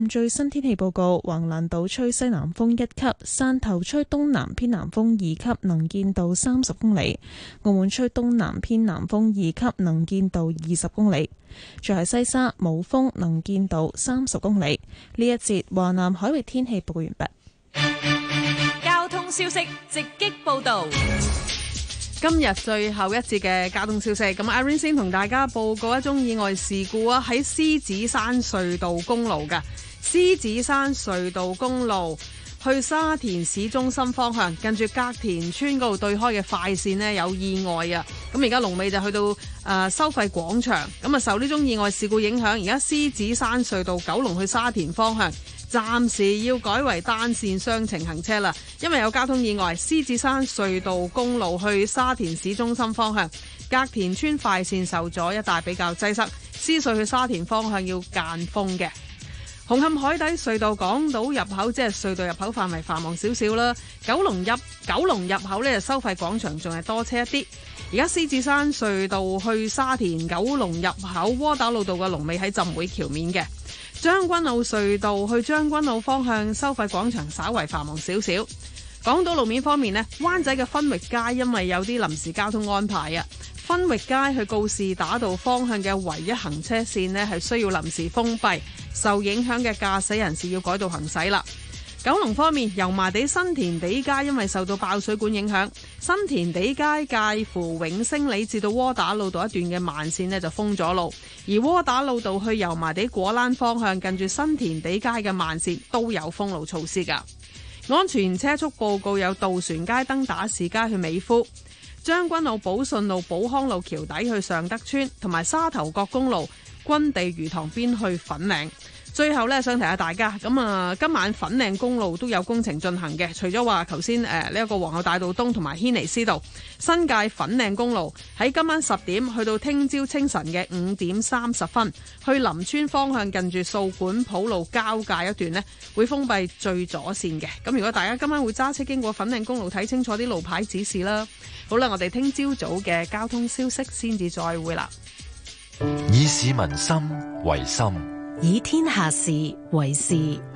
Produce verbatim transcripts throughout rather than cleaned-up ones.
最新天氣報告：橫瀾島吹西南風一級，汕頭吹東南偏南風二級，能見度三十公里；澳門吹東南偏南風二級，能見度二十公里。最後西沙冇風，能見度三十公里。呢一節華南海域天氣報告完畢。 交通消息直擊報道。 今日最後一節嘅交通消息，咁 Irene 先同大家報告一宗意外事故啊！喺獅子山隧道公路嘅獅子山隧道公路去沙田市中心方向，近住隔田村嗰度對開嘅快線呢，有意外啊！咁而家龍尾就去到誒、呃、收費廣場，咁啊受呢宗意外事故影響，而家獅子山隧道九龍去沙田方向暫時要改為單線雙程行車啦，因為有交通意外。獅子山隧道公路去沙田市中心方向，隔田村快線受阻，一帶比較擠塞。獅隧去沙田方向要間封嘅。紅磡海底隧道港島入口即係隧道入口範圍繁忙少少啦。九龍入九龍入口呢，收費廣場仲係多車一啲。而家獅子山隧道去沙田九龍入口窩打老道嘅龍尾喺浸會橋面嘅。將軍澳隧道去將軍澳方向收費廣場稍為繁忙少少。港島路面方面呢，灣仔嘅分域街因為有啲臨時交通安排啊，分域街去告士打道方向嘅唯一行車線呢係需要臨時封閉，受影響嘅駕駛人士要改道行駛啦。九龍方面，油麻地新填地街因為受到爆水管影響，新填地街介乎永星里至到窩打老道一段嘅慢線呢就封咗路，而窩打老道去油麻地果欄方向近住新填地街嘅慢線都有封路措施噶。安全車速報告有渡船街登打士街去美孚、將軍澳寶順路寶康路橋底去尚德村，同埋沙頭角公路軍地魚塘邊去粉嶺。最後咧，想提下大家，咁啊，今晚粉嶺公路都有工程進行嘅。除咗話頭先誒呢一個皇后大道東同埋軒尼詩道，新界粉嶺公路喺今晚十點去到聽朝清晨嘅五點三十分，去林村方向近住掃管埔路交界一段呢，會封閉最左線嘅。咁如果大家今晚會揸車經過粉嶺公路，睇清楚啲路牌指示啦。好啦，我哋聽朝早嘅交通消息先至再會啦。 以市民心為心， 以天下事為事。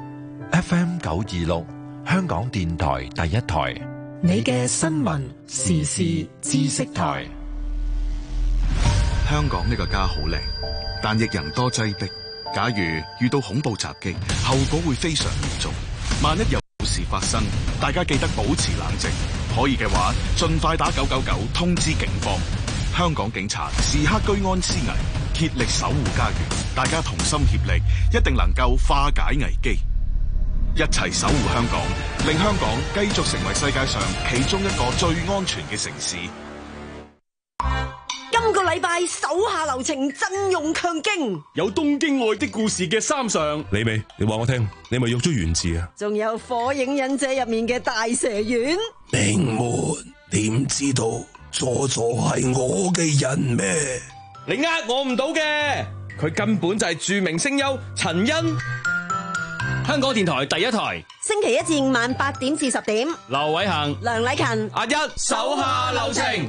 F M 九二六香港電台第一台， 你嘅新聞時事知識台。 香港呢個家好靚，但亦人多擠迫。假如遇到恐怖襲擊，後果會非常嚴重。萬一有事發生，大家記得保持冷靜，可以嘅話盡快打九九九通知警方。香港警察時刻居安思危，竭力守護家園，大家同心協力，一定能夠化解危機，一齊守護香港，令香港繼續成為世界上其中一個最安全嘅城市。 今個禮拜手下留情，陣容強勁， 有東京愛的故事嘅三上， 你未？你話我聽，你咪約咗原字啊？ 仲有火影忍者入面嘅大蛇丸。 頂門點知道佐助係我嘅人咩？ 你呃我唔到嘅，佢根本就係著名聲優陳欣。香港電台第一台， 星期一至五晚八點至十點， 劉偉恒、 梁禮勤、 阿一手下留情。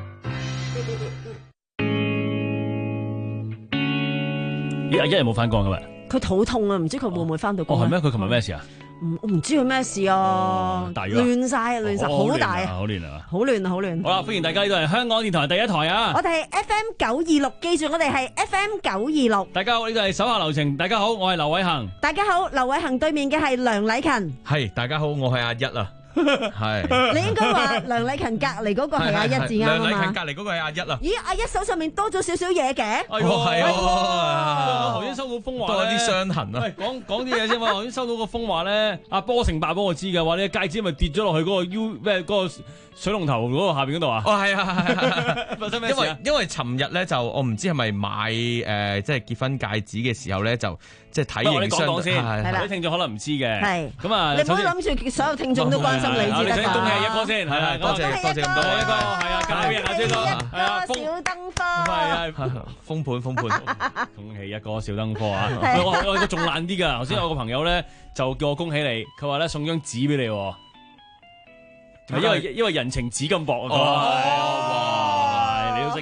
咦，阿一有冇翻工噶嘛？ 佢肚痛啊，唔知佢會唔會翻到工？ 哦，係咩？佢琴日咩事啊？ 唔，我唔知佢咩事啊！亂晒，亂晒，好大啊！ 好亂啊！ 好亂啊！好亂！ 好啦，歡迎大家，呢度係香港電台第一台啊！ 我哋係 F M 九二六，記住我哋係 F M 九二六。 大家好，呢度係手下留情。大家好，我係劉偉恒。 大家好，劉偉恒對面嘅係梁禮勤。 係，大家好，我係阿一啊。係， 你應該話梁禮勤隔籬嗰個係阿一字啱啊嘛。 梁禮勤隔籬嗰個係阿一啊。 咦，阿一手上面多咗少少嘢嘅。 係喎，係啊。我頭先收到風話多咗啲傷痕啊。 喂，講講啲嘢先嘛。頭先收到個風話咧，阿波成爸幫我知嘅話，你戒指咪跌咗落去嗰個 U 咩嗰個水龍頭嗰個下邊嗰度啊？ 哦，係啊，係係發生咩事啊？ 因為因為尋日咧就我唔知係咪買誒即係結婚戒指嘅時候咧就。即係體型相， 講講先， 係啦， 啲聽眾可能唔知嘅。 係咁啊， 你唔好諗住所有聽眾都關心你先得㗎。 恭喜一哥先，係啦， 多謝多謝咁多， 一哥係啊，搞嘢啊，先哥，係啊， 小燈科， 係啊， 封盤封盤， 恭喜一哥小燈科啊！我我我仲爛啲㗎，頭先有個朋友咧就叫我恭喜你，佢話咧送張紙俾你，因為因為人情紙咁薄啊，哇！你都識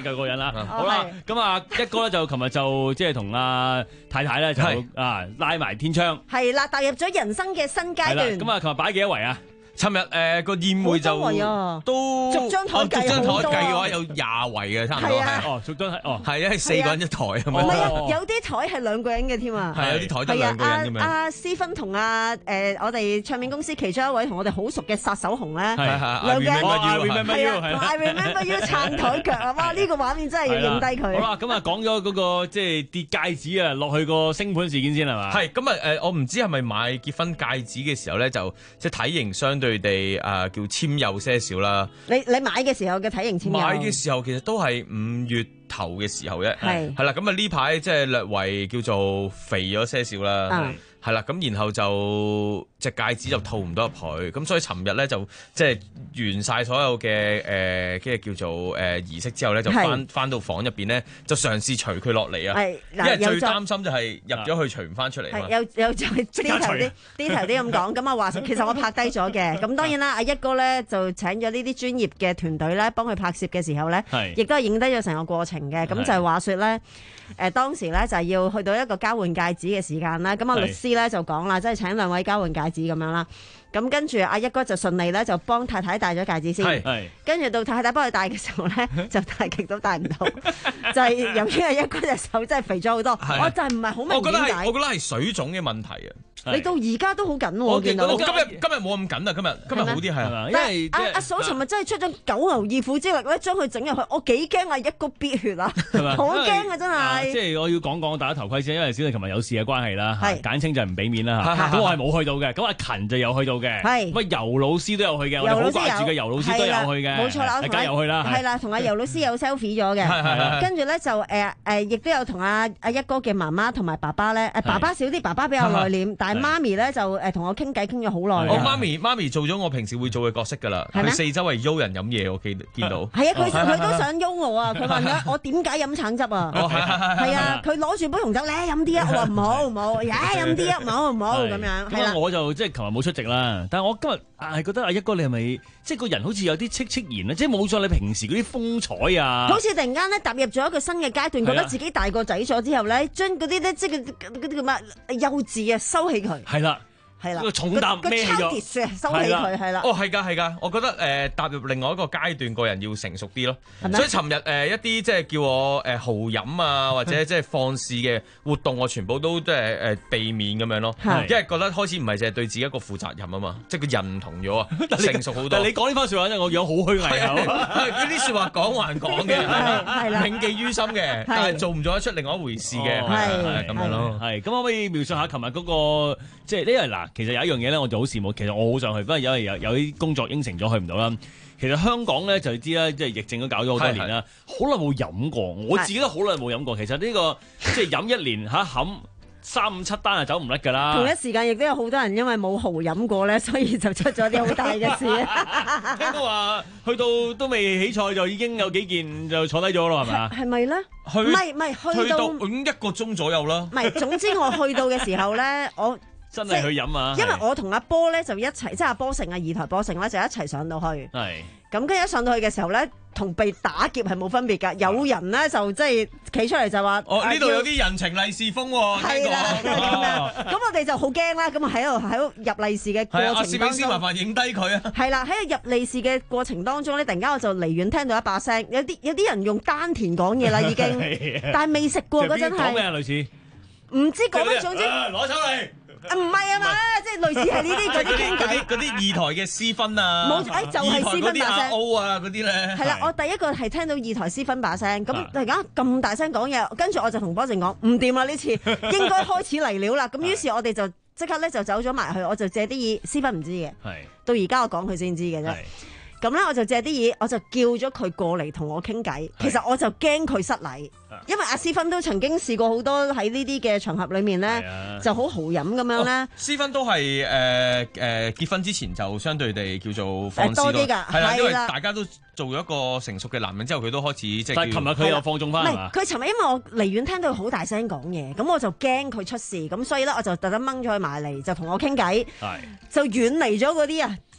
力夠過癮啦。好啦，咁啊一哥咧就琴日就即係同阿太太咧就啊拉埋天窗。 係啦，踏入咗人生嘅新階段。 咁啊，琴日擺幾多圍啊？ 尋日誒個宴會就都逐張台計， 逐張台計嘅話有廿圍嘅差唔多係。 哦，逐張台哦， 係因為四個人一台咁樣。 唔係啊，有啲台係兩個人嘅添啊。 係有啲台得兩個人咁樣。 阿阿思芬同阿誒我哋唱片公司其中一位同我哋好熟嘅殺手紅咧， 係係兩個人。 I remember you 係。 I remember you 撐台腳啊！哇，呢個畫面真係要影低佢。 好啦，咁啊講咗嗰個即係跌戒指啊，落去個星盤事件先係嘛？ 係咁啊誒，我唔知係咪買結婚戒指嘅時候咧，就即係體型相對地誒。叫纖幼些少啦。 你你買嘅時候嘅體型纖幼？ 買嘅時候其實都係五月頭嘅時候啫。 係係啦，咁啊呢排即係略為叫做肥咗些少啦。 嗯係啦，咁然後就隻戒指就套唔到入去，咁所以尋日咧就即係完晒所有嘅誒，即係叫做誒儀式之後咧，就翻翻到房入邊咧，就嘗試除佢落嚟啊！因為最擔心就係入咗去除唔翻出嚟啊嘛。 有有再低頭啲低頭啲咁講，咁啊話其實我拍低咗嘅，咁當然啦，阿一哥咧就請咗呢啲專業嘅團隊咧幫佢拍攝嘅時候咧，亦都係影低咗成個過程嘅，咁就係話説咧。誒當時咧就係要去到一個交換戒指嘅時間啦，咁啊律師咧就講啦，即係請兩位交換戒指咁樣啦，咁跟住阿一哥就順利咧就幫太太戴咗戒指先，跟住到太太幫佢戴嘅時候咧就戴極都戴唔到，就係由於阿一哥隻手真係肥咗好多，我就係唔係好明點解？ 我覺得係水腫嘅問題啊！ 你到而家都好緊喎，我見到今日今日冇咁緊啊！今日今日好啲係啊， 因為阿阿嫂尋日真係出咗九牛二虎之力咧，將佢整入去，我幾驚啊！一個必血啊，好驚啊！真係。 即係我要講講戴咗頭盔先，因為小弟琴日有事嘅關係啦，簡稱就係唔俾面啦嚇。咁我係冇去到嘅，咁阿勤就有去到嘅。係，乜游老師都有去嘅，我哋好掛住嘅游老師都有去嘅。 冇錯啦， 大家有去啦。 係啦，同阿游老師有 selfie 咗嘅。跟住咧就誒誒，亦都有同阿阿一哥嘅媽媽同埋爸爸咧，誒爸爸少啲，爸爸比較內斂，但係媽咪咧就。誒同我傾偈傾咗好耐。 我媽咪媽咪做咗我平時會做嘅角色㗎啦，佢四周圍邀人飲嘢，我見見到。 係啊，佢佢都想邀我啊！佢問我我點解飲橙汁啊？係啊，佢攞住杯紅酒咧飲啲啊！我話唔好唔好，呀飲啲啊，唔好唔好咁樣。 咁啊，我就即係琴日冇出席啦。但係我今日係覺得阿一哥你係咪即係個人好似有啲戚戚然啊？即係冇咗你平時嗰啲風采啊！ 好似突然間咧踏入咗一個新嘅階段，覺得自己大個仔咗之後咧，將嗰啲咧即係嗰啲叫乜幼稚啊收起佢。 係啦。 係啦， 個重擔孭起咗， 收起佢係啦。 哦，係㗎係㗎，我覺得誒、呃、踏入另外一個階段，個人要成熟啲咯。所以尋日誒、呃、一啲即係叫我誒、呃、豪飲啊，或者即係放肆嘅活動，我全部都即係誒避免咁樣咯。因為覺得開始唔係淨係對自己一個負責任啊嘛，即係個人唔同咗啊，成熟好多。 但係你講呢番説話咧，我樣好虛偽啊！ 呢啲説話講還講嘅， 係啦， 銘記於心嘅，但係做唔做得出另外一回事嘅，係咁樣咯。 係咁，可唔可以描述下琴日嗰個即係呢？因為嗱，其實有一樣嘢咧，我就好羨慕。其實我好想去，不過因為有有啲工作應承咗去唔到啦。其實香港咧就知啦，即係疫症都搞咗好多年啦，好耐冇飲過。我自己都好耐冇飲過。其實呢個即係飲一年嚇冚三五七單就走唔甩㗎啦。 同一時間亦都有好多人因為冇豪飲過咧，所以就出咗啲好大嘅事。 聽講話去到都未起賽就已經有幾件就坐低咗咯，係咪啊？ 係咪咧？唔係唔係去到咁一個鐘左右啦。 唔係，總之我去到嘅時候咧，我。 真係去飲啊！ 因為我同阿波咧就一齊，即係阿波成啊二台波成咧就一齊上到去。係。咁跟住一上到去嘅時候咧，同被打劫係冇分別㗎。有人咧就即係企出嚟就話： 哦，呢度有啲人情利是風喎。 係啦，咁樣。咁我哋就好驚啦。咁啊喺度喺度入利是嘅過程當中。 攝影師麻煩影低佢啊。 係啦，喺度入利是嘅過程當中咧，突然間我就離遠聽到一把聲，有啲有啲人用丹田講嘢啦已經，但係未食過嗰陣係。 講咩啊？類似。 唔知講咩，總之。 攞手嚟。 唔係啊嘛，即係類似係呢啲嗰啲傾偈， 嗰啲二台嘅私分啊， 冇誒就係私分把聲 ，O 啊嗰啲咧， 係啦，我第一個係聽到二台私分把聲，咁突然間咁大聲講嘢，跟住我就同波靜講唔掂啦呢次，應該開始嚟料啦，咁於是我哋就即刻咧就走咗埋去，我就借啲嘢，私分唔知嘅，到而家我講佢先知嘅啫。咁咧我就借啲嘢，我就叫咗佢過嚟同我傾偈。其實我就驚佢失禮，因為阿思芬都曾經試過好多喺呢啲嘅場合裏面咧，就好豪飲咁樣咧。 思芬都係誒誒結婚之前就相對地叫做放肆多啲㗎， 係啦，因為大家都做咗一個成熟嘅男人之後，佢都開始即係。但係琴日佢又放縱翻係嘛？ 佢尋日因為我離遠聽到佢好大聲講嘢，咁我就驚佢出事，咁所以咧我就特登掹咗佢埋嚟，就同我傾偈，就遠離咗嗰啲啊。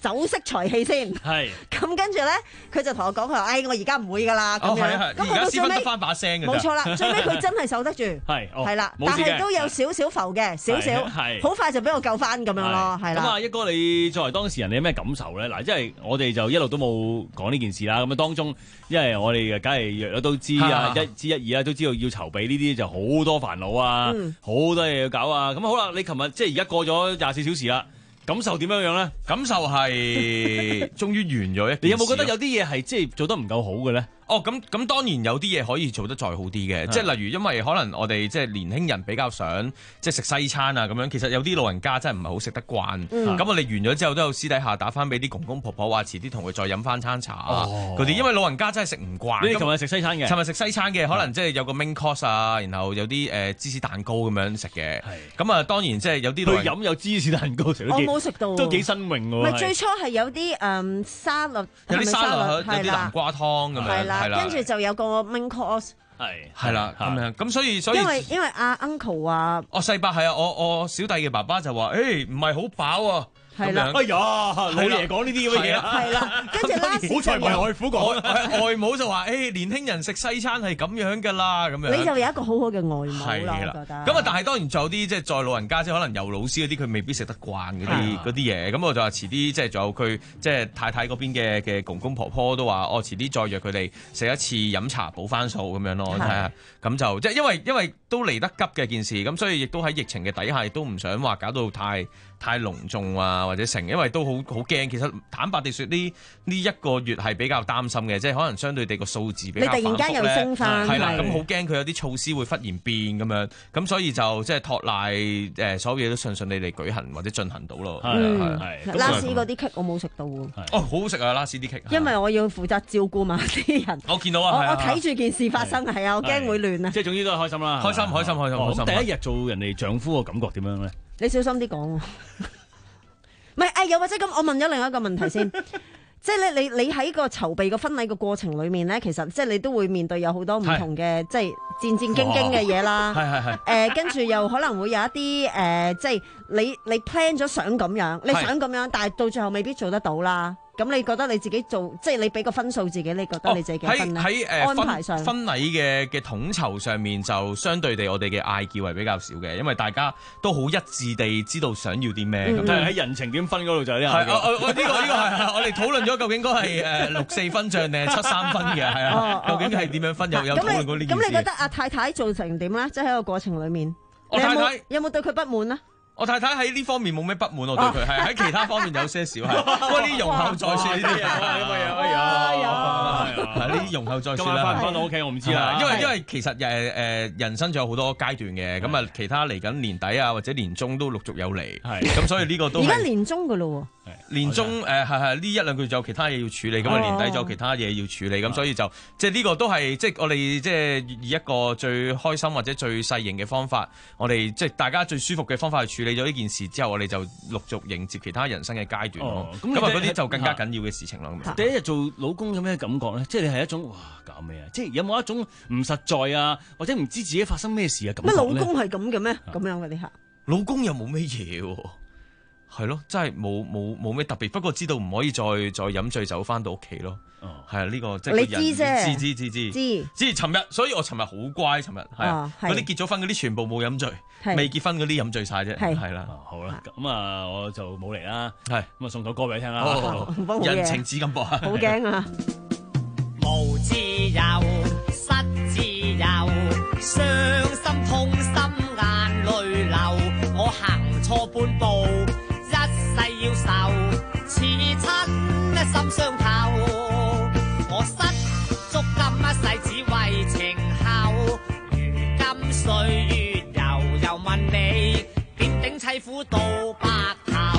酒色財氣先。 係。 咁跟住咧，佢就同我講佢話：，哎，我而家唔會㗎啦。咁樣。咁而家先分得翻把聲㗎。 冇錯啦，最尾佢真係守得住。 係。 係啦，但係都有少少浮嘅，少少。係。好快就俾我救翻咁樣咯，係啦。 咁啊，一哥你作為當事人，你有咩感受咧？嗱，即係我哋就一路都冇講呢件事啦。咁啊，當中因為我哋梗係約咗都知啊，一知一二啦，都知道要籌備呢啲就好多煩惱啊，好多嘢要搞啊。咁好啦，你琴日即係而家過咗廿四小時啦。感受點樣樣咧？ 感受係終於完咗一件事。 你有冇覺得有啲嘢係即係做得唔夠好嘅咧？ 哦，咁咁當然有啲嘢可以做得再好啲嘅，即係例如因為可能我哋即係年輕人比較想即係食西餐啊咁樣，其實有啲老人家真係唔係好食得慣。咁、嗯、我哋完咗之後都有私底下打翻俾啲公公婆婆話，遲啲同佢再飲翻餐茶啊嗰啲，因為老人家真係食唔慣。 你哋琴日食西餐嘅？琴日食西餐嘅，可能即係有個 main course 啊，然後有啲誒、呃、芝士蛋糕咁樣食嘅。咁啊，當然即係有啲佢飲有芝士蛋糕食都幾， 我冇食到， 都幾新穎喎。 唔係最初係有啲誒、嗯、沙律， 有啲沙律，有啲南瓜湯咁樣，係啦， 跟住就有個 main course， 係係啦咁樣，咁所以所以因為因為阿 uncle 話， 哦細伯係啊，我我小弟嘅爸爸就話，誒唔係好飽啊。 係啦， 哎呀，老爺講呢啲咁嘅嘢， 係啦，跟住咧， 好彩唔係外父講， 外母就話：，誒年輕人食西餐係咁樣㗎啦，咁樣。 你就有一個好好嘅外母啦，我覺得。 咁啊，但係當然仲有啲即係再老人家，即係可能有老師嗰啲，佢未必食得慣嗰啲嗰啲嘢。咁我就話遲啲，即係仲有佢即係太太嗰邊嘅嘅公公婆婆都話：，哦遲啲再約佢哋食一次飲茶補翻數咁樣咯。係啊，咁就即係因為因為都嚟得急嘅件事，咁所以亦都喺疫情嘅底下，亦都唔想話搞到太太隆重啊，或者成，因為都好好驚。其實坦白地説，呢呢一個月係比較擔心嘅，即係可能相對地個數字比較反覆咧。你突然間又升翻，係啦，咁好驚佢有啲措施會忽然變咁樣，咁所以就即係託賴誒，所有嘢都順順利利舉行或者進行到咯。 嗯，拉絲嗰啲 cake 我冇食到喎。 哦，好好食啊，拉絲啲 cake。 因為我要負責照顧埋啲人。 我見到啊， 我睇住件事發生係啊，我驚會亂啊。 即係總之都係開心啦。 開心，開心，開心，開心。 第一日做人哋丈夫嘅感覺點樣咧？ 你小心啲講，唔係誒，又或者咁，我問咗另一個問題先，即係咧，你你喺個籌備個婚禮嘅過程裏面咧，其實即係你都會面對有好多唔同嘅，即係戰戰兢兢嘅嘢啦， 係係係， 誒，跟住又可能會有一啲誒，即係你你 plan 咗想咁樣，你想咁樣，但係到最後未必做得到啦。咁你覺得你自己做，即係你俾個分數自己，你覺得你自己嘅分咧？ 喺喺誒安排上婚禮嘅嘅統籌上面，就相對地我哋嘅嗌叫係比較少嘅，因為大家都好一致地知道想要啲咩。咁但係喺人情點分嗰度就係呢個。 係啊，我呢個呢個係我哋討論咗究竟應該係誒六四分賬定係七三分嘅，係啊，究竟係點樣分？有有討論過呢件事。 咁你覺得阿太太做成點咧？即係喺個過程裡面， 我太太有冇對佢不滿啊？ 我太太喺呢方面冇咩不滿，我對佢係喺其他方面有些少係，不過呢啲容後再説呢啲嘢。 哎呀， 係呢啲容後再説啦。 分唔分到 OK，我唔知啦。 因為因為其實誒誒人生仲有好多階段嘅，咁啊其他嚟緊年底啊或者年中都陸續有嚟，咁所以呢個都而家年中㗎咯喎。 年中誒係係呢一兩個月仲有其他嘢要處理，咁啊年底仲有其他嘢要處理，咁所以就即係呢個都係即係我哋即係以一個最開心或者最細型嘅方法，我哋即係大家最舒服嘅方法去處理咗呢件事之後，我哋就陸續迎接其他人生嘅階段咯。咁啊嗰啲就更加緊要嘅事情咯。 第一日做老公有咩感覺咧？即係你係一種哇搞咩啊？即係有冇一種唔實在啊，或者唔知自己發生咩事嘅感覺咧？ 咩老公係咁嘅咩？咁樣嗰啲客， 老公又冇咩嘢喎。係咯，真係冇冇冇咩特別，不過知道唔可以再再飲醉酒翻到屋企咯。係啊，呢個即係你知啫， 知知知知知知。尋日，所以我尋日好乖。尋日係啊，嗰啲結咗婚嗰啲全部冇飲醉，未結婚嗰啲飲醉晒啫。係啦， 好啦，咁啊我就冇嚟啦。 係咁啊送首歌俾你聽啦。 人情紙咁薄啊！ 好驚啊！ 無自由，失自由，傷心痛心眼淚流，我行錯半步，一世要受，似親心傷透。我失足今一世只為情厚，如今歲月悠悠問你，點頂凄苦到白頭？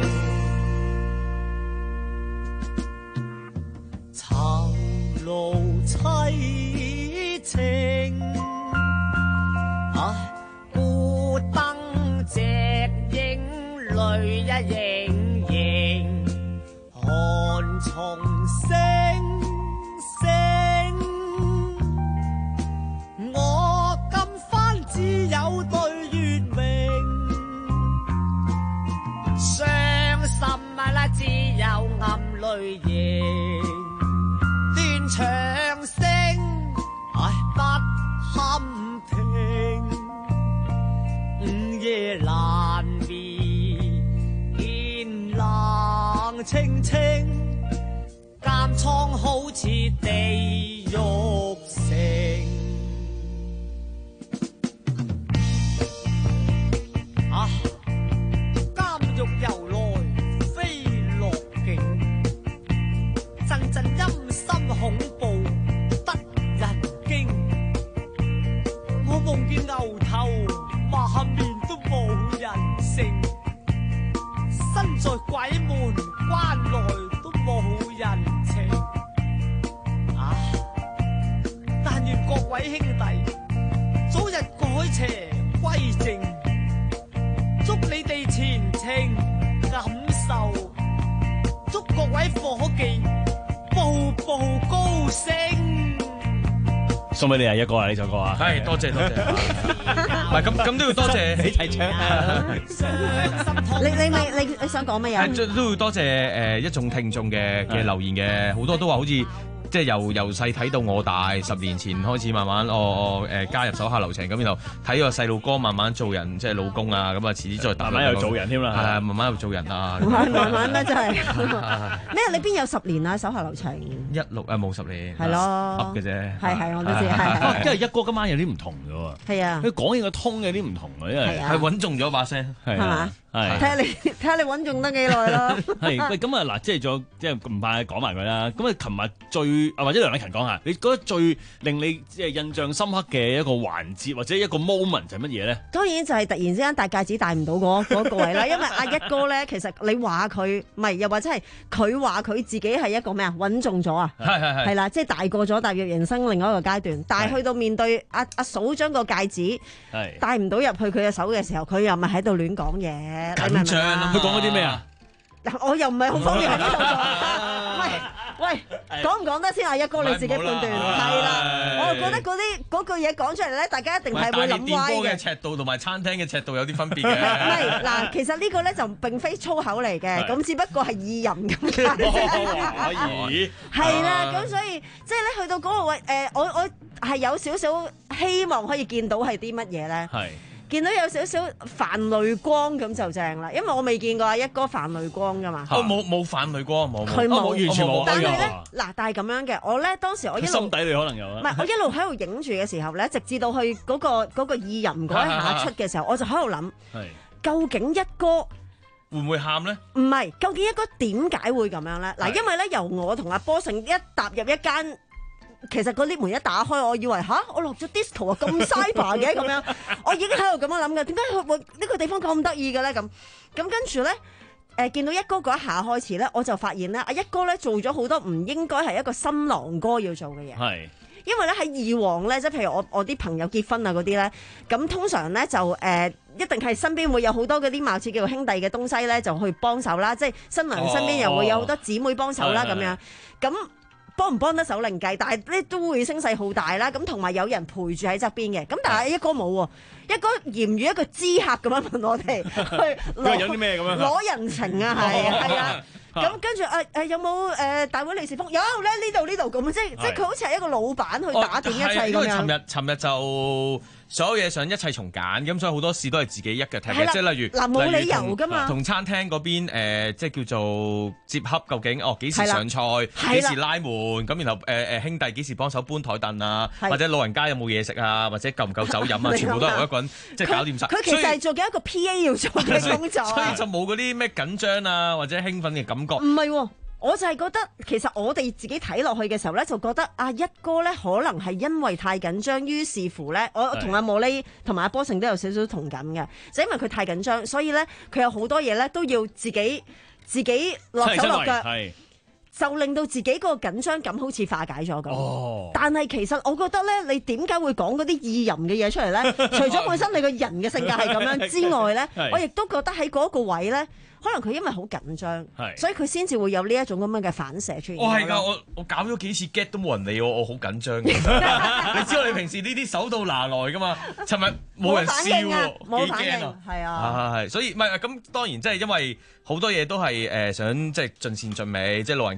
長路凄清，唉，孤燈隻影淚一盈盈，寒蟲聲聲，我今番只有對月明，傷心啊啦，只有冷清清，監倉好似地獄城。啊！監獄由來非樂境，陣陣陰森恐怖得人驚。我夢見牛頭馬面都冇人性，身在鬼門關內都冇人情。啊！但願各位兄弟早日改邪歸正，祝你哋前程感受，祝各位伙計步步高升。 送俾你啊，一哥啊，呢首歌啊， 係多謝多謝，唔係咁咁都要多謝你齊唱啊！ 你你你你你想講乜嘢？ 都要多謝誒一眾聽眾嘅嘅留言嘅，好多都話好似。即係由由細睇到我大，十年前開始慢慢哦誒、呃、加入手下留情，咁然後睇個細路哥慢慢做人，即係老公啊，咁啊遲啲再慢慢又做人添啦， 係啊，慢慢又做人啊， 慢慢咧真係咩？你邊有十年啊？手下留情一六啊冇十年， 係咯噏嘅啫， 係係我都知，係因為一哥今晚有啲唔同嘅喎， 係啊， 佢講嘢個通有啲唔同嘅，因為係穩重咗把聲， 係嘛？睇下你睇下你穩重得幾耐咯。 係喂，咁啊嗱，即係仲即係唔怕講埋佢啦。咁啊，琴日最啊或者梁禮勤講下，你覺得最令你即係印象深刻嘅一個環節或者一個 moment 就係乜嘢咧？ 當然就係突然之間戴戒指戴唔到嗰嗰個位啦。因為阿一哥咧，其實你話佢唔係，又或者係佢話佢自己係一個咩啊穩重咗啊？ 係係係係啦，即係大個咗，踏入人生另外一個階段。但係去到面對阿阿嫂將個戒指戴唔到入去佢嘅手嘅時候，佢又咪喺度亂講嘢。 緊張啊！ 佢講嗰啲咩啊？ 我又唔係好方便喺呢度講。喂喂，講唔講得先啊？一哥你自己判斷係啦。我覺得嗰啲嗰句嘢講出嚟咧，大家一定係會諗歪嘅。 電波嘅尺度同埋餐廳嘅尺度有啲分別嘅。 唔係嗱，其實呢個咧就並非粗口嚟嘅，咁只不過係意淫咁解啫。 可以。 係啦，咁所以即係咧去到嗰個位，誒，我我係有少少希望可以見到係啲乜嘢咧？係。見到有少少泛淚光咁就正啦，因為我未見過阿一哥泛淚光噶嘛。 哦，冇冇泛淚光，冇佢冇完全冇。 但係咧，嗱，但係咁樣嘅，我咧當時我一路心底裏可能有啊。 唔係，我一路喺度影住嘅時候咧，直至到去嗰個嗰個意淫嗰一下出嘅時候，我就喺度諗，究竟一哥會唔會喊咧？ 唔係，究竟一哥點解會咁樣咧？嗱，因為咧由我同阿波成一踏入一間。其實個 lift 門一打開，我以為吓我落咗 disco 啊，咁 cyber 嘅咁樣，我已經喺度咁樣諗嘅，點解佢會呢個地方咁得意嘅咧？咁咁跟住咧，誒、呃、見到一哥嗰一下開始咧，我就發現咧，阿一哥咧做咗好多唔應該係一個新郎哥要做嘅嘢。係，因為咧喺以往咧，即係譬如我我啲朋友結婚啊嗰啲咧，咁通常咧就誒、呃、一定係身邊會有好多嗰啲貌似叫做兄弟嘅東西咧，就去幫手啦，即係新娘身邊又會有好多姊妹幫手啦咁、哦、樣咁。幫唔幫得手另計，但係咧都會聲勢浩大啦。咁同埋有人陪住喺側邊嘅。咁但係一哥冇喎，一哥嚴如一個知客咁樣問我哋去攞有啲咩咁樣攞人情啊，係啊係啊。咁跟住誒誒有冇誒大會利是封？有咧呢度呢度咁，即係即係佢好似係一個老闆去打點一切咁樣。 因為尋日尋日就所有嘢想一切從簡，咁所以好多事都係自己一腳踢嘅。即係例如嗱冇理由㗎嘛， 同餐廳嗰邊誒即係叫做接洽，究竟哦幾時上菜，幾時拉門，咁然後誒誒兄弟幾時幫手搬台凳啊，或者老人家有冇嘢食啊，或者夠唔夠酒飲啊，全部都係我一個人即係搞掂晒。 佢其實係做緊一個 P A 要做嘅工作， 所以就冇嗰啲咩緊張啊或者興奮嘅感覺。 唔係喎，我就係覺得其實我哋自己睇落去嘅時候咧，就覺得阿一哥咧可能係因為太緊張，於是乎咧，我同阿莫莉同埋阿波成都有少少同感嘅，就因為佢太緊張，所以咧佢有好多嘢咧都要自己自己落手落腳，就令到自己個緊張感好似化解咗咁。哦、但係其實我覺得咧，你點解會講嗰啲意淫嘅嘢出嚟咧？除咗本身你個人嘅性格係咁樣之外咧，我亦都覺得喺嗰個位咧。可能佢因為好緊張，所以佢先至會有呢一種咁樣嘅反射出現。 我係㗎，我我搞咗幾次 get 都冇人理我，我好緊張嘅。你知道你平時呢啲手到拿來㗎嘛？尋日冇人笑喎，幾驚啊！係啊，係係，所以唔係咁當然即係因為好多嘢都係誒想即係盡善盡美，即係老人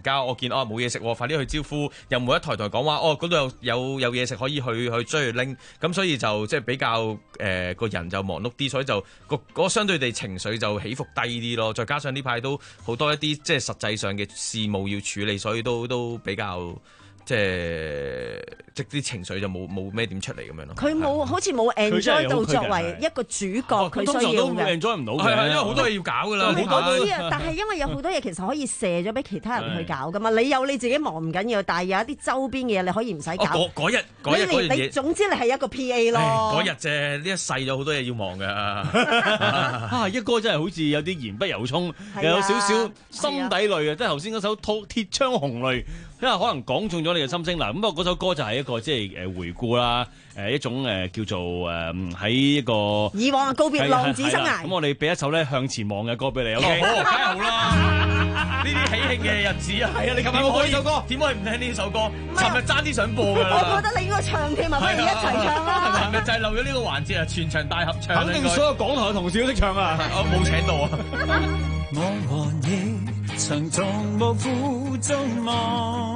家我見哦冇嘢食，快啲去招呼，又冇一台台講話哦嗰度有有有嘢食可以去去追去拎，咁所以就即係比較誒個、呃、人就忙碌啲，所以就個嗰、嗰個、相對地情緒就起伏低啲咯。再加上呢排都好多一啲即係實際上嘅事務要處理，所以都都比較。即係即啲情緒就冇冇咩點出嚟咁樣咯。佢冇好似冇 enjoy 到作為一個主角，佢需要嘅。 enjoy 唔到嘅，因為好多嘢要搞㗎啦。 好多啲啊，但係因為有好多嘢其實可以射咗俾其他人去搞㗎嘛。你有你自己忙唔緊要，但係有一啲周邊嘅嘢你可以唔使搞。 嗰日嗰日嗰樣嘢， 總之你係一個 P A 咯。 嗰日啫，呢一世有好多嘢要忙㗎。 啊，一哥真係好似有啲言不由衷，又有少少心底淚啊！即係頭先嗰首《鐵槍紅淚》。因為可能講中咗你嘅心聲嗱，咁不過嗰首歌就係一個即係誒回顧啦，誒一種誒叫做誒喺一個以往嘅告別浪子生涯。 咁我哋俾一首咧向前望嘅歌俾你 ，OK？ 好，梗係好啦！呢啲喜慶嘅日子啊，係啊！你琴日我播呢首歌，點可以唔聽呢首歌？尋日爭啲想播㗎啦。 我覺得你應該唱添啊，不如一齊唱啦！ 尋日就係漏咗呢個環節啊，全場大合唱。 肯定所有港台嘅同事都識唱啊！ 我冇請到啊！ 我和你曾從無負中望。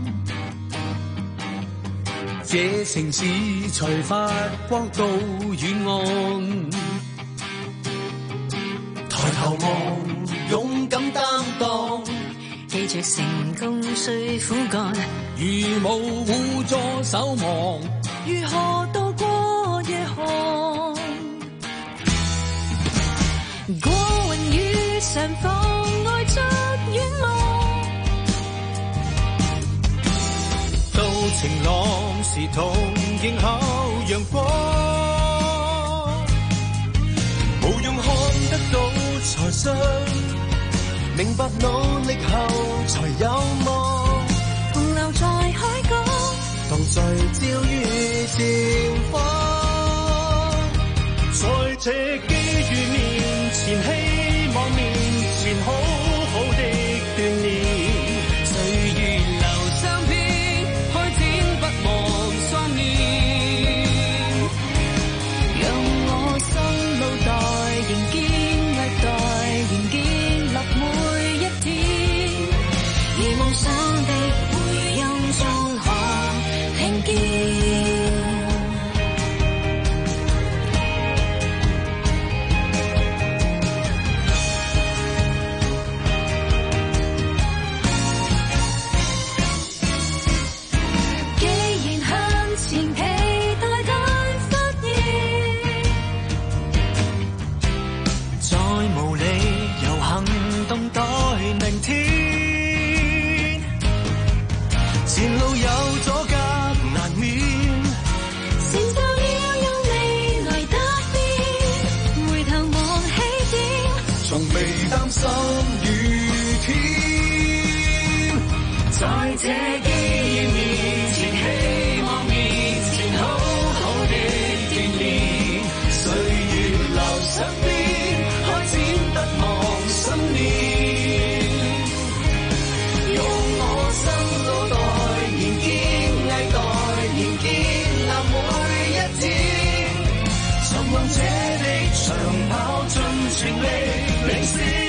這城市才發光到遠岸，抬頭望，勇敢擔當， 記着成功需苦幹， 如無互助守望， 如何渡過夜寒？過雲雨上放愛着遠望。 晴朗時同迎候陽光，無用看得到才信，明白努力後才有望。 同留在海角， 同聚焦於前方，在這機遇面前，希望面前好好的鍛鍊。在這機遇面前，希望面前好好的鍛鍊，歲月留身邊，開展不忘心念，用我心腦袋，仍堅毅待，仍建立每一天，尋夢這地長跑盡全力領先。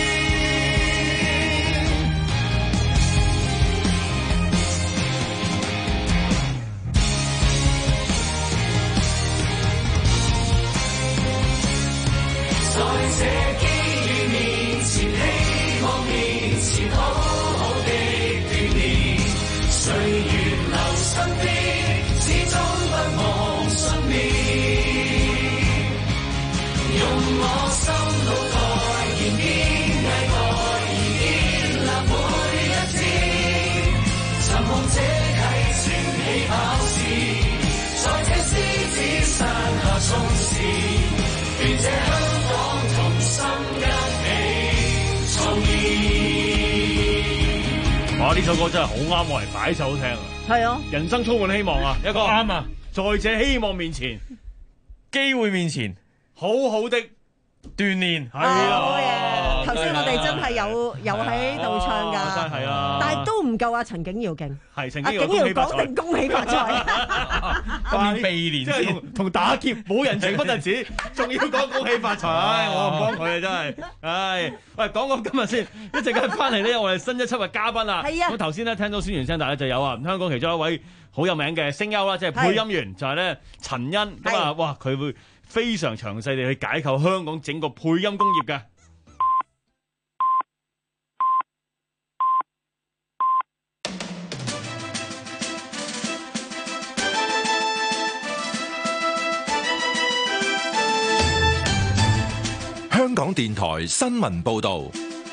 哇！呢首歌真係好啱我嚟擺手聽啊！ 係啊， 人生充滿希望啊！一個啱啊， 在這希望面前， 機會面前， 好好的鍛鍊係啊！頭頭先我哋真係有有喺度唱㗎， 真係啊！ 但係都唔夠阿陳景堯勁。 係陳景堯講定恭喜發財， 今年避年先同打劫冇人情不特止，仲要講恭喜發財，我唔幫佢啊真係。唉，喂，講講今日先，一陣間翻嚟呢，我哋新一輯嘅嘉賓啊。 係啊。 咁頭先咧聽到宣傳聲帶咧就有啊，香港其中一位好有名嘅聲優啦，即係配音員，就係咧陳欣。咁啊，哇，佢會非常詳細地去解構香港整個配音工業嘅。 香港電台新聞報導。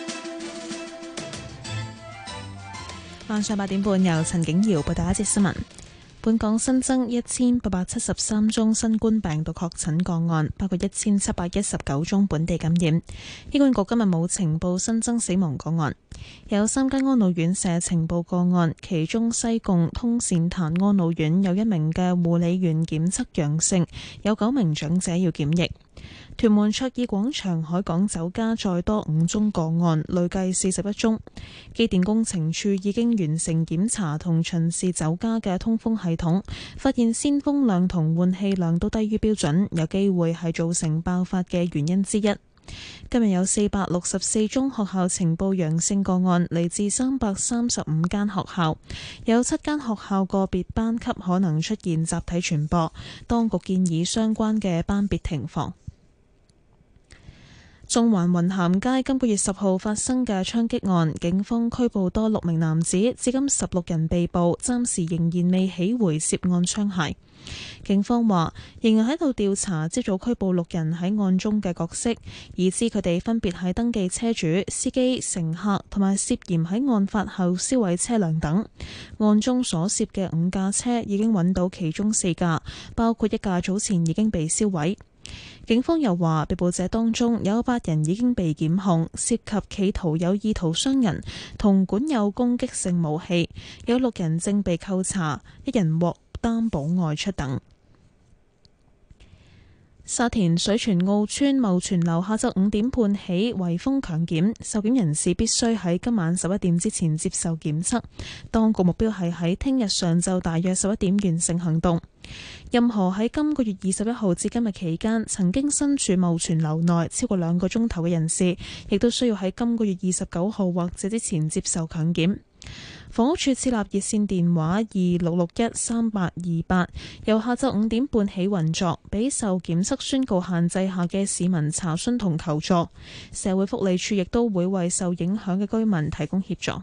晚上八點半，由陳景瑤報道一節新聞。本港新增一千八百七十三宗新冠病毒確診個案，包括一千七百一十九宗本地感染。醫管局今日冇呈報新增死亡個案。有三間安老院舍呈報個案，其中西貢通善壇安老院有一名嘅護理員檢測陽性，有九名長者要檢疫。屯門卓爾廣場海港酒家再多五宗個案，累計四十一宗。機電工程處已經完成檢查同巡視酒家嘅通風系統，發現鮮風量同換氣量都低於標準，有機會係造成爆發嘅原因之一。今日有四百六十四宗學校呈報陽性個案，嚟自三百三十五間學校，有七間學校個別班級可能出現集體傳播，當局建議相關嘅班別停課。中環雲咸街今個月十號發生嘅槍擊案，警方拘捕多六名男子，至今十六人被捕，暫時仍然未起回涉案槍械。警方話仍然喺度調查朝早拘捕六人喺案中嘅角色，已知佢哋分別係登記車主、司機、乘客同埋涉嫌喺案發後銷毀車輛等。案中所涉嘅五架車已經揾到其中四架，包括一架早前已經被銷毀。警方又話，被捕者當中有八人已經被檢控，涉及企圖有意圖傷人同管有攻擊性武器，有六人正被扣查，一人獲擔保外出等。沙田水泉澳村茂泉樓下晝五點半起圍封強檢，受檢人士必須喺今晚十一點之前接受檢測。當局目標係喺聽日上晝大約十一點完成行動。任何喺今個月二十一號至今日期間曾經身處茂泉樓內超過兩個鐘頭嘅人士，亦都需要喺今個月二十九號或者之前接受強檢。房屋署設立熱線電話二六六一三八二八，由下晝五點半起運作，俾受檢測宣告限制下嘅市民查詢同求助。社會福利署亦都會為受影響嘅居民提供協助。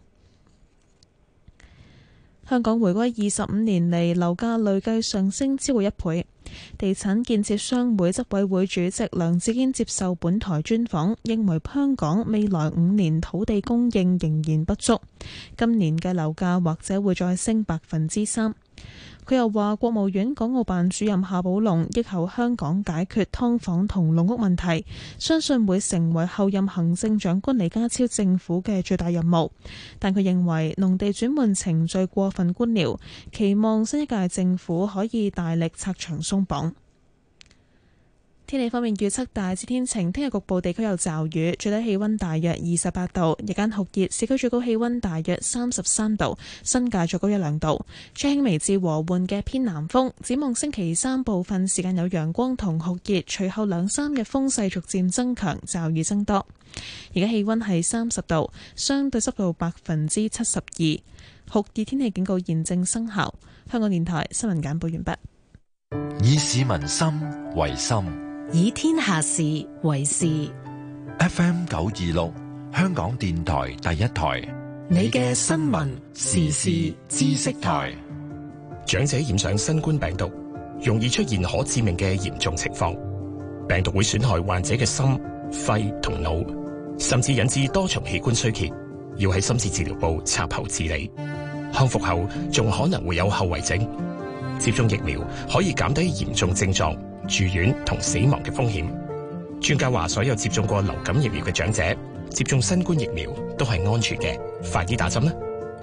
香港回歸二十五年嚟，樓價累計上升超過一倍。地產建設商會執委會主席梁志堅接受本台專訪，認為香港未來五年土地供應仍然不足，今年嘅樓價或者會再升百分之三。佢又話，國務院港澳辦主任夏寶龍憶後香港解決劏房同籠屋問題，相信會成為後任行政長官李家超政府嘅最大任務。但佢認為農地轉換程序過分官僚，期望新一屆政府可以大力拆牆鬆綁。天氣方面預測大致天晴，聽日局部地區有驟雨，最低氣溫大約二十八度，日間酷熱，市區最高氣溫大約三十三度，新界再高一兩度。吹輕微至和緩嘅偏南風，展望星期三部分時間有陽光同酷熱，隨後兩三日風勢逐漸增強，驟雨增多。而家氣溫係三十度，相對濕度百分之七十二，酷熱天氣警告現正生效。香港電台新聞簡報完畢。 以市民心為心， 以天下事為事。 F M 九二六，香港電台第一台， 你嘅新聞時事知識台。 長者染上新冠病毒，容易出現可致命嘅嚴重情況。病毒會損害患者嘅心、肺同腦，甚至引致多重器官衰竭，要喺深切治療部插喉治理。康復後仲可能會有後遺症。接種疫苗可以減低嚴重症狀、住院同死亡嘅風險。專家話，所有接種過流感疫苗嘅長者接種新冠疫苗都係安全嘅，快啲打針啦！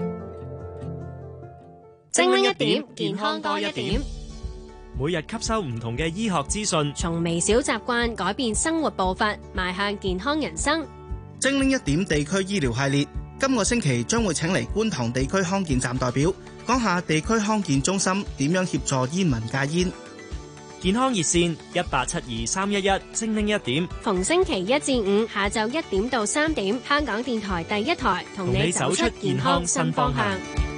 精靈一點，健康多一點。 每日吸收唔同嘅醫學資訊， 從微小習慣改變生活步伐，邁向健康人生。 精靈一點地區醫療系列，今個星期將會請嚟觀塘地區康健站代表，講下地區康健中心點樣協助煙民戒煙。 健康熱線一八七二三一一，精靈一點， 逢星期一至五下晝一點到三點，香港電台第一台同你走出健康新方向。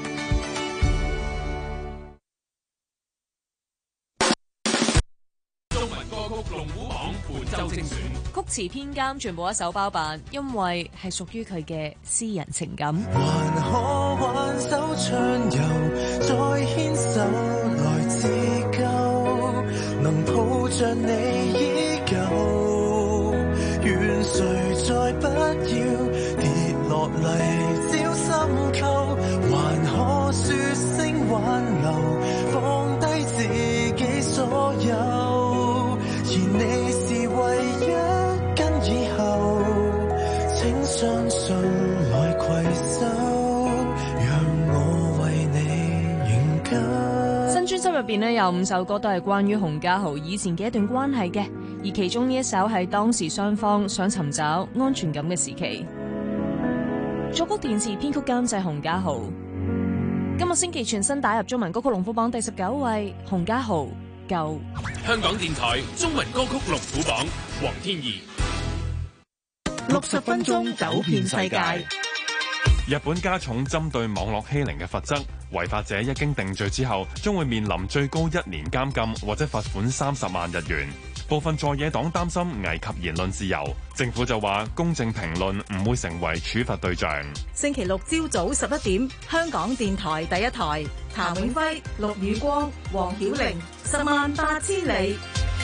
中文歌曲龍虎榜本周精選， 曲詞編監全部一手包辦，因為係屬於佢嘅私人情感。 還可挽手暢遊，再牽手來自救，能抱着你依舊，願誰再不要跌落泥沼深溝，還可說聲挽留，放低自己所有，而你是唯一，跟以後請相信來攜手，讓我為你營救。 新專輯入邊呢，有五首歌都係關於洪家豪以前嘅一段關係嘅，而其中呢一首係當時雙方想尋找安全感嘅時期。作曲填詞編曲監製洪家豪。今個星期全新打入中文歌曲龍虎榜第十九位，洪家豪舊。 香港電台中文歌曲龍虎榜，黃天怡。 六十分鐘走遍世界。 日本加重針對網絡欺凌嘅罰則，違法者一經定罪之後，將會面臨最高一年監禁或者罰款三十萬日元。部分在野黨擔心危及言論自由，政府就話公正評論唔會成為處罰對象。 星期六朝早十一點，香港電台第一台，譚永輝、陸宇光、黃曉玲，十萬八千里。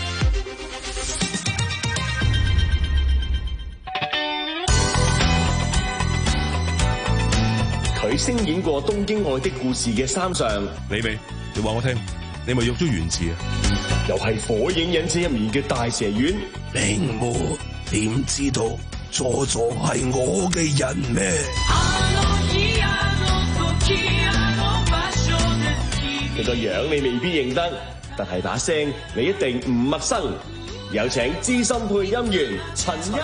佢聲演過《東京愛的故事》嘅三上， 你未？你話我聽，你咪喐咗原字啊？ 又係《火影忍者》入面嘅大蛇丸， 並冇點知道佐助係我嘅人咩？ 佢個樣你未必認得，但係把聲你一定唔陌生。有請資深配音員陳欣。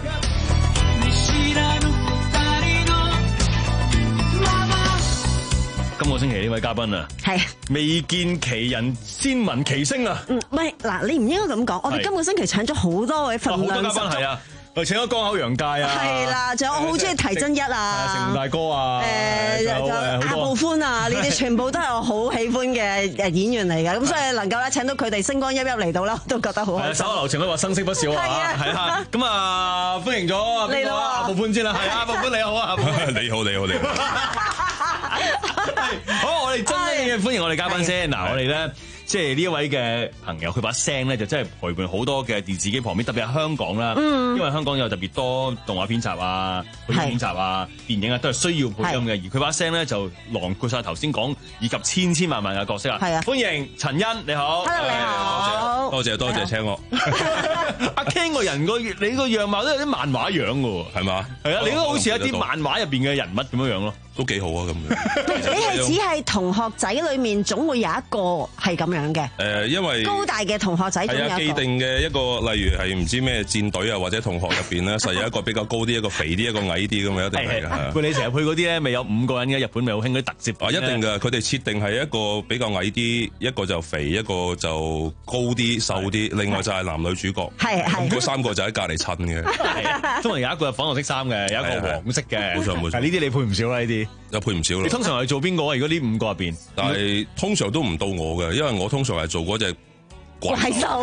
今個星期呢位嘉賓啊， 係未見其人先聞其聲啊！ 嗯，唔係嗱，你唔應該咁講。我哋今個星期請咗好多位份量十足， 係啊，我請咗江口洋介啊， 係啦，仲有我好中意提真一啊， 成大哥啊， 誒，仲有阿布歡啊，呢啲全部都係我好喜歡嘅誒演員嚟嘅，咁所以能夠咧請到佢哋星光熠熠嚟到啦，都覺得好開心。 手下留情都話生色不少啊，係啊，咁啊歡迎咗邊個啊？阿布歡先啦，係啊，阿布歡你好啊， 你好你好你好。 好，我哋真嘅歡迎我哋嘉賓先。嗱，我哋咧即係呢一位嘅朋友，佢把聲咧就真係陪伴好多嘅電視機旁邊，特別係香港啦。嗯，因為香港有特別多動畫編集啊、配音編輯啊、電影啊，都係需要配音嘅。而佢把聲咧就囊括晒頭先講以及千千萬萬嘅角色啊。係啊，歡迎陳欣，你好。 Hello，你好。 多謝多謝請我。 阿 Ken 個人個你個樣貌都有啲漫畫樣嘅喎， 係嘛？ 係啊，你都好似一啲漫畫入邊嘅人物咁樣樣咯。 都幾好啊咁樣。 你係只係同學仔裏面總會有一個係咁樣嘅。 誒，因為高大嘅同學仔總有一個。 係啊，既定嘅一個，例如係唔知咩戰隊啊，或者同學入邊咧，實有一個比較高啲，一個肥啲，一個矮啲咁樣，一定係㗎。 喂，你成日去嗰啲咧，咪有五個人嘅？日本咪好興嗰啲特攝。 啊，一定㗎，佢哋設定係一個比較矮啲，一個就肥，一個就高啲、瘦啲，另外就係男女主角。 係係。 嗰三個就喺隔離襯嘅。 係。通常有一個係粉紅色衫嘅，有一個黃色嘅。 冇錯冇錯。 呢啲你配唔少啦，呢啲。 又配唔少啦。 你通常係做邊個啊？如果呢五個入邊， 但係通常都唔到我嘅，因為我通常係做嗰隻怪獸。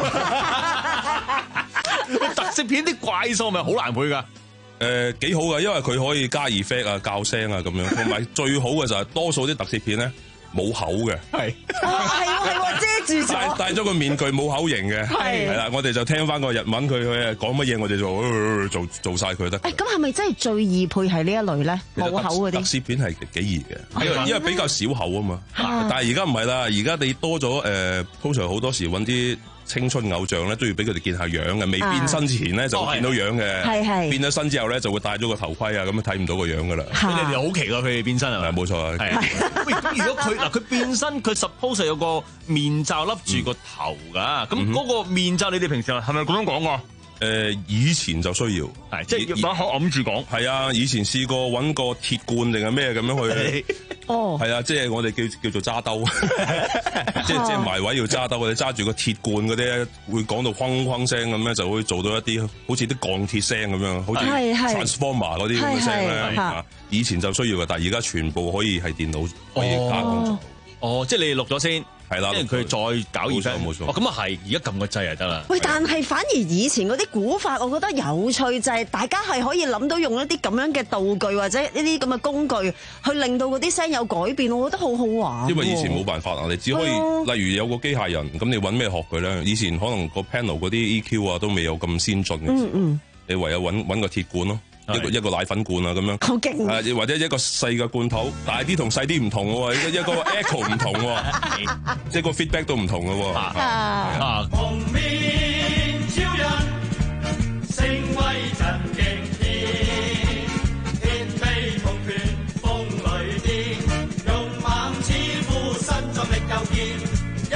特攝片啲怪獸咪好難配㗎？ 誒幾好㗎，因為佢可以加 effect 啊、校聲啊咁樣，同埋最好嘅就係多數啲特攝片咧冇口嘅。係。 哦，係喎係喎，遮住咗。 戴咗個面具冇口型嘅。係。係啦，我哋就聽翻個日文，佢佢講乜嘢，我哋就做做曬佢得。 誒，咁係咪真係最易配係呢一類咧？冇口嗰啲。特攝片係幾易嘅，因為因為比較少口啊嘛。但係而家唔係啦，而家你多咗誒，通常好多時揾啲青春偶像咧，都要俾佢哋見下樣嘅，未變身前咧就會見到樣嘅。係係。變咗身之後咧，就會戴咗個頭盔啊，咁樣睇唔到個樣噶啦。 你哋好奇㗎，佢哋變身係咪？ 冇錯啊。 係。喂，咁如果佢嗱佢變身，佢 suppose 有個面罩笠住個頭㗎，咁嗰個面罩你哋平時係咪咁樣講㗎？ 誒以前就需要， 係即係把口揞住講。 係啊，以前試過揾個鐵罐定係咩咁樣去。 哦， 係啊，即係我哋叫叫做揸兜，即係即係埋位要揸兜，你揸住個鐵罐嗰啲，會講到轟轟聲咁樣，就會做到一啲好似啲鋼鐵聲咁樣，好似 transformer 嗰啲咁嘅聲咧。以前就需要嘅，但係而家全部可以係電腦可以加工。 哦，即係你哋錄咗先。 係啦， 跟住佢再搞二聲， 冇錯。 哦，咁啊係，而家撳個掣就得啦。 喂，但係反而以前嗰啲古法，我覺得有趣就係大家係可以諗到用一啲咁樣嘅道具或者呢啲咁嘅工具，去令到嗰啲聲有改變，我覺得好好玩。 因為以前冇辦法啊，你只可以例如有個機械人，咁你揾咩學佢咧？以前可能個 panel 嗰啲 E Q 啊都未有咁先進嘅時候， 嗯嗯，你唯有揾揾個鐵罐咯。一個一個奶粉罐啊，咁樣， 好勁！ 係或者一個細嘅罐頭，大啲同細啲唔同嘅喎，一個 echo 唔同喎，即係個 feedback 都唔同嘅喎。 啊！蒙面超人，聲威震驚天，天飛同拳，風裏電，勇猛似虎，身壯力夠健。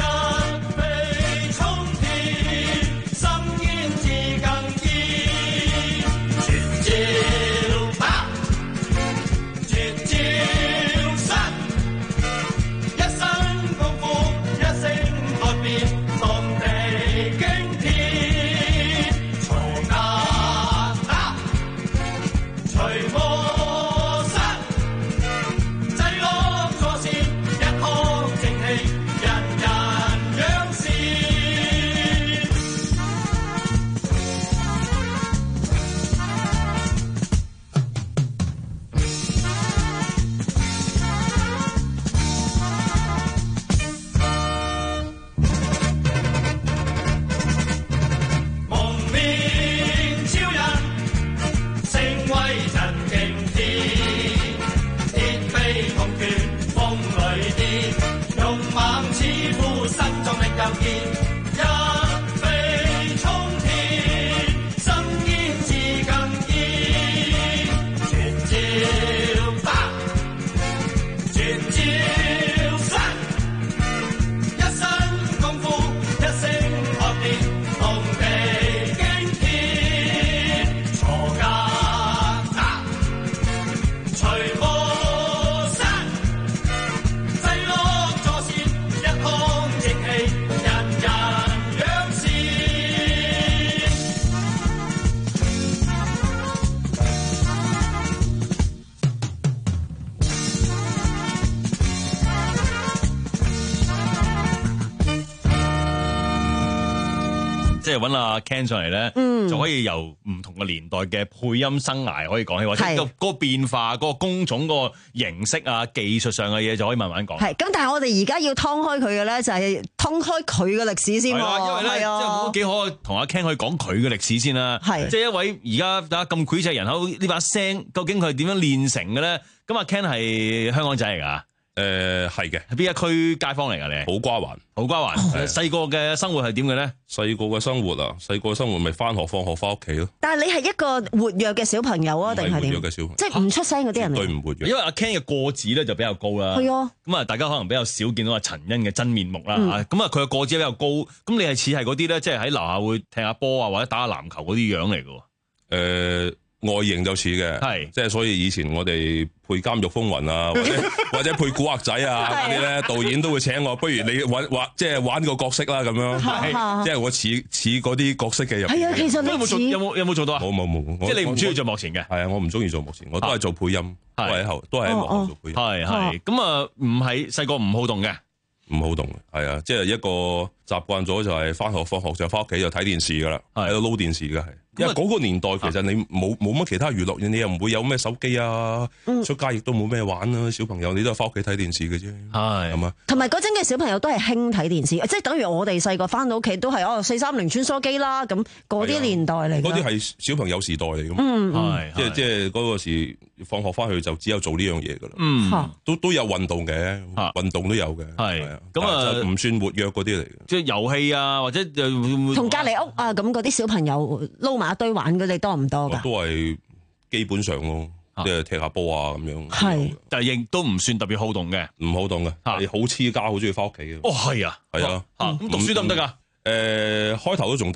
即係揾阿 Ken 上嚟咧，嗯、就可以由唔同嘅年代嘅配音生涯可以講起，或者個嗰個變化、嗰、嗰個工種、嗰個形式啊、技術上嘅嘢就可以慢慢講。 係咁，但係我哋而家要劏開佢嘅咧，就係劏開佢嘅歷史先喎。 因為咧，即係都幾好同阿 Ken 去講佢嘅歷史先啦。係，即係一位而家大家咁膾炙人口呢把聲，究竟佢係點樣練成嘅咧？咁阿 Ken 係香港仔嚟㗎。 誒係嘅， 係邊一區街坊嚟㗎你？ 土瓜灣， 土瓜灣。細個嘅生活係點嘅咧？ 細個嘅生活啊，細個嘅生活咪翻學放學翻屋企咯。 但係你係一個活躍嘅小朋友啊，定係點？ 活躍嘅小朋友， 即係唔出聲嗰啲人嚟。 絕對唔活躍。 因為阿 Ken 嘅個子咧就比較高啦。 係啊。 咁啊，大家可能比較少見到阿陳欣嘅真面目啦。咁啊、嗯，佢嘅個子比較高，咁你係似係嗰啲咧，即係喺樓下會踢下波啊，或者打下籃球嗰啲樣嚟㗎。誒、 呃。外形就似嘅，係即係所以以前我哋配《監獄風雲》啊，或者或者配《古惑仔》啊嗰啲咧，導演都會請我，不如你玩玩即係玩個角色啦咁樣，即係我似似嗰啲角色嘅入邊。 係啊，其實你有冇做有冇有冇做到啊？ 冇冇冇， 即係你唔中意做幕前嘅。 係啊，我唔中意做幕前，我都係做配音，都係喺後，都係喺幕後做配音。 係係咁啊，唔係細個唔好動嘅。 唔好動嘅，係啊，即係一個習慣咗就係翻學放學就翻屋企就睇電視噶啦，喺度撈電視嘅係。因為嗰個年代其實你冇冇乜其他娛樂嘢，你又唔會有咩手機啊，嗯、出街亦都冇咩玩啊。小朋友你都係翻屋企睇電視嘅啫，係咁啊。 同埋嗰陣嘅小朋友都係興睇電視，即係等於我哋細個翻到屋企都係哦四三零穿梭機啦，咁嗰啲年代嚟。 嗰啲係小朋友時代嚟嘅嘛， 嗯嗯、即係即係嗰個時放學翻去就只有做呢樣嘢噶啦，嗯、都都有運動嘅，運動都有嘅，係咁啊，唔算活躍嗰啲嚟嘅， 即係遊戲啊或者同隔離屋啊咁嗰啲小朋友撈埋一堆玩嘅，你多唔多㗎？ 都係基本上咯，即係踢下波啊咁樣。 係， 但係亦都唔算特別好動嘅， 唔好動嘅，係好黐家，好中意翻屋企嘅。 哦，係啊， 係啊， 咁讀書得唔得㗎？ 誒，開頭都仲得嘅，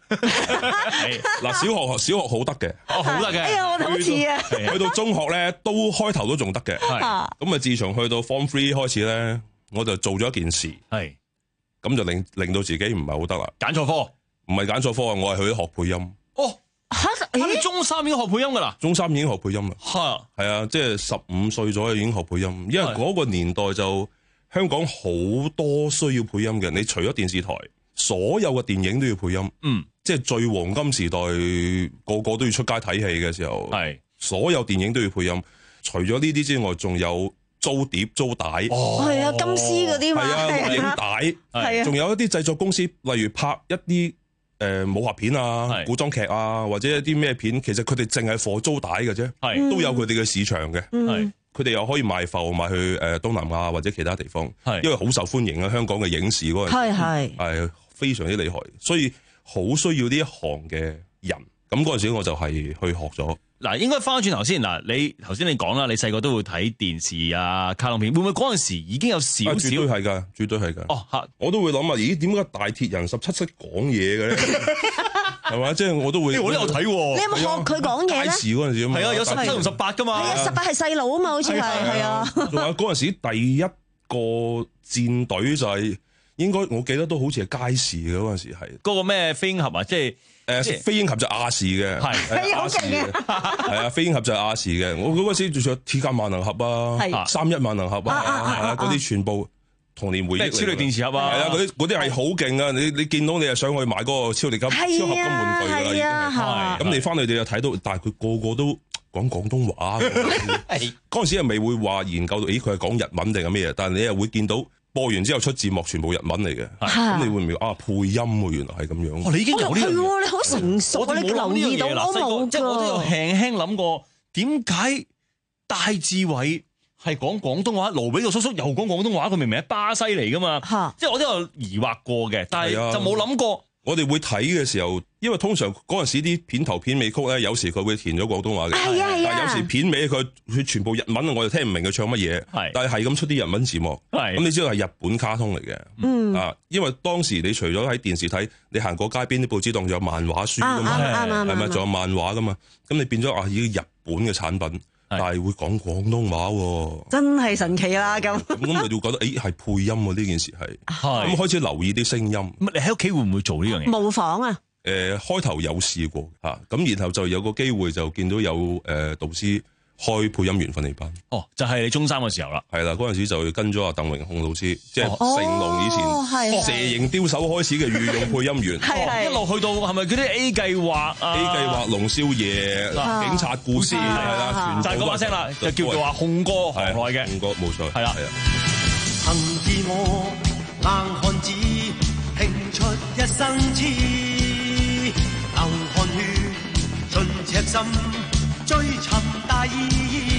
嗱，小學小學好得嘅， 哦好得嘅， 哎呀我都好似啊， 去到中學咧都開頭都仲得嘅，咁啊自從去到 Form Three 開始咧，我就做咗一件事， 係咁就令令到自己唔係好得啦， 揀錯科， 唔係揀錯科啊，我係去學配音。 哦，嚇你中三已經學配音噶啦？ 中三已經學配音啦， 係係啊，即係十五歲左右已經學配音，因為嗰個年代就香港好多需要配音嘅，你除咗電視台，所有嘅電影都要配音， 嗯， 即係最黃金時代，個個都要出街睇戲嘅時候， 係所有電影都要配音。除咗呢啲之外，仲有租碟、租帶， 哦，係啊，金絲嗰啲嘛， 係啊，錄影帶， 係啊， 仲有一啲製作公司，例如拍一啲誒武俠片啊、古裝劇啊，或者一啲咩片，其實佢哋淨係貨租帶嘅啫， 係都有佢哋嘅市場嘅， 係佢哋又可以賣埠賣去誒東南亞或者其他地方，因為好受歡迎啊，香港嘅影視嗰陣時係係係非常之厲害，所以好需要呢一行嘅人。咁嗰陣時我就係去學咗。 嗱，應該翻轉頭先嗱，你頭先你講啦，你細個都會睇電視啊、卡通片，會唔會嗰陣時已經有少少？ 絕對係㗎，絕對係㗎。 哦，嚇， 我都會諗啊，咦？點解大鐵人十七識講嘢嘅咧？係嘛？即係我都會。 我都有睇喎。 你有冇學佢講嘢咧？ 街市嗰陣時啊嘛。 係啊，有十七同十八㗎嘛。 係啊，十八係細佬啊嘛，好似係係啊。 仲有嗰陣時第一個戰隊就係應該我記得都好似係街市嘅嗰陣時係。 嗰個咩飛鷹俠啊，即係。 誒飛鷹俠就亞視嘅， 係亞視嘅，係啊，飛鷹俠就係亞視嘅。我嗰陣時仲有鐵甲萬能俠啊，三一萬能俠啊，係啊，嗰啲全部童年回憶嚟。 超力電池俠啊， 係啊，嗰啲嗰啲係好勁啊！你你見到你就想去買嗰個超力金超合金玩具㗎啦，已經係。咁你翻去你就睇到，但係佢個個都講廣東話。嗰陣時又未會話研究到，咦佢係講日文定係咩嘢？但係你又會見到。播完之後出字幕全部日文嚟嘅，咁你會唔會啊配音喎？原來係咁樣。 哦，你已經有呢樣嘢， 你好成熟，你留意到我冇， 即係我都有輕輕諗過，點解戴志偉係講廣東話，盧比道叔叔又講廣東話？佢明明係巴西嚟噶嘛？即係我都有疑惑過嘅，但係就冇諗過。我哋會睇嘅時候，因為通常嗰陣時啲片頭片尾曲咧，有時佢會填咗廣東話嘅， 係啊係啊， 但係有時片尾佢佢全部日文，我就聽唔明佢唱乜嘢。係，但係係咁出啲日文字幕。係，咁你知道係日本卡通嚟嘅。嗯，啊，因為當時你除咗喺電視睇，你行過街邊啲報紙檔仲有漫畫書噶嘛，係咪？仲有漫畫噶嘛？咁你變咗啊，已經日本嘅產品。但係會講廣東話喎， 真係神奇啦！咁咁咪會覺得誒係配音喎，呢件事係，咁開始留意啲聲音。咁你喺屋企會唔會做呢樣嘢？ 模仿啊？ 誒開頭有試過嚇，咁然後就有個機會就見到有誒導師開配音員訓練班。 哦，就係你中三嘅時候啦。 係啦，嗰陣時就跟咗阿鄧榮控老師，即係成龍以前蛇形刁手開始嘅御用配音員， 一路去到係咪嗰啲 A 計劃啊 ？A 計劃、龍少爺、警察故事係啦， 就係嗰把聲啦，就叫做話控歌行內嘅， 控歌冇錯， 係啦。 憑自我硬漢子，拼出一生痴，流汗血盡赤心，追尋大義。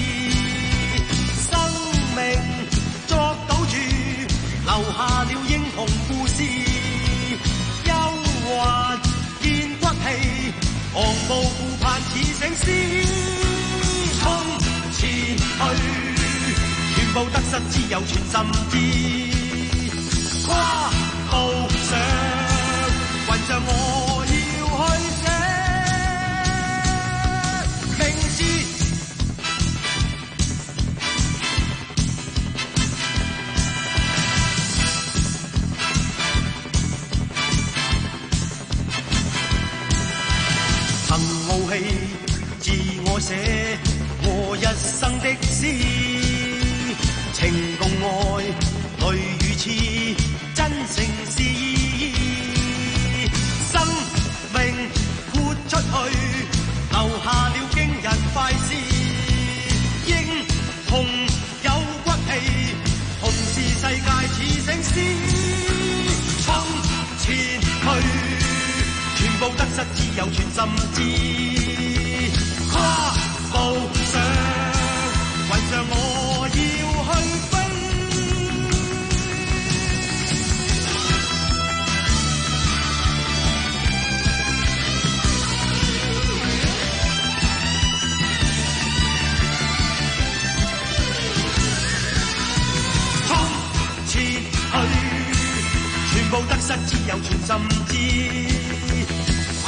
生命作賭注，留下了英雄故事。憂患見骨氣，昂步顧盼似醒獅，衝前去。全部得失只有全心知，跨步上雲上我要去寫名字。曾傲氣自我寫我一生的詩。情共愛，淚與痴，真誠是意。生命豁出去，留下了驚人快事。英雄有骨氣，同是世界似醒獅。衝前去，全部得失只有全心知。跨步上雲上我要全部得失只有全心知，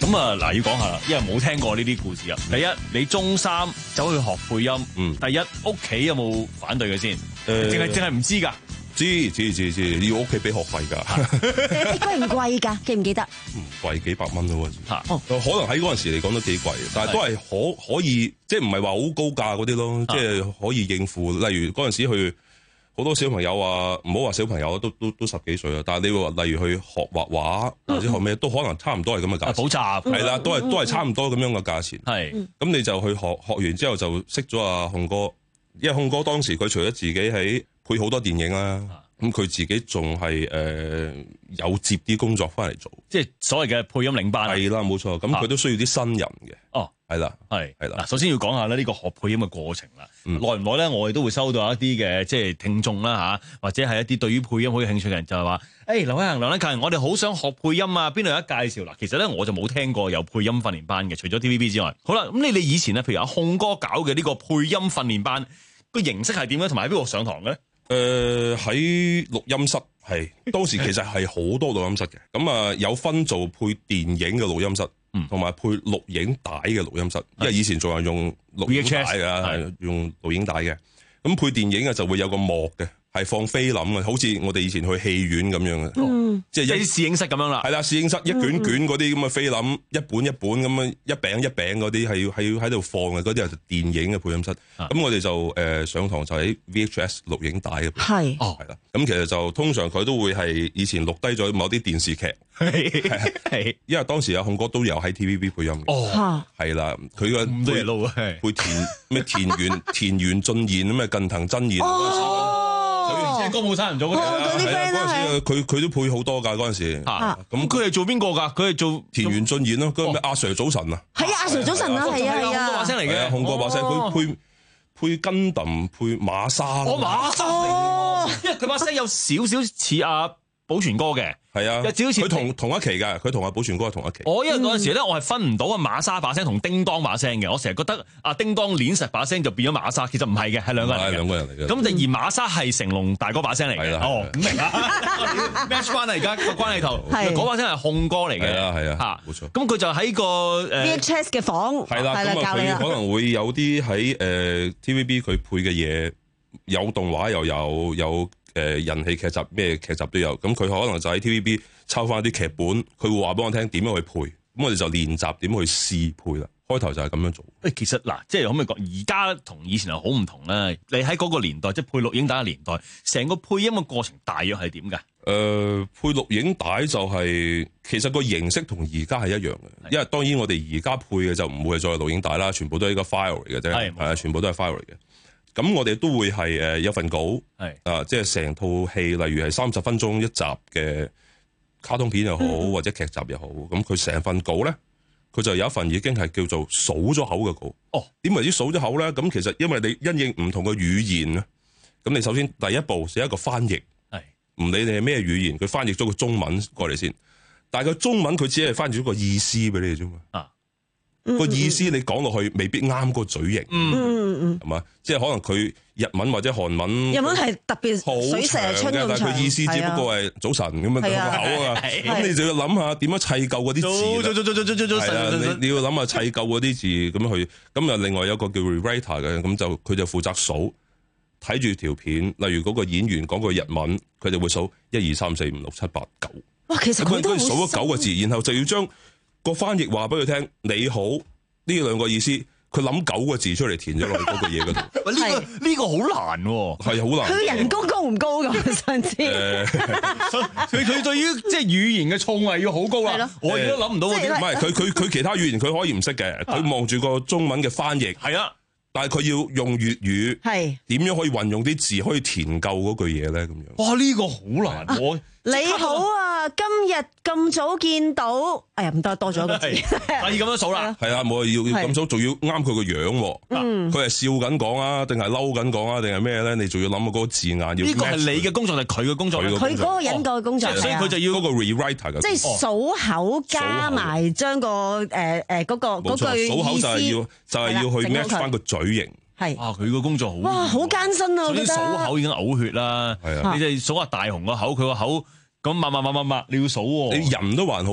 咁啊嗱，要講下啦，因為冇聽過呢啲故事啊。第一，你中三走去學配音，嗯，第一屋企有冇反對嘅先？誒、呃，淨係淨係唔知㗎。 知知知知，要屋企俾學費㗎。 貴唔貴㗎？記唔記得？ 唔貴，幾百蚊咯嗰陣時。 嚇， 哦，可能喺嗰陣時嚟講都幾貴，但係都係可可以，即係唔係話好高價嗰啲咯，即係可以應付。例如嗰陣時去好多小朋友啊，唔好話小朋友都都都十幾歲啦，但係你話例如去學畫畫或者學咩，都可能差唔多係咁嘅價錢。 補習係啦，都係都係差唔多咁樣嘅價錢。係，咁你就去學學完之後就識咗阿控哥，因為控哥當時佢除咗自己喺配好多電影啦，咁佢自己仲係誒有接啲工作翻嚟做， 即係所謂嘅配音領班。 係啦，冇錯。咁佢都需要啲新人嘅。哦，係啦， 係係啦。 嗱，首先要講下咧呢個學配音嘅過程啦。耐唔耐咧，我哋都會收到一啲嘅即係聽眾啦嚇，或者係一啲對於配音好有興趣嘅人就係話：誒劉偉恒、梁禮勤，我哋好想學配音啊，邊度有得介紹？嗱，其實咧我就冇聽過有配音訓練班嘅，除咗 T V B 之外。好啦，咁你哋以前咧，譬如阿控哥搞嘅呢個配音訓練班，個形式係點樣？同埋喺邊度上堂嘅咧？ 誒喺錄音室係當時其實係好多錄音室嘅，咁啊有分做配電影嘅錄音室，同埋配錄影帶嘅錄音室，因為以前仲係用錄影帶㗎，用錄影帶嘅。咁配電影嘅就會有個幕嘅，係放菲林嘅，好似我哋以前去戲院咁樣嘅， 嗯、 即係啲試影室咁樣啦。 係啦，試影室一卷卷嗰啲咁嘅菲林，一本一本咁樣一餅一餅嗰啲係要係要喺度放嘅，嗰啲係電影嘅配音室。咁、啊、我哋就誒、呃、上堂就喺 V H S 錄影帶嘅。係哦，係啦。咁其實就通常佢都會係以前錄低咗某啲電視劇。係，因為當時阿控哥都有喺 T V B 配音嘅。哦，係啦，佢個配配田咩田園田園俊彥咩近藤真彥。 哦，即係歌舞三人組嗰啲。 嗰啲 friend 嗰陣時佢佢都配好多㗎嗰陣時。 嚇，咁佢係做邊個㗎？佢係做田園俊彥咯，嗰個咩阿 Sir 早晨啊。 係啊，阿 Sir 早晨啊，係啊係啊。 控哥把聲嚟嘅， 控哥把聲，佢配配根揼配馬莎。 哦，馬莎，因為佢把聲有少少似阿保全哥嘅。 係啊，佢同同一期㗎，佢同阿保全哥係同一期。 我因為嗰陣時咧，我係分唔到阿馬莎把聲同叮當把聲嘅，我成日覺得阿叮當攣實把聲就變咗馬莎，其實唔係嘅，係兩個人嚟嘅。 兩個人嚟嘅。 咁就而馬莎係成龍大哥把聲嚟嘅。哦，咁明啦。match 翻啦，而家個關係圖，嗰把聲係控哥嚟嘅。 係啊係啊，冇錯。 咁佢就喺個誒 V H S 嘅房， 係啦，咁啊佢可能會有啲喺誒 T V B 佢配嘅嘢，有動畫又有有。誒人氣劇集咩劇集都有，咁佢可能就喺 T V B 抽翻啲劇本，佢會話俾我聽點樣去配，咁我哋就練習點去試配啦。開頭就係咁樣做。 誒，其實嗱，即係可唔可以講，而家同以前係好唔同啦。你喺嗰個年代，即係配錄影帶嘅年代，成個配音嘅過程大約係點㗎？誒、 呃，配錄影帶就係、是、其實個形式同而家係一樣嘅，因為當然我哋而家配嘅就唔會係再錄影帶啦，全部都係一個 file 嚟嘅啫，係啊，全部都係 file 嚟嘅。咁我哋都會係誒有份稿，係啊，即係成套戲，例如係三十分鐘一集嘅卡通片又好，嗯、或者劇集又好，咁佢成份稿咧，佢就有一份已經係叫做數咗口嘅稿。哦，點為之數咗口咧？咁其實因為你因應唔同嘅語言啊，咁你首先第一步寫一個翻譯，係唔理你係咩語言，佢翻譯咗個中文過嚟先，但係佢中文佢只係翻譯咗個意思俾你啫嘛。啊。個意思你講落去未必啱個嘴型，嗯嗯嗯，係嘛？即係可能佢日文或者韓文， 日文係特別水蛇春咁長， 但係佢意思只不過係早晨咁樣個口啊，咁你就要諗下點樣砌夠嗰啲字，係啊，你你要諗下砌夠嗰啲字咁樣去，咁啊另外有個叫 rewriter 嘅，咁就佢就負責數，睇住條片，例如嗰個演員講個日文，佢就會數一二三四五六七八九， 哇，其實佢都數咗九個字，然後就要將個翻譯話俾佢聽，你好呢兩個意思，佢諗九個字出嚟填咗落去嗰個嘢嗰度。 喂，呢個呢個好難喎， 係好難。 佢人工高唔高㗎？上次佢佢對於即係語言嘅造詣要好高啦。我而家諗唔到嗰啲。 唔係佢佢佢其他語言佢可以唔識嘅，佢望住個中文嘅翻譯。係啊。但係佢要用粵語，係點樣可以運用啲字可以填夠嗰句嘢咧？咁樣哇，呢個好難。我你好啊，今日咁早見到，哎呀唔得，多咗一個字， 可以咁樣數啦。 係啊，冇要要咁數，仲要啱佢個樣。嗯，佢係笑緊講啊，定係嬲緊講啊，定係咩咧？你仲要諗下嗰個字眼要。呢個係你嘅工作定係佢嘅工作？ 佢嗰個人個工作， 所以佢就要嗰個 rewriter 嘅。 即係數口加埋將個誒誒嗰個嗰句數口就係要就係要去 match 翻個嘴型。 係啊，佢個工作好哇，好艱辛啊！我覺得數口已經嘔血啦。係啊，你哋數下大雄個口，佢個口咁抹抹抹抹抹，你要數喎。 你人都還好啲，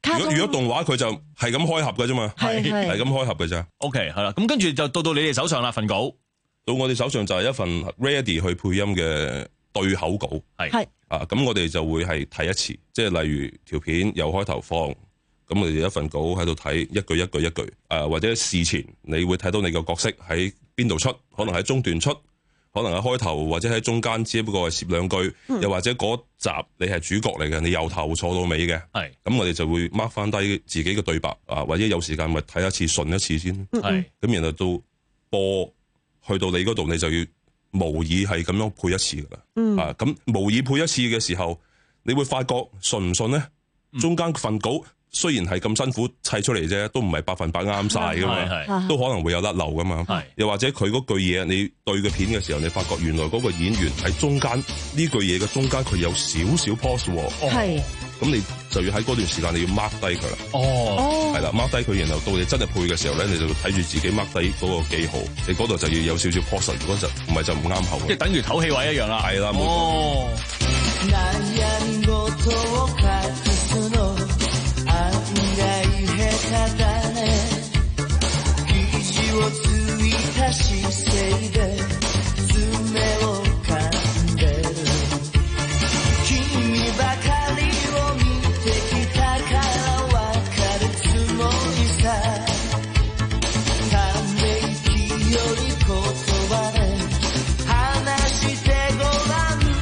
如果如果動畫佢就係咁開盒嘅啫嘛， 係係係咁開盒嘅咋。 OK， 係啦，咁跟住就到到你哋手上啦，份稿到我哋手上就係一份 ready 去配音嘅對口稿， 係係啊，咁我哋就會係睇一次，即係例如條片由開頭放，咁我哋一份稿喺度睇一句一句一句，誒或者事前你會睇到你個角色喺邊度出，可能喺中段出。可能喺開頭或者喺中間，只不過係攝兩句，嗯、又或者嗰集你係主角嚟嘅，你由頭坐到尾嘅，係咁我哋就會 mark 翻低自己嘅對白啊，或者有時間咪睇一次順一次先，係咁然後到播去到你嗰度，你就要模擬係咁樣配一次噶啦，嗯、啊咁模擬配一次嘅時候，你會發覺順唔順咧？中間份稿。雖然係咁辛苦砌出嚟啫，都唔係百分百啱晒噶嘛，都可能會有甩漏噶嘛。又或者佢嗰句嘢，你對個片嘅時候，你發覺原來嗰個演員喺中間呢句嘢嘅中間，佢有少少 pause 喎。係，咁你就要喺嗰段時間你要 mark 低佢啦。哦，係啦 ，mark 低佢，然後到你真係配嘅時候咧，你就睇住自己 mark 低嗰個記號，你嗰度就要有少少 pause，如果就唔係就唔啱口。 即係等於唞氣位一樣啦。 係啦，冇錯。 をついた姿勢で爪を噛んでる君ばかりを見てきたからわかるつもりさため息より言葉で話してごらん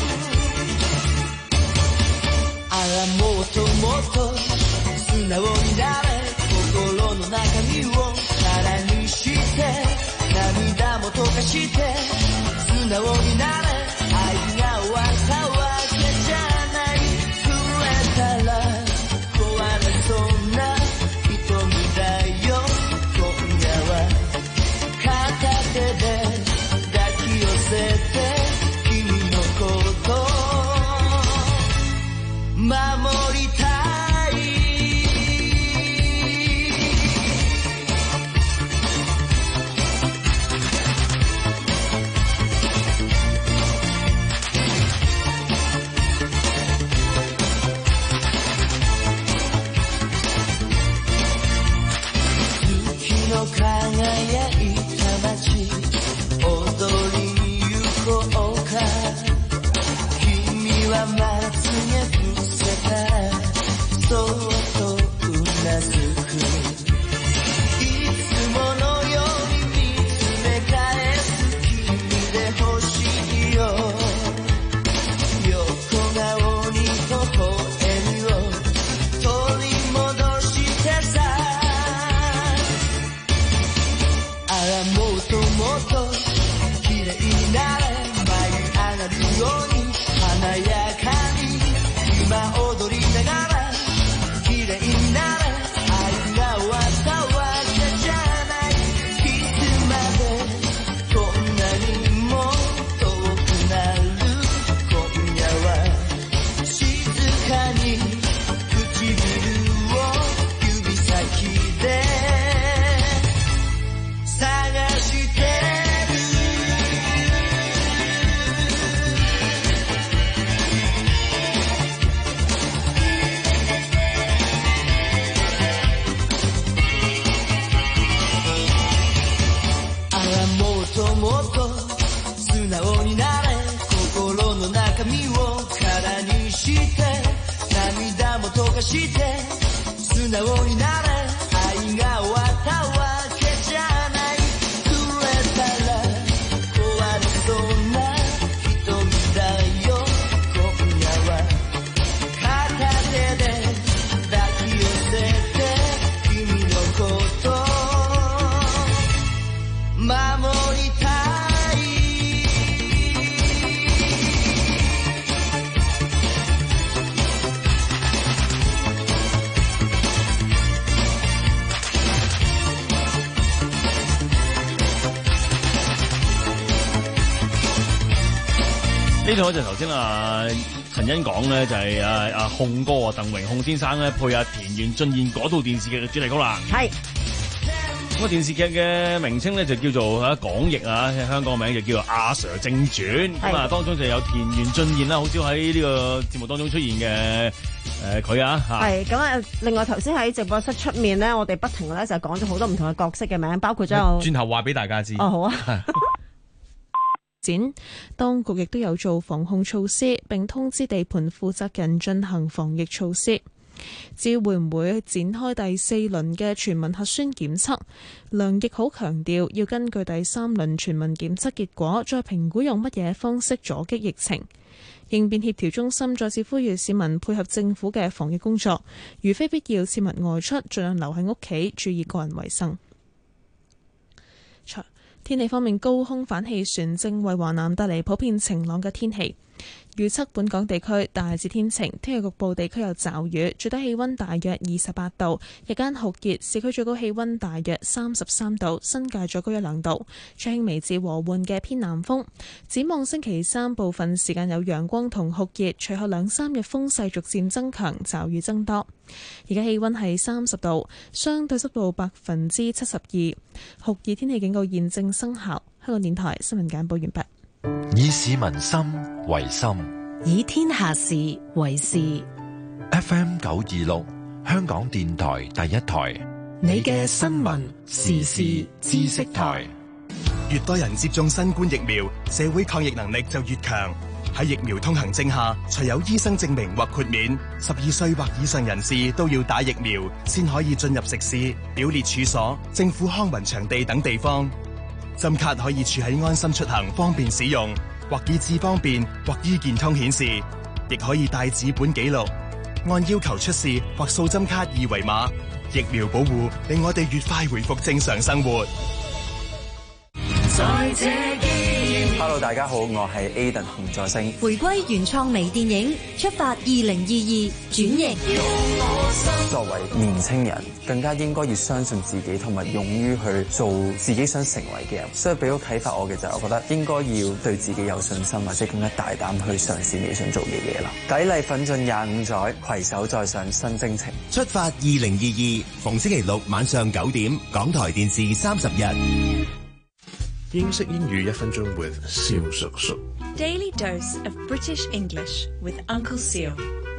あらもっともっと素直になれ心の中身を空にして涙も溶かして素直になれ愛が終わったわけじゃない触れたら壊れそうな瞳だよ今夜は片手で抱き寄せて君のこと守りたい輝いた街踊りゆこうか君はまつげ伏せたらそっとうなずくいつものように見つめ返す君で欲しいよ横顔に微笑みを取り戻してさあらもっともっと綺麗になれ舞い上がるように華やかに今踊りながら綺麗になれ愛が終わったわけじゃないいつまでこんなにも遠くなる今夜は静かに唇を指先で探してるあらもっともっと素直になれ心の中身を空にして涙も溶かして素直になれ愛が終わったわけじゃない触れたら壊れそうな瞳だよ今夜は片手で抱き寄せて君のこと守りたい呢套就頭先啊陳欣講咧，就係啊啊控哥啊鄧榮控先生咧配阿田園俊彥嗰套電視劇嘅主題曲啦。 係。 咁啊電視劇嘅名稱咧就叫做啊港譯啊，香港名就叫做《阿 Sir 正傳》。咁啊當中就有田園俊彥啦，好少喺呢個節目當中出現嘅誒佢啊嚇。係咁啊！另外頭先喺直播室出面咧，我哋不停咧就講咗好多唔同嘅角色嘅名，包括咗有轉頭話俾大家知。 哦，好啊。 展當局亦都有做防控措施，並通知地盤負責人進行防疫措施。至於會唔會展開第四輪嘅全民核酸檢測？梁亦好強調要根據第三輪全民檢測結果，再評估用乜嘢方式阻擊疫情。應變協調中心再次呼籲市民配合政府嘅防疫工作，如非必要切勿外出，盡量留喺屋企，注意個人衛生。天氣方面，高空反氣旋正為華南帶嚟普遍晴朗嘅天氣。預測本港地區大致天晴，聽日局部地區有驟雨，最低氣溫大約二十八度，日間酷熱，市區最高氣溫大約三十三度，新界再高一兩度，吹輕微至和緩嘅偏南風。展望星期三部分時間有陽光同酷熱，隨後兩三日風勢逐漸增強，驟雨增多。而家氣溫係三十度，相對濕度百分之七十二，酷熱天氣警告現正生效。香港電台新聞簡報完畢。 以市民心為心， 以天下事為事。 F M 九二六，香港電台第一台， 你嘅新聞時事知識台。 越多人接種新冠疫苗，社會抗疫能力就越強。喺疫苗通行證下，除有醫生證明或豁免，十二歲或以上人士都要打疫苗，先可以進入食肆、表列處所、政府康文場地等地方。針卡可以儲喺安心出行，方便使用，或以智方便，或醫健通顯示，亦可以帶紙本記錄，按要求出示或掃針卡二維碼。疫苗保護令我哋越快回復正常生活。 Hello， 大家好，我係 Aden 洪在星。 回歸原創微電影《出發二零二二轉型》。 作為年青人，更加應該要相信自己，同埋勇於去做自己想成為嘅人。所以俾到啟發我嘅就係，我覺得應該要對自己有信心，或者更加大膽去嘗試你想做嘅嘢啦。砥礪奮進廿五載，攜手再上新征程。 出發二零二二，逢星期六晚上九點，港台電視三十日。 英式英語一分鐘 with 蕭叔叔。 Daily dose of British English with Uncle Seal。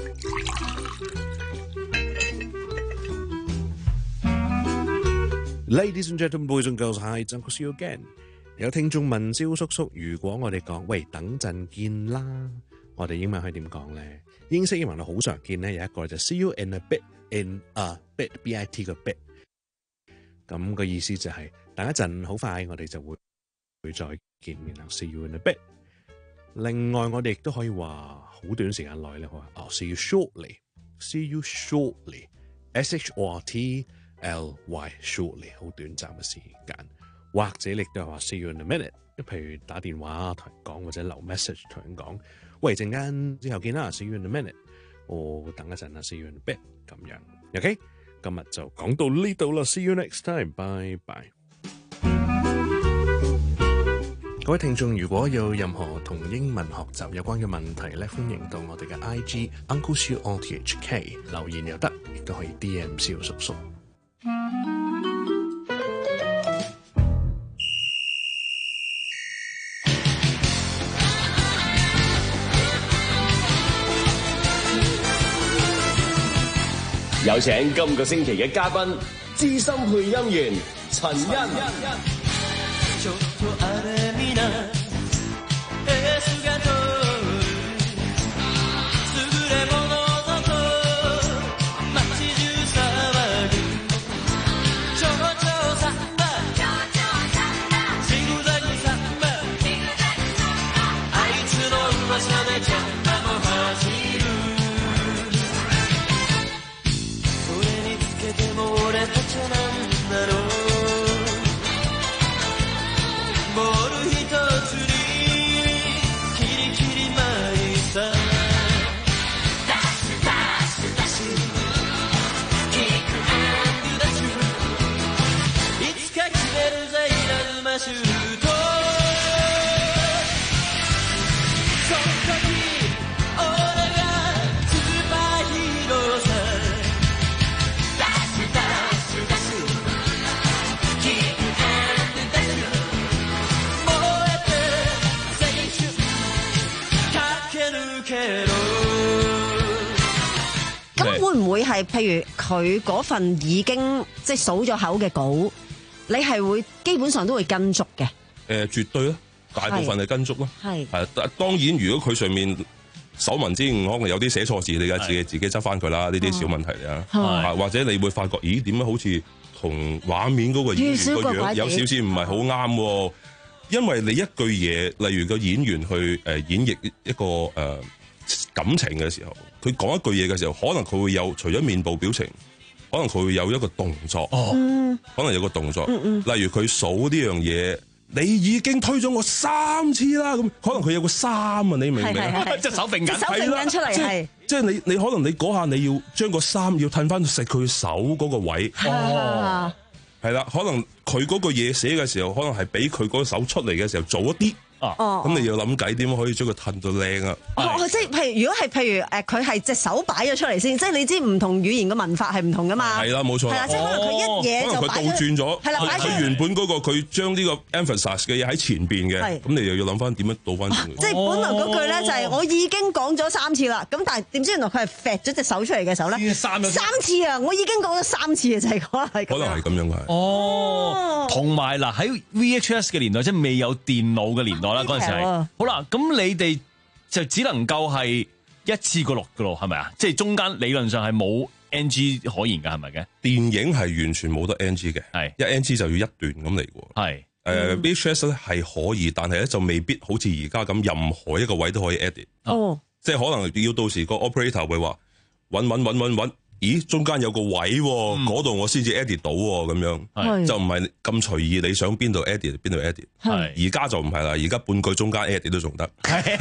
Ladies and gentlemen, boys and girls, hi, it's Uncle Seal again。 有聽眾問蕭叔叔，如果我哋講喂等陣見啦，我哋英文可以點講咧？英式英文好常見咧，有一個就 see you in a bit, in a bit, B I T 個 bit。 咁個意思就係等一陣，好快我哋就會會再見面啦。See you in a bit。另外我哋亦都可以話好短時間內咧，我話哦 see you shortly，see you shortly，S H O R T L Y shortly， 好短暫嘅時間。或者你都係話 see you in a minute， 譬如打電話同人講，或者留 message 同人講，喂陣間之後見啦 ，see you in a minute， 我等一陣啦 ，see you in a bit 咁樣。OK， 今日就講到呢度啦 ，see you next time，bye bye。各位聽眾，如果有任何同英文學習有關嘅問題咧，歡迎到我哋嘅 I G Uncle Siu O T H K 留言又得，亦都可以 D M 蕭叔叔。 有請今個星期嘅嘉賓，資深配音員陳欣。 咁會唔會係譬如佢嗰份已經即係數咗口嘅稿，你係會基本上都會跟足嘅？誒、 呃，絕對啦，大部分係跟足咯。係係，當然如果佢上面手文之誤，可能有啲寫錯字，你而家自己自己執翻佢啦，呢啲小問題啊。係或者你會發覺，咦，點解好似同畫面嗰個演員個樣有少少唔係好啱？因為你一句嘢，例如個演員去誒演繹一個誒、呃、感情嘅時候，佢講一句嘢嘅時候，可能佢會有除咗面部表情，可能佢會有一個動作，哦、可能有個動作，嗯嗯、例如佢數呢樣嘢，你已經推咗我三次啦，咁可能佢有個三啊，你明唔明啊？ 即係手揈緊， 手揈緊出嚟係， 即係你你可能你嗰下你要將個三要褪翻食佢手嗰個位。哦係啦，可能佢嗰個嘢寫嘅時候，可能係俾佢嗰手出嚟嘅時候早一啲。哦，咁你要諗計點樣可以將佢褪到靚啊？ 哦，即係譬如如果係譬如誒，佢係隻手擺咗出嚟先，即係你知唔同語言嘅文法係唔同噶嘛？係啦，冇錯。 係啦，即係可能佢一嘢就可能佢倒轉咗。係啦，佢原本嗰個佢將呢個 emphasize 嘅嘢喺前邊嘅，咁你又要諗翻點樣倒翻轉。 即係本來嗰句咧就係我已經講咗三次啦，咁但係點知原來佢係揈咗隻手出嚟嘅時候咧，三次啊！我已經講咗三次啊，就係可能係。 可能係咁樣嘅。 哦，同埋嗱喺 V H S 嘅年代，即係未有電腦嘅年代啦，嗰陣時係。好啦，咁你哋就只能夠係一次過錄㗎咯，係咪啊？即係中間理論上係冇 N G 可言㗎，係咪嘅？ 電影係完全冇得 N G 嘅，係一 N G 就要一段咁嚟喎。係誒 V H S 咧係可以，但係咧就未必好似而家咁，任何一個位都可以 edit。哦，即係可能要到時個 operator 會話揾揾揾揾揾。咦，中間有個位喎，嗰度、嗯、我先至 edit 到喎，咁樣就唔係咁隨意，你想邊度 edit 邊度 edit。而家就唔係啦，而家半句中間 edit 都仲得。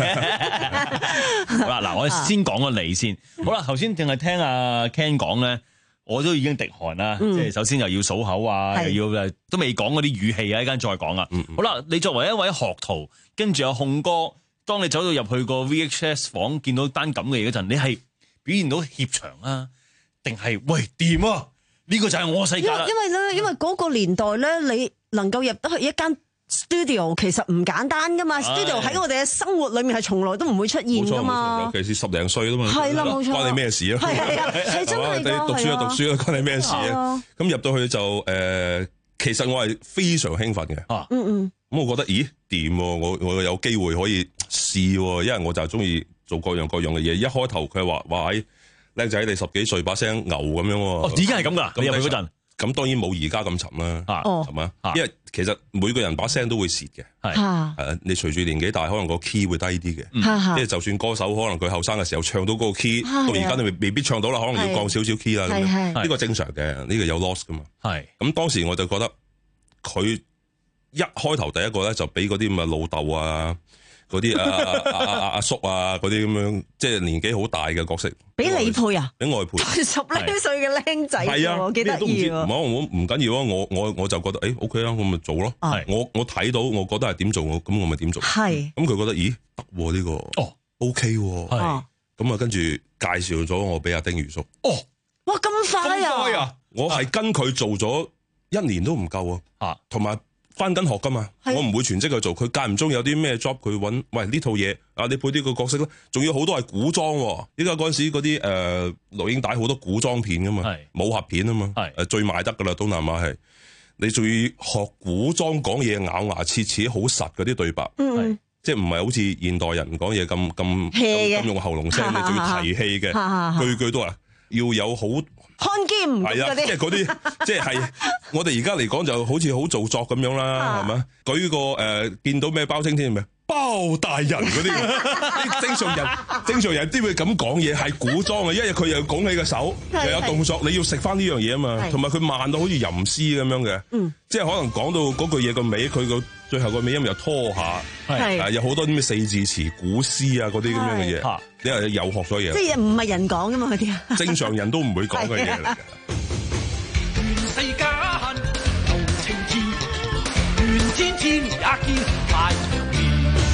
好啦，嗱，我哋先講個你先。好啦，頭先淨係聽阿 Ken 講咧，我都已經滴汗啦。嗯、即係首先又要數口啊，是又要誒都未講嗰啲語氣啊，一陣再講啊。嗯、好啦，你作為一位學徒，跟住有控哥，當你走到入去個 V H S 房，見到單咁嘅嘢嗰陣，你係表現到怯場啊？定係喂掂啊！呢、這個就係我世界啦。 因為咧，因為嗰個年代咧，你能夠入得去一間 studio，其實唔簡單噶嘛。studio 喺我哋嘅生活裏面係從來都唔會出現噶嘛。 尤其是十零歲啦嘛。 係啦，冇錯。 關你咩事啊？係係啊，係真係噶。你讀書就讀書啦，關你咩事啊？咁入到去就誒、呃，其實我係非常興奮嘅。啊，嗯嗯。咁我覺得，咦，掂、啊？我我有機會可以試、啊，因為我就係中意做各樣各樣嘅嘢。一開頭佢話話喺。靚仔，你十幾歲把聲牛咁樣喎。 哦，已經係咁噶。你入去嗰陣， 咁當然冇而家咁沉啦。係嘛？因為其實每個人把聲都會蝕嘅。係係你隨住年紀大，可能個 key 會低啲嘅。即係就算歌手可能佢後生嘅時候唱到嗰個 key，到而家你未未必唱到啦，可能要降少少 key 啦。呢個正常嘅，呢個有 loss 噶嘛。係咁當時我就覺得佢一開頭第一個咧就俾嗰啲咁嘅老豆啊。嗰啲阿阿阿阿叔啊，嗰啲咁樣，即係年紀好大嘅角色， 俾你配啊， 俾外配， 十零歲嘅僆仔，係啊，幾得意啊！ 唔好，我唔緊要啊，我我我就覺得，誒，O K 啦，我咪做咯。係，我我睇到，我覺得係點做，我咁我咪點做。係，咁佢覺得，咦，得呢個，哦，O K，係，咁啊，跟住介紹咗我俾阿丁如叔。哦， 哇，咁快啊！ 我係跟佢做咗一年都唔夠啊，啊，同埋。翻緊學噶嘛，是我唔會全職去做。佢間唔中有啲咩 job，佢揾喂呢套嘢啊，你配呢個角色咧，仲要好多係古裝。依家嗰陣時嗰啲誒錄影帶好多古裝片噶嘛，是武俠片啊嘛，誒是最賣得噶啦，東南亞係。你仲要學古裝講嘢咬牙切齒好實嗰啲對白，嗯、即係唔係好似現代人講嘢咁咁咁用喉嚨聲，你仲要提氣嘅，句句都話要有好。 看劍係啊， 即係嗰啲，即係我哋而家嚟講就好似好做作咁樣啦，係咪？舉個誒、呃，見到咩包青天咩？包大人嗰啲，正常人正常人都會咁講嘢，係古裝嘅，因為佢又拱起個手，又有動作，你要食翻呢樣嘢啊嘛，同埋佢慢到好似吟詩咁樣嘅，嗯、即係可能講到嗰句嘢個尾，佢個最後個尾音又拖下，係、啊、有好多啲咩四字詞、古詩啊嗰啲咁樣嘅嘢，你係又學咗嘢， 即係唔係人講噶嘛嗰啲啊？ 正常人都唔會講嘅嘢嚟嘅。 全世間無情義，願天天也見快長面。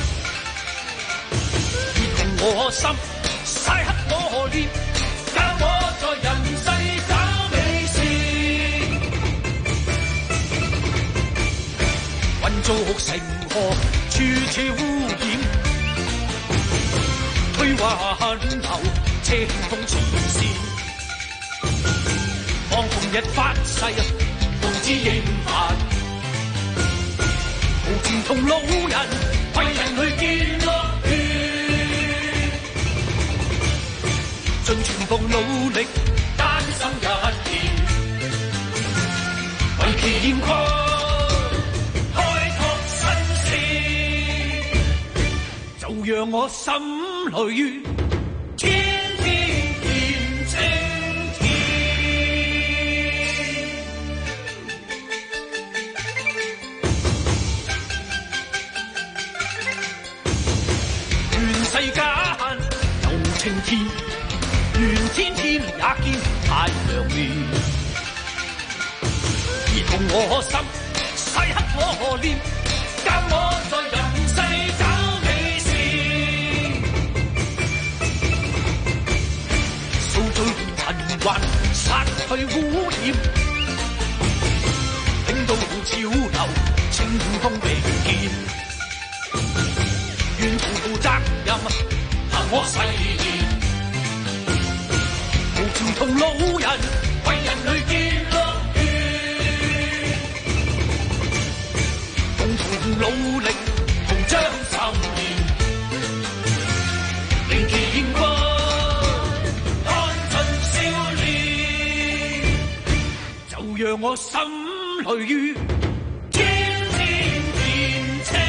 熱定我心，曬黑我臉，教我在人世找美事。混造成河，處處污染，退溫柔，車風前線，望紅日發誓，奉旨應發，無傳同路人，為人類建樂園，盡全部努力，艱辛一片，為其現況。就讓我心裏天天變青天，願世間有晴天，願天天也見太陽面，而同我心細刻我練，教我在人世間還殺去污染，令到潮流清風並肩，願同負責任行我誓言，無情同路人為人類建樂園，共同努力同將心念，令其現光。讓我心裏於天天變青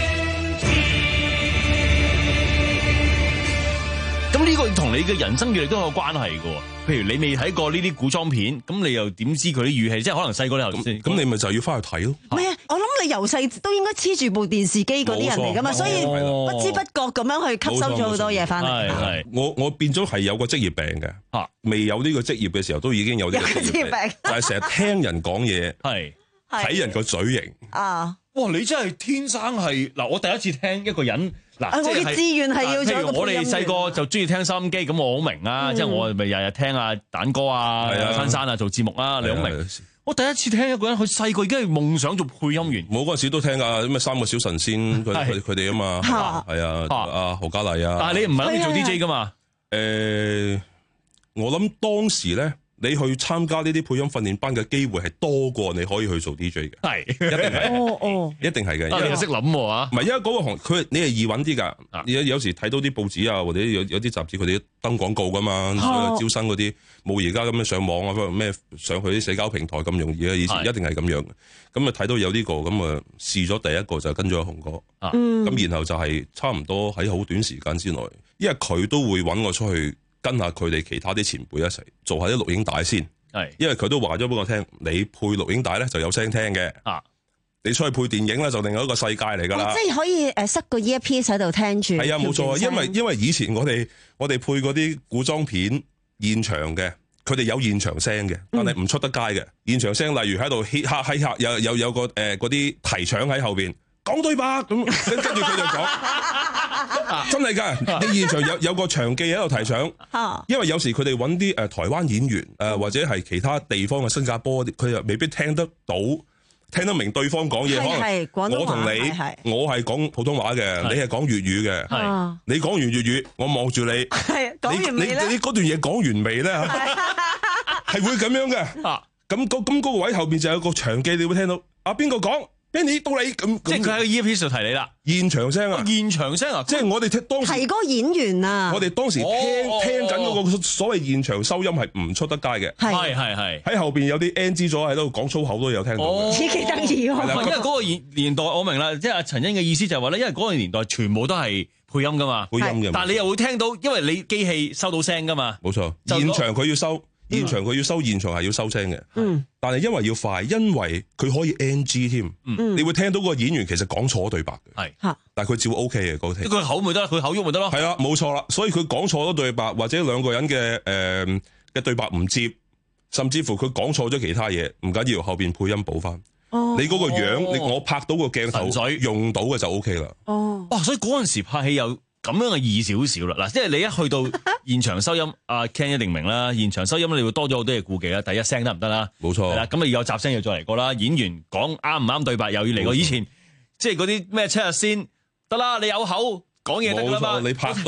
天。 咁呢個同你嘅人生閱歷都有關係嘅。譬如你未睇過呢啲古裝片，咁你又點知佢啲語氣？即係可能細個你頭先， 咁你咪就要翻去睇咯。 唔係啊，我諗你由細都應該黐住部電視機嗰啲人嚟噶嘛，所以不知不覺咁樣去吸收咗好多嘢翻嚟。 係我我變咗係有個職業病嘅，嚇未有呢個職業嘅時候都已經有呢個職業病，就係成日聽人講嘢，係睇人個嘴型啊！ 哇！你真係天生係嗱，我第一次聽一個人嗱， 我嘅志願係要做一個配音員。 我哋細個就中意聽收音機，咁我好明啊，即係我咪日日聽啊蛋哥啊、珊珊啊做節目啊，你好明。我第一次聽一個人，佢細個已經係夢想做配音員。 我嗰陣時都聽㗎，咩三個小神仙佢佢佢哋啊嘛，係啊，阿何嘉麗啊。 但係你唔係諗住做 D J 㗎嘛？ 誒，我諗當時咧。你去參加呢啲配音訓練班嘅機會係多過你可以去做 D J 嘅， 係一定係， 哦哦， 一定係嘅。 你又識諗喎啊？ 唔係，因為嗰個行佢你係易揾啲㗎。有有時睇到啲報紙啊，或者有有啲雜誌佢哋登廣告㗎嘛，招生嗰啲冇而家咁樣上網啊，咩上去啲社交平台咁容易啊。以前一定係咁樣嘅。咁啊睇到有呢個咁啊試咗第一個就跟咗阿雄哥，咁然後就係差唔多喺好短時間之內，因為佢都會揾我出去。跟下佢哋其他啲前輩一齊做下啲錄影帶先，係，因為佢都話咗俾我聽，你配錄影帶咧就有聲聽嘅，啊，你出去配電影咧就另外一個世界嚟㗎啦。即係可以誒塞個 earpiece喺度聽住。係啊，冇錯，因為因為以前我哋我哋配嗰啲古裝片現場嘅，佢哋有現場聲嘅，但係唔出得街嘅、嗯、現場聲，例如喺度嘻哈嘻哈，有有有個誒嗰啲提搶喺後邊講對白咁，跟住佢就講。真係㗎，你現場有有個場記喺度提搶，因為有時佢哋揾啲誒台灣演員誒、呃、或者係其他地方嘅新加坡，佢又未必聽得到、聽得明對方講嘢。可能我同你，我係講普通話嘅，你係講粵語嘅，你講完粵語，我望住你，你你你嗰段嘢講完未咧？係會咁樣嘅。咁嗰咁嗰個位後邊就有個場記，你會聽到啊邊個講？Benny 到你咁， 即係佢喺個 earpiece 度提你啦。 現場聲啊， 現場聲啊， 即係我哋當時係嗰個演員啊。 我哋當時聽、哦、聽緊嗰個所謂現場收音係唔出得街嘅， 係係係喺後邊有啲 N G 咗喺度講粗口都有聽到嘅， 幾得意喎。 因為嗰個年年代我明啦，即係阿陳欣嘅意思就係話咧，因為嗰個年代全部都係配音噶嘛， 配音嘅， 但係你又會聽到，因為你機器收到聲噶嘛， 冇錯，現場佢要收。現場佢要收，現場係要收聲嘅。嗯，但係因為要快，因為佢可以 N G 添。嗯，你會聽到個演員其實講錯對白嘅。係，但係佢照 O K 嘅嗰個。 佢口咪得，佢口喐咪得咯。 係啦，冇錯啦。所以佢講錯咗對白，或者兩個人嘅誒嘅對白唔接，甚至乎佢講錯咗其他嘢，唔緊要，後邊配音補翻。哦，你嗰個樣，你我拍到個鏡頭用到嘅就 O K 啦。哦， 哇！所以嗰陣時拍戲又。咁樣嘅易少少啦，嗱，即係你一去到現場收音，阿 Ken 一定明啦。現場收音你會多咗好多嘢顧忌啦。第一聲得唔得啦？ 冇錯。係啦， 咁你有雜聲要再嚟過啦。演員講啱唔啱對白又要嚟過。以前即係嗰啲咩七日先得啦，你有口講嘢得啦嘛。 冇錯，你拍到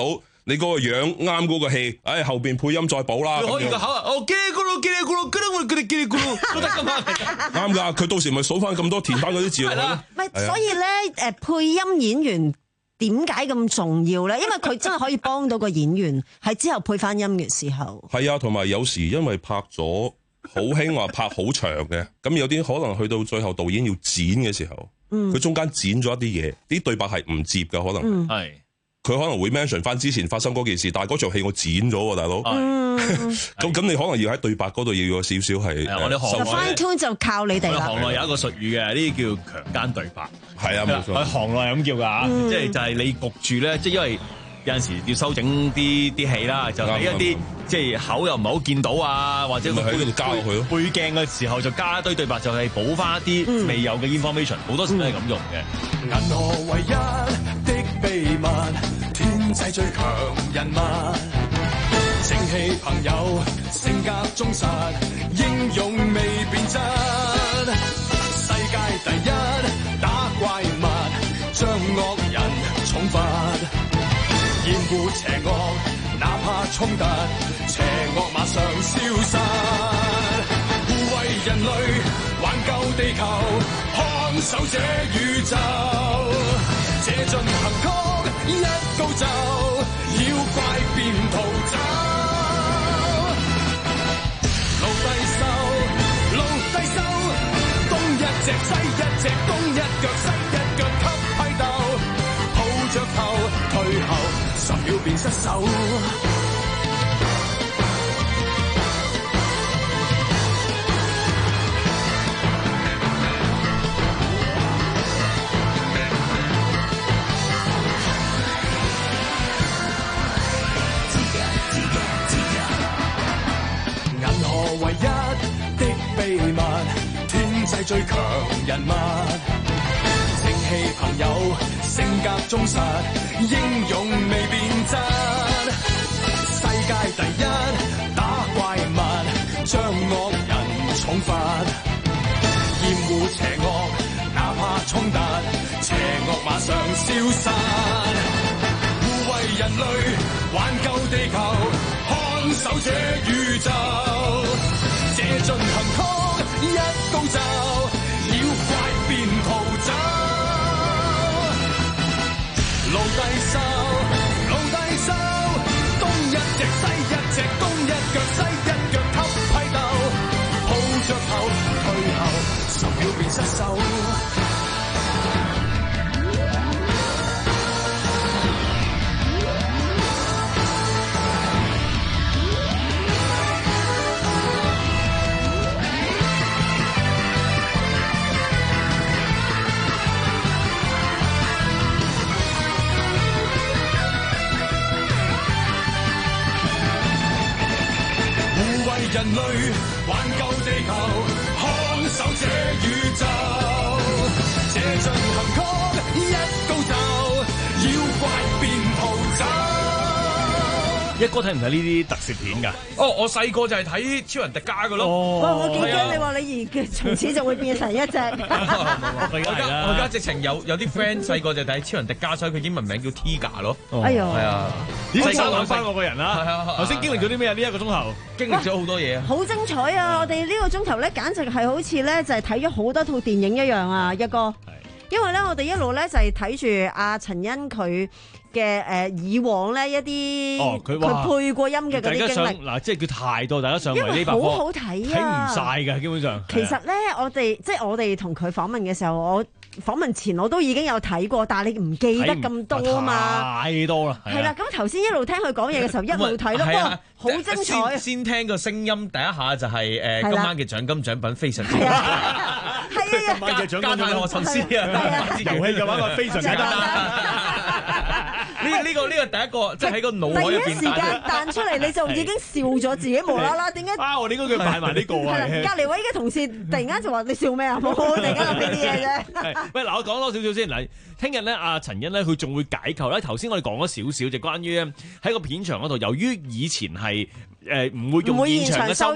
你嗰個樣啱嗰個戲，唉後邊配音再補啦。 可以個口啊，哦嘰哩咕嚕嘰哩咕嚕嘰哩咕嚕嘰哩咕嚕都得噶嘛。 啱㗎，佢到時咪數翻咁多填翻嗰啲字落去咯。 唔係，所以咧誒配音演員點解咁重要咧？因為佢真係可以幫到個演員喺之後配翻音嘅時候。 係啊，同埋有時因為拍咗好興話拍好長嘅，咁有啲可能去到最後導演要剪嘅時候，佢、嗯、中間剪咗一啲嘢，啲對白係唔接㗎，可能係。嗯佢可能會 mention 翻之前發生嗰件事，但係嗰場戲我剪咗喎，大佬。咁咁你可能要喺對白嗰度要有少少係。我哋行內 fine tune 就靠你哋啦。 行內有一個術語嘅，呢啲叫強姦對白。 係啊，冇錯。 喺行內係咁叫㗎，即係就係你焗住咧，即係因為有陣時要修整啲啲戲啦，就喺一啲即係口又唔係好見到啊，或者喺嗰度加落去咯。 背鏡嘅時候就加一堆對白，就係補翻一啲未有嘅 information，好多時都係咁用嘅。 銀河唯一的秘密。天際最強人物，正氣朋友，性格忠實，英勇未變質。世界第一打怪物，將惡人重罰，厭惡邪惡，哪怕衝突，邪惡馬上消失。護衛人類，挽救地球，看守這宇宙，這進行曲。一高奏，妖怪便逃走。路低收，路低收，東一隻西一隻，東一腳西一腳給批鬥，抱着頭退後，十秒便失手。唯一的秘密，天際最強人物，正氣朋友，性格忠實，英勇未變質。世界第一打怪物，將惡人重罰，厭惡邪惡，哪怕衝突，邪惡馬上消失。護衛人類，挽救地球，看守這宇宙。這進行曲一高奏，妖怪便逃走。路低收，路低收，東一隻西一隻，東一腳西一腳給批鬥，抱着頭退後，十秒便失手。人類挽救地球，看守這宇宙，這進行曲一高奏，妖怪便逃走。 一哥睇唔睇呢啲特攝片㗎？ 哦，我細個就係睇超人迪迦㗎咯。 哇！我幾驚你話你而從此就會變成一隻。 我而家我而家直情有有啲 friend 細個就睇超人迪迦，所以佢英文名叫 Tiga 咯。 哎呦， 係啊！ 細個諗翻我個人啦。係啊！頭先經歷咗啲咩啊？呢一個鐘頭經歷咗好多嘢。 好精彩啊！我哋呢個鐘頭咧，簡直係好似咧就係睇咗好多套電影一樣啊！一哥，因為咧我哋一路咧就係睇住阿陳欣佢嘅誒以往咧一啲佢配過音嘅嗰啲經歷。 嗱，即係佢太多，大家上嚟呢百科好好睇啊！ 睇唔晒㗎，基本上。 其實咧，我哋即係我哋同佢訪問嘅時候，我訪問前我都已經有睇過，但係你唔記得咁多啊嘛。 太多啦。 係啦，咁頭先一路聽佢講嘢嘅時候，一路睇咯，哇，好精彩！ 先聽個聲音，第一下就係誒今晚嘅獎金獎品非常之。係啊， 今晚嘅獎金獎品我尋思啊！遊戲嘅話我非常簡單。呢呢個呢個第一個即係喺個腦海入邊第一時間彈出嚟，你就已經笑咗自己無啦啦，點解？ 啊！我點解佢擺埋呢個啊？ 隔離位嘅同事突然間就話：你笑咩啊？冇，突然間諗起啲嘢啫。 喂，嗱，我講多少少先。嗱，聽日咧，阿陳欣咧，佢仲會解構咧。頭先我哋講咗少少，就關於喺個片場嗰度，由於以前係誒唔會用現場嘅收音，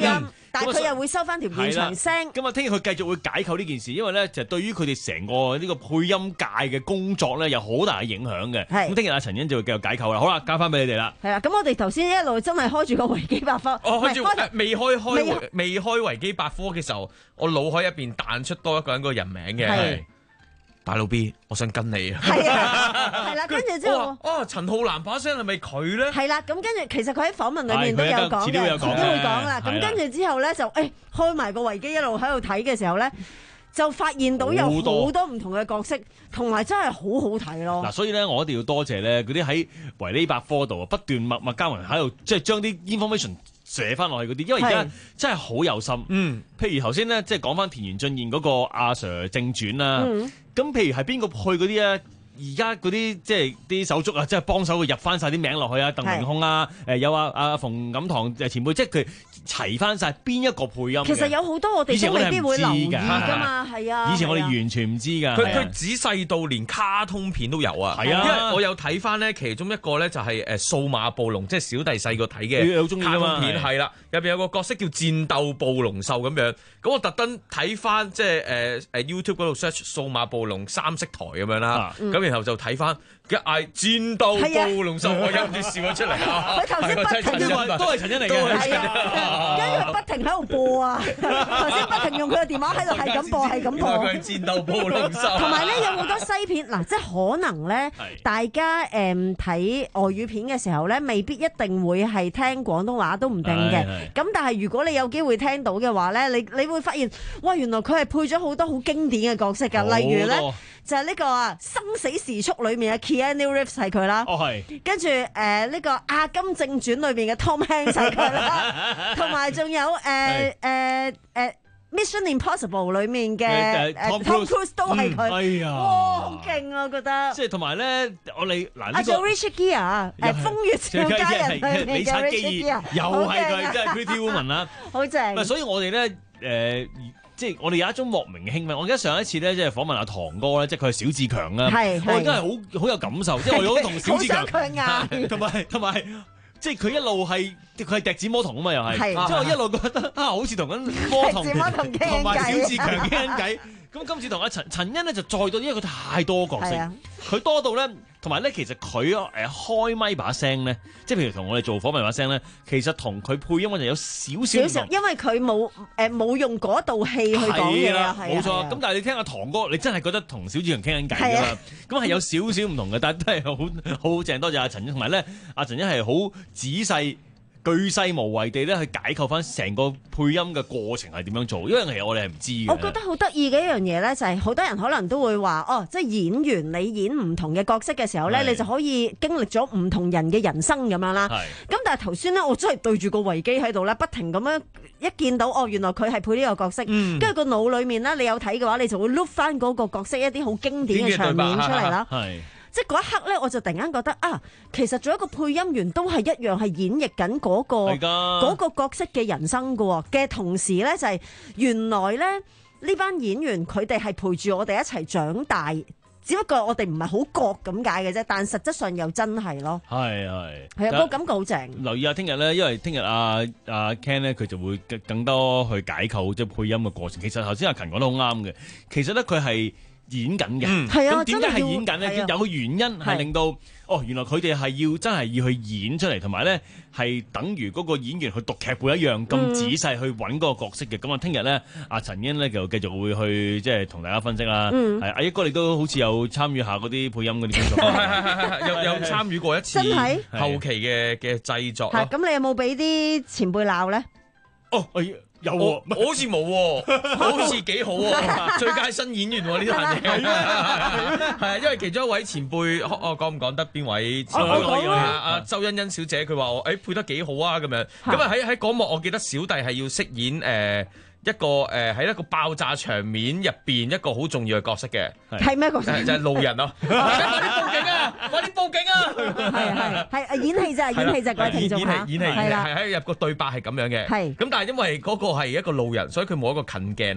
但係佢又會收翻條現場聲。 咁啊，聽日佢繼續會解構呢件事，因為咧就對於佢哋成個呢個配音界嘅工作咧有好大嘅影響嘅。咁聽日阿陳欣就會繼續解構啦。好啦，交翻俾你哋啦。 係啦，咁我哋頭先一路真係開住個維基百科， 哦，開住開未開開未開維基百科嘅時候，我腦海入邊彈出多一個人個人名嘅。大佬 B， 我想跟你啊！係啊，係啦，跟住之後， 哦，陳浩南把聲係咪佢咧？ 係啦，咁跟住其實佢喺訪問裏面都有講嘅，遲啲會講啦。咁跟住之後咧，就誒開埋個維基一路喺度睇嘅時候咧，就發現到有好多唔同嘅角色，同埋真係好好睇咯。 嗱，所以咧，我一定要多謝咧嗰啲喺維基百科度不斷默默耕耘喺度，即係將啲 information寫翻落去嗰啲，因為而家真係好有心。嗯，譬如頭先咧，即係講翻田園俊彥嗰個阿 Sir 正傳啦。嗯。咁譬如係邊個去嗰啲咧？而家嗰啲即係啲手足啊，即係幫手去入翻晒啲名落去啊，鄧明控啊，誒有啊阿馮錦棠誒前輩，即係佢齊翻晒邊一個配音。其實有好多我哋都未必會留意㗎嘛，係啊。 以前我哋完全唔知㗎。 佢佢仔細到連卡通片都有啊。係啊，因為我有睇翻咧，其中一個咧就係誒數碼暴龍，即係小弟細個睇嘅卡通片，係啦，入邊有個角色叫戰鬥暴龍獸咁樣。咁我特登睇翻即係誒誒 YouTube 嗰度 search 數碼暴龍三色台咁樣啦，咁然後就睇翻嘅嗌戰鬥暴龍獸，我忍唔住笑咗出嚟啊！ 佢頭先不停都係陳欣嚟嘅， 係啊，跟住不停喺度播啊！頭先不停用佢嘅電話喺度係咁播，係咁播。 佢係戰鬥暴龍獸。 同埋咧有好多西片嗱，即係可能咧，大家誒睇外語片嘅時候咧，未必一定會係聽廣東話都唔定嘅。咁但係如果你有機會聽到嘅話咧，你你會發現哇，原來佢係配咗好多好經典嘅角色㗎，例如咧。就係呢個啊《生死時速》裏面嘅 Keanu Reeves 係佢啦， 哦係， 跟住誒呢個《阿甘正傳》裏面嘅 Tom Hanks 係佢啦，同埋仲有誒誒誒 Mission Impossible 裏面嘅 Tom Cruise 都係佢，哎呀，哇好勁啊！我覺得， 即係同埋咧，我哋嗱呢個 Richard Gere 誒《風月俏佳人》裏面嘅 Richard Gere 又係佢，即係 Pretty Woman 啦， 好正。 所以我哋咧誒。即係我哋有一種莫名嘅興奮。我記得上一次咧，即係訪問阿唐哥咧，即係佢係小志強啦。我而家係好好有感受，即係我有同小志強同埋同埋，即係佢一路係佢係笛子魔童啊嘛，又係。即係我一路覺得啊，好似同緊魔童同埋小志強傾緊偈。咁今次同阿陳陳欣咧就再到，因為佢太多角色，佢多到咧，同埋咧其實佢誒開咪把聲咧，即係譬如同我哋做訪問把聲咧，其實同佢配音嗰陣有少少唔同， 因為佢冇誒冇用嗰道氣去講嘢啊， 冇錯。咁但係你聽阿唐哥，你真係覺得同小志強傾緊偈㗎嘛？咁係有少少唔同嘅，但係都係好好正。多謝阿陳欣，同埋咧阿陳欣係好仔細。巨細無遺地咧去解構翻成個配音嘅過程係點樣做，因為其實我哋係唔知嘅。 我覺得好得意嘅一樣嘢咧，就係好多人可能都會話，哦，即係演員你演唔同嘅角色嘅時候咧，你就可以經歷咗唔同人嘅人生咁樣啦。咁但係頭先咧，我真係對住個維基喺度咧，不停咁樣一見到，哦，原來佢係配呢個角色，跟住個腦裡面咧，你有睇嘅話，你就會碌翻嗰個角色一啲好經典嘅場面出嚟啦。即係嗰一刻咧，我就突然間覺得啊，其實做一個配音員都係一樣係演繹緊嗰個嗰個角色嘅人生㗎嘅同時咧，就係原來咧呢班演員佢哋係陪住我哋一齊長大，只不過我哋唔係好覺咁解嘅啫，但實質上又真係咯。係係係啊，個感覺好正。 留意下聽日咧，因為聽日阿阿 Ken 咧佢就會更更多去解構即係配音嘅過程。其實頭先阿勤講得好啱嘅，其實咧佢係演緊嘅，咁點解係演緊咧？有個原因係令到哦，原來佢哋係要真係要去演出嚟，同埋咧係等於嗰個演員去讀劇本一樣咁仔細去揾嗰個角色嘅。咁啊，聽日咧，阿陳欣咧就繼續會去即係同大家分析啦。係阿益哥，你都好似有參與下嗰啲配音嗰啲工作， 係係係係，有有參與過一次後期嘅嘅製作咯。 咁你有冇俾啲前輩鬧咧？ 哦，有喎， 我好似冇喎，好似幾好喎，最佳新演員喎呢壇嘢，係啊，因為其中一位前輩，我講唔講得邊位前輩？阿周欣欣小姐，佢話我誒配得幾好啊咁樣，咁啊喺喺嗰幕，我記得小弟係要飾演誒一個誒喺一個爆炸場面入邊一個好重要嘅角色嘅， 係咩角色？ 就係路人咯，快啲報警啊！快啲報警啊！ 係係係演戲咋，演戲咋，各位聽眾嚇， 演戲係係喺入個對白係咁樣嘅，係咁但係因為嗰個係一個路人，所以佢冇一個近鏡啊。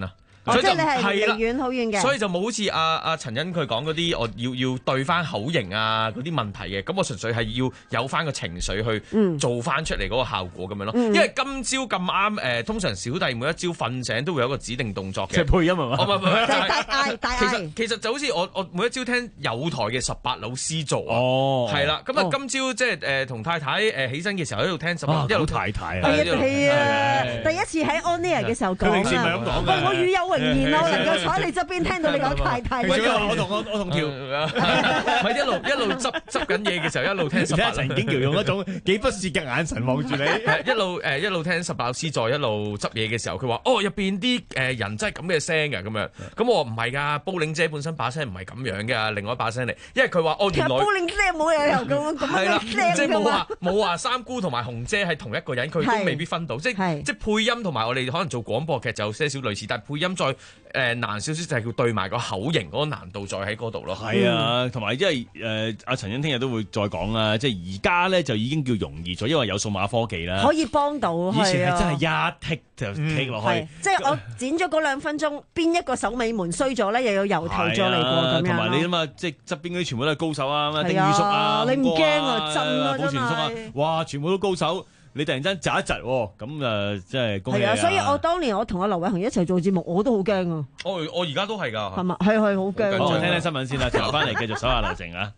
所以即係你係離遠好遠嘅， 所以就冇好似阿阿陳欣佢講嗰啲，我要要對翻口型啊嗰啲問題嘅，咁我純粹係要有翻個情緒去做翻出嚟嗰個效果咁樣咯。 嗯、 因為今朝咁啱誒，通常小弟每一朝瞓醒都會有一個指定動作嘅， 即係配音係嘛？ 唔係唔係， 大嗌大嗌。 其實其實就好似我我每一朝聽有台嘅十八老師做啊， 哦， 係啦，咁啊今朝即係誒同太太誒起身嘅時候喺度聽十八，一路太太啊， 係啊，第一次喺 on air 嘅時候講啊，喂，我與有榮焉啊，我能夠坐喺你側邊聽到你講太太。 我同我我同條咪一路一路執執緊嘢嘅時候，一路聽十八。 陳景橋用一種幾不屑嘅眼神望住你， 一路誒一路聽十八老師在一路執嘢嘅時候，佢話哦入邊啲誒人真係咁嘅聲嘅咁樣，咁我話唔係㗎，煲玲姐本身把聲唔係咁樣嘅，另外一把聲嚟，因為佢話哦原來煲玲姐冇理由咁咁係啦， 嘅聲即係冇話冇話三姑同埋紅姐係同一個人，佢都未必分到，即係即係配音同埋我哋可能做廣播劇就有些少類似，但係配音再誒難少少就係叫對埋個口型嗰個難度再喺嗰度咯。 係啊，同埋因為誒阿陳欣聽日都會再講啦，即係而家咧就已經叫容易咗，因為有數碼科技啦， 可以幫到。 以前係真係一剔就剔落去， 即係我剪咗嗰兩分鐘，邊一個手尾門衰咗咧，又要由頭再嚟過咁樣。 同埋你諗下，即係側邊嗰啲全部都係高手啊，丁宇叔啊， 你唔驚啊？真啊， 保全叔啊，哇，全部都高手。你突然間窒一窒，咁誒，即係恭喜你啊！ 係啊，所以我當年我同阿劉偉恒一齊做節目，我都好驚啊！ 我我而家都係㗎， 係嘛？係係好驚。 好，聽聽新聞先啦，轉翻嚟繼續手下留情啊！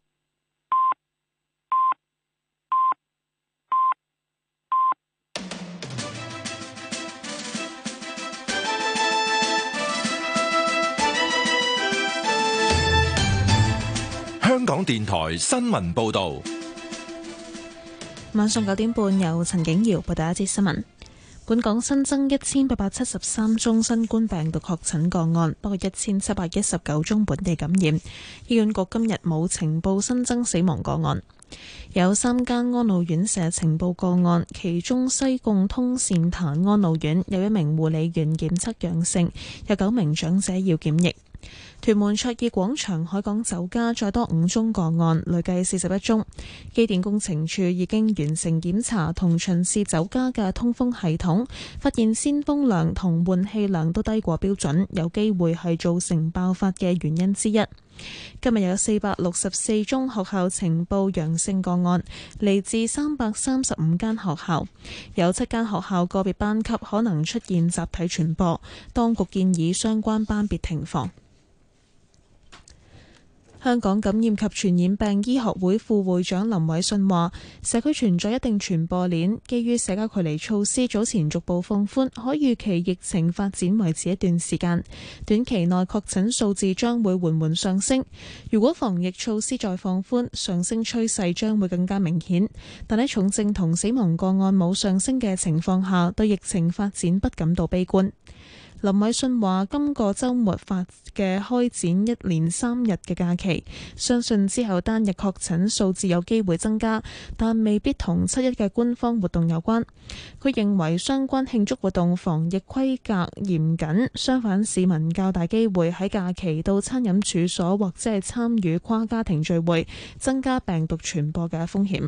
香港電台新聞報導。 晚上九點半，由陳景瑤報第一節新聞。本港新增一千八百七十三宗新冠病毒確診個案，包括一千七百一十九宗本地感染。醫院局今日冇呈報新增死亡個案。有三間安老院舍呈報個案，其中西貢通善壇安老院有一名護理員檢測陽性，有九名長者要檢疫。屯門卓爾廣場海港酒家再多五宗個案，累計四十一宗。機電工程處已經完成檢查同巡視酒家嘅通風系統，發現鮮風量同換氣量都低過標準，有機會係造成爆發嘅原因之一。今日有四百六十四宗學校呈報陽性個案，嚟自三百三十五間學校，有七間學校個別班級可能出現集體傳播，當局建議相關班別停課。香港感染及傳染病醫學會副會長林偉信話，社區存在一定傳播鏈，基於社交距離措施早前逐步放寬，可預期疫情發展維持一段時間，短期內確診數字將會緩緩上升。如果防疫措施再放寬，上升趨勢將會更加明顯，但喺重症同死亡個案冇上升嘅情況下，對疫情發展不感到悲觀。林偉信話：今個週末發嘅開展一連三日嘅假期，相信之後單日確診數字有機會增加，但未必同七一嘅官方活動有關。佢認為相關慶祝活動防疫規格嚴謹，相反市民較大機會喺假期到餐飲處所或者係參與跨家庭聚會，增加病毒傳播嘅風險。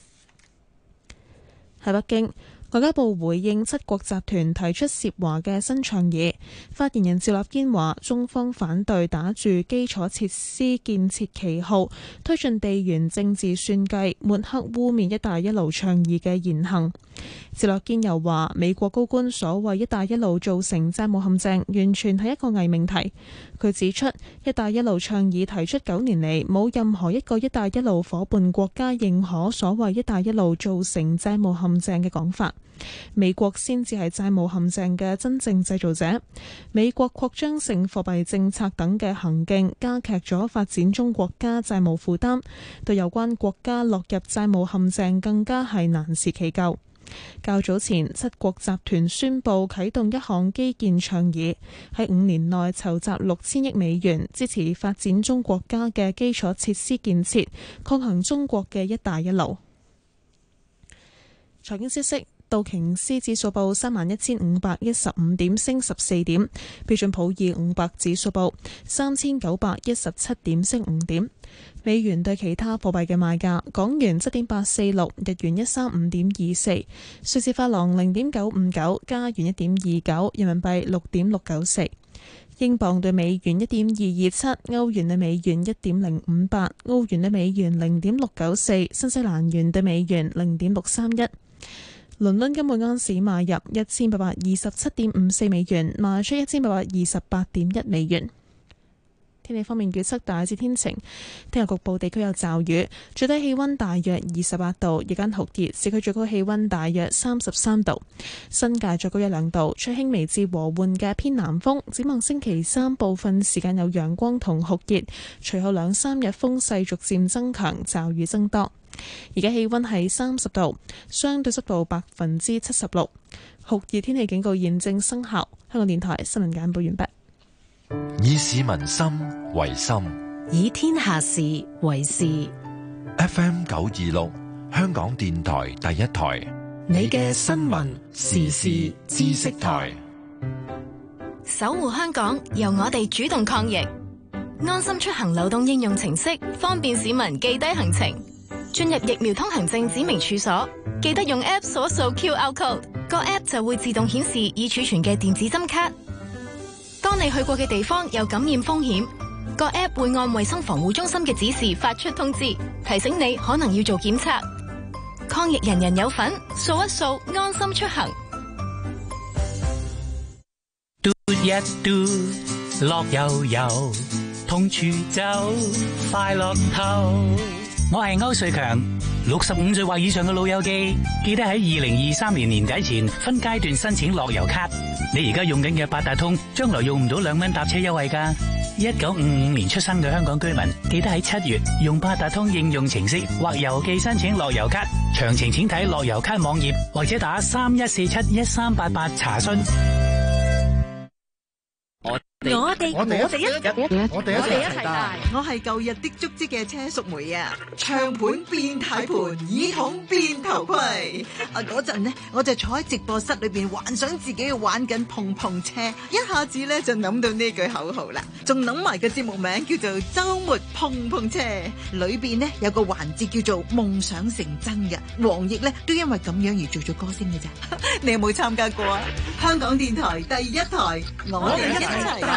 喺北京，外交部回應七國集團提出涉華嘅新倡議，發言人趙立堅話：中方反對打住基礎設施建設旗號，推進地緣政治算計、抹黑污蔑一帶一路倡議嘅言行。趙立堅又話：美國高官所謂一帶一路造成債務陷阱，完全係一個偽命題。佢指出，一帶一路倡議提出九年嚟，冇任何一個一帶一路夥伴國家認可所謂一帶一路造成債務陷阱嘅講法。美國先至係債務陷阱嘅真正製造者。美國擴張性貨幣政策等嘅行徑，加劇咗發展中國家債務負擔，對有關國家落入債務陷阱更加係難辭其咎。較早前，七國集團宣布啟動一項基建倡議，喺五年內籌集六千億美元，支持發展中國家嘅基礎設施建設，抗衡中國嘅一帶一路。財經消息。 道瓊斯指數報三萬一千五百一十五點，升十四點；標準普爾五百指數報三千九百一十七點，升五點。美元對其他貨幣嘅賣價：港元七點八四六，日元一三五點二四，瑞士法郎零點九五九，加元一點二九，人民幣六點六九四。英鎊對美元一點二二七，歐元對美元一點零五八，澳元對美元零點六九四，新西蘭元對美元零點六三一。倫敦金每盎司買入一千八百二十七點五四美元，賣出一千八百二十八點一美元。天氣方面預測大致天晴，聽日局部地區有驟雨，最低氣溫大約二十八度，日間酷熱，市區最高氣溫大約三十三度，新界再高一兩度，吹輕微至和緩嘅偏南風。展望星期三部分時間有陽光同酷熱，隨後兩三日風勢逐漸增強，驟雨增多。而家氣溫係三十度，相對濕度百分之七十六，酷熱天氣警告現正生效。香港電台新聞簡報完畢。 以市民心為心， 以天下事為事。 F M 九二六，香港電台第一台， 你嘅新聞時事知識台， 守護香港，由我哋主動抗疫。安心出行流動應用程式，方便市民記低行程。進入疫苗通行證指明處所，記得用 App 掃一掃 Q R code， 個 App 就會自動顯示已儲存嘅電子針卡。當你去過嘅地方有感染風險，個 App 會按衛生防護中心嘅指示發出通知，提醒你可能要做檢測。抗疫人人有份，掃一掃安心出行。 嘟一嘟，樂悠悠，同處走，快樂透。我係歐瑞強，六十五歲或以上嘅老友記，記得喺二零二三年年底前分階段申請樂悠卡。你而家用緊嘅八達通，將來用唔到兩蚊搭車優惠㗎。一九五五年出生嘅香港居民，記得喺七月用八達通應用程式或郵寄申請樂悠卡。詳情請睇樂悠卡網頁或者打三一四七一三八八查詢。 我哋我哋我哋一我哋一齊大， 我係舊日的足跡嘅車淑梅啊！唱盤變軚盤，耳筒變頭盔。啊嗰陣呢，我就坐喺直播室裏邊，幻想自己玩緊碰碰車，一下子咧就諗到呢句口號啦，仲諗埋個節目名叫做周末碰碰車。裏邊呢有個環節叫做夢想成真嘅，黃奕咧都因為咁樣而做咗歌星嘅咋。你有冇參加過啊？香港電台第一台，我哋一齊。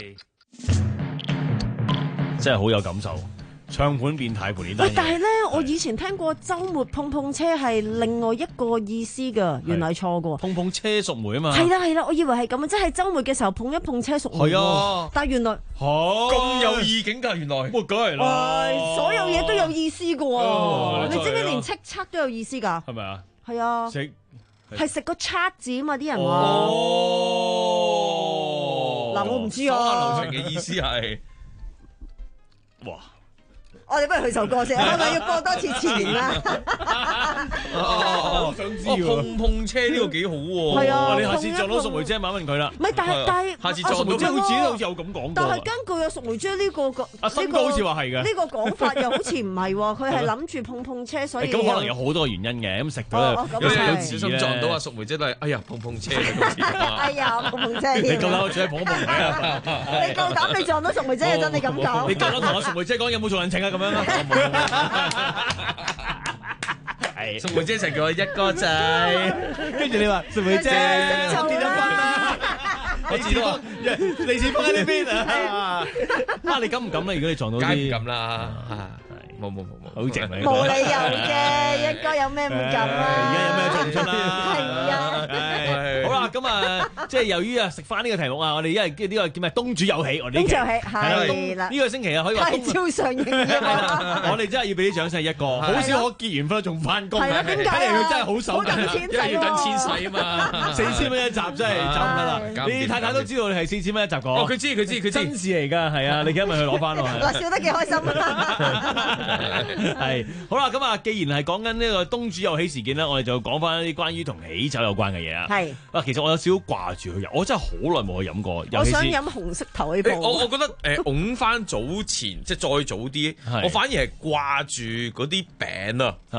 真係好有感受，唱盤變軚盤呢單嘢。 但係咧，我以前聽過周末碰碰車係另外一個意思㗎，原來錯㗎。 碰碰車淑梅啊嘛。 係啦係啦，我以為係咁啊，即係周末嘅時候碰一碰車淑梅。 係啊， 但係原來咁有意境㗎，原來。 哇，梗係啦， 所有嘢都有意思㗎喎。 哦、 你知唔知連叱咤都有意思㗎？ 係咪啊？ 係啊。食係食個測字啊嘛，啲人話。 哦。 嗱，我唔知啊。 流程嘅意思係， 哇！ 我哋不如去首歌先，係咪要播多次前啊？ 我想知喎。 碰碰車呢個幾好喎。 係啊， 你下次撞到淑梅姐問問佢啦。 唔係，但係但係， 下次撞到姐好似都好似有咁講過。 但係根據阿淑梅姐呢個個阿新哥好似話係嘅。 呢個講法又好似唔係喎，佢係諗住碰碰車，所以咁可能有好多原因嘅。咁食到有有小心撞到阿淑梅姐都係，哎呀碰碰車啊！ 哎呀碰碰車。 你夠膽再碰一碰佢啊？ 你夠膽你撞到淑梅姐真，你咁講？ 你夠膽同阿淑梅姐講有冇做人情啊？咁樣啊？ 係淑梅姐成個一哥仔， 跟住你話淑梅姐結咗婚啦，我知道，利是放喺呢邊啊！啊，你敢唔敢咧？如果你撞到啲， 梗唔敢啦，冇冇冇冇， 好靜你， 冇理由嘅，一哥有咩唔敢啊？ 而家有咩做唔出啦？ 係啊， 好啦，咁啊，即係由於啊食翻呢個題目啊，我哋因為呢個叫咩東主有喜，我哋東主有喜係啦， 呢個星期啊可以話太超上映啊！ 我哋真係要俾啲掌聲一個，好少可結完婚仲翻工， 係啊，點解睇嚟佢真係好手緊， 因為要等千世啊嘛， 四千蚊一集真係走唔得啦！你太太都知道你係四千蚊一集個， 哦，佢知佢知佢知， 真事嚟㗎，係啊，你而家咪去攞翻咯， 嗱，笑得幾開心啊！ 係好啦，咁啊，既然係講緊呢個東主有喜事件咧，我哋就講翻一啲關於同喜酒有關嘅嘢啊。係啊，其實我有少少掛住去飲，我真係好耐冇去飲過。 我想飲紅色頭呢個。 我我覺得誒，拱翻、呃、早前即係再早啲，我反而係掛住嗰啲餅啊。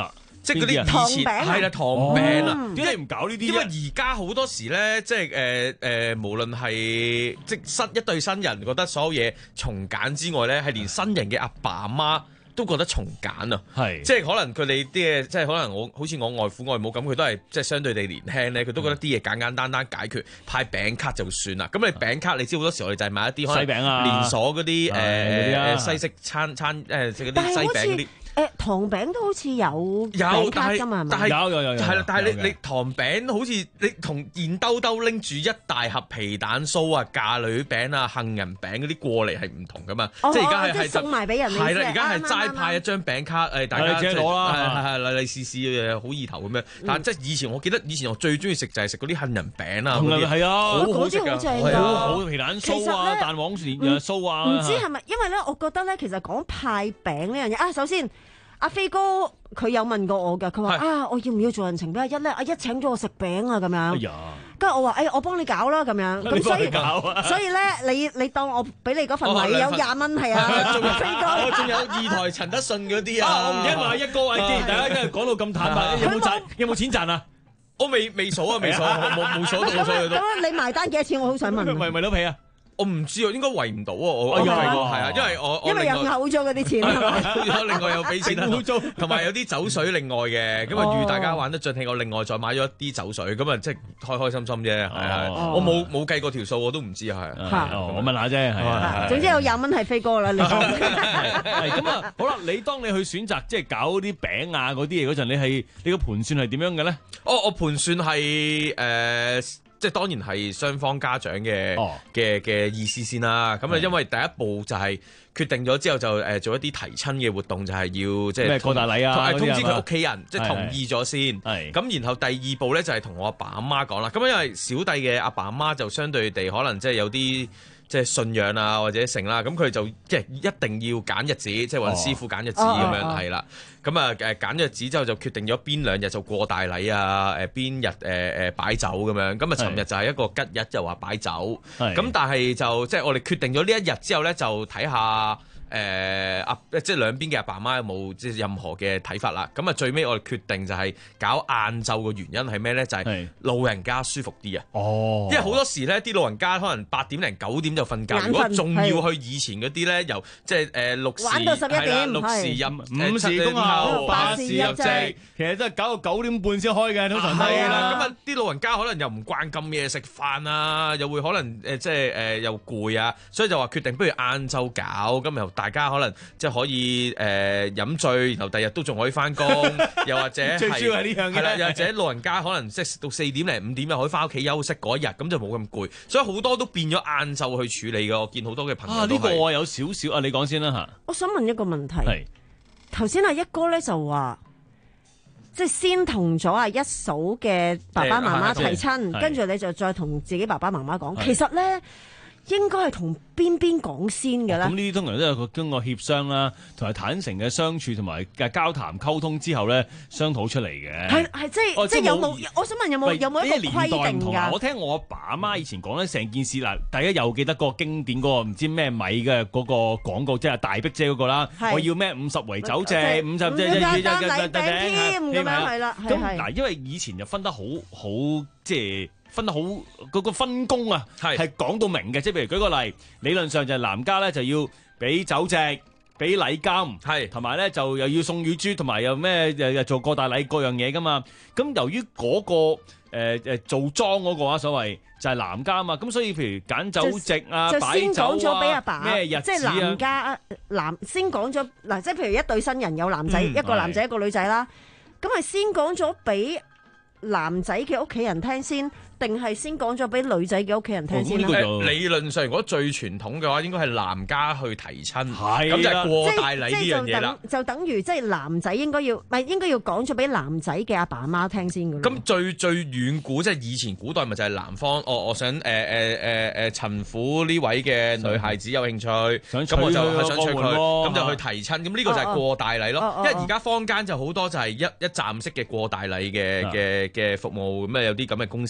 即係嗰啲以前係啦糖餅啊， 點解唔搞呢啲？ 因為而家好多時咧，即係誒誒，無論係即係新一對新人覺得所有嘢從簡之外咧，係連新人嘅阿爸阿媽都覺得從簡啊， 係即係可能佢哋啲嘢，即係可能我好似我外父外母咁，佢都係即係相對地年輕咧，佢都覺得啲嘢簡簡單單解決，派餅卡就算啦。咁你餅卡，你知好多時我哋就係買一啲可能連鎖嗰啲誒誒西式餐餐誒即係嗰啲西餅嗰啲。 誒糖餅都好似有餅卡㗎嘛， 但係有有有有係啦，但係有你你糖餅好似你同現兜兜拎住一大盒皮蛋酥啊、嫁女餅啊、杏仁餅嗰啲過嚟係唔同㗎嘛，即係而家係係送埋俾人。 係啦，而家係齋派一張餅卡誒，大家自己攞啦， 係係係利利是是誒好意頭咁樣。但即係以前我記得以前我最中意食就係食嗰啲杏仁餅啊，嗰啲係啊， 好好食㗎， 好好皮蛋酥啊、蛋黃酥啊。 唔知係咪因為咧？我覺得咧，其實講派餅呢樣嘢啊，首先。阿飛哥佢有問過我㗎，佢話啊，我要唔要做人情俾阿一咧？阿一請咗我食餅啊，咁樣。跟住我話誒，我幫你搞啦，咁樣。咁所以所以咧，你你當我俾你嗰份禮有廿蚊係啊，飛哥。 我仲有二台陳德信嗰啲啊。 我唔記得話一哥啊，既然大家今日講到咁坦白，有冇賺？有冇錢賺啊？ 我未未數啊，未數，冇冇數到，冇數到。 咁你埋單幾多錢？我好想問。 圍唔圍到皮啊？ 我唔知啊，應該圍唔到啊！我我計過係啊，因為我因為有嘔咗嗰啲錢係咪？ 另外又俾錢同埋有啲酒水另外嘅，咁啊預大家玩得盡興，我另外再買咗一啲酒水，咁啊即係開開心心啫，係啊！我冇冇計過條數，我都唔知啊，係。 我問下啫，係啊。 總之有廿蚊係飛哥啦，你講。 係咁啊，好啦，你當你去選擇即係搞啲餅啊嗰啲嘢嗰陣，你係你個盤算係點樣嘅咧？ 哦，我盤算係誒。即係當然係雙方家長嘅嘅嘅意思先啦。咁啊，因為第一步就係決定咗之後就誒做一啲提親嘅活動，就係要即係咩過大禮啊， 通知佢屋企人，即係同意咗先。咁然後第二步咧就係同我阿爸阿媽講啦。咁因為小弟嘅阿爸阿媽就相對地可能即係有啲即係信仰啊或者成啦，咁佢就即係一定要揀日子，即係揾師傅揀日子咁樣係啦。咁啊誒揀咗日子之後就決定咗邊兩日就過大禮啊，誒邊日誒誒擺酒咁樣。咁啊尋日就係一個吉日，就話擺酒。咁但係就即係我哋決定咗呢一日之後咧，就睇下。誒阿、呃、即係兩邊嘅阿爸媽有冇即係任何嘅睇法啦？咁啊最尾我哋決定就係搞晏晝嘅原因係咩咧？就係、是、老人家舒服啲啊！哦，因為好多時咧啲老人家可能八點零九點就瞓覺，如果仲要去以前嗰啲咧，由即係誒六時玩到十一點， 六時入五時恭候，八時入席，其實都係搞到九點半先開嘅，通常都係啦。 咁啊啲老人家可能又唔慣咁夜食飯啊，又會可能誒即係誒又攰啊，所以就話決定不如晏晝搞，咁又大家可能即係可以誒飲醉，然後第日都仲可以翻工，又或者最主要係呢樣嘢， 係啦，又或者老人家可能即係到四點零五點又可以翻屋企休息嗰一日，咁就冇咁攰，所以好多都變咗晏晝去處理嘅。我見好多嘅朋友都係。啊，呢個我有少少啊，你講先啦嚇。 我想問一個問題。係。頭先阿一哥咧就話，即係先同咗阿一嫂嘅爸爸媽媽提親，跟住你就再同自己爸爸媽媽講，其實咧。應該係同邊邊講先嘅咧？ 咁呢啲通常都有個經過協商啦，同埋坦誠嘅相處同埋嘅交談溝通之後咧，商討出嚟嘅。 係係即係即係有冇？我想問有冇有冇一個規定㗎？ 我聽我阿爸阿媽以前講咧，成件事嗱，大家又記得嗰個經典嗰個唔知咩米嘅嗰個廣告，即係大碧姐嗰個啦。我要咩五十圍酒席，五十即係一單禮餅添咁樣係啦。 咁嗱，因為以前就分得好好即係。分得好嗰、嗰個分工啊，係係講到明嘅，即係譬如舉個例，理論上就係男家咧就要俾酒席、俾禮金，係同埋咧就又要送乳豬，同埋又咩又又做過大禮各樣嘢噶嘛。咁由於嗰、嗰個誒誒、呃、做莊嗰個啊，所謂就係男家啊嘛，咁所以譬如揀酒席啊、擺酒啊、咩日子啊， 即係男家男先講咗嗱，即係譬如一對新人有男仔、嗯、一個男仔一個女仔啦，咁係先講咗俾男仔嘅屋企人聽先。定係先講咗俾女仔嘅屋企人聽先啦。 理論上，如果最傳統嘅話，應該係男家去提親， 係咁就係過大禮呢樣嘢啦。 就等於即係男仔應該要，唔係應該要講咗俾男仔嘅阿爸阿媽聽先嘅。 咁最最遠古即係以前古代咪就係男方，我我想誒誒誒誒陳婦呢位嘅女孩子有興趣，咁我就係想娶佢，咁就去提親。咁呢個就係過大禮咯。因為而家坊間就好多就係一一站式嘅過大禮嘅嘅嘅服務，咁啊有啲咁嘅公司。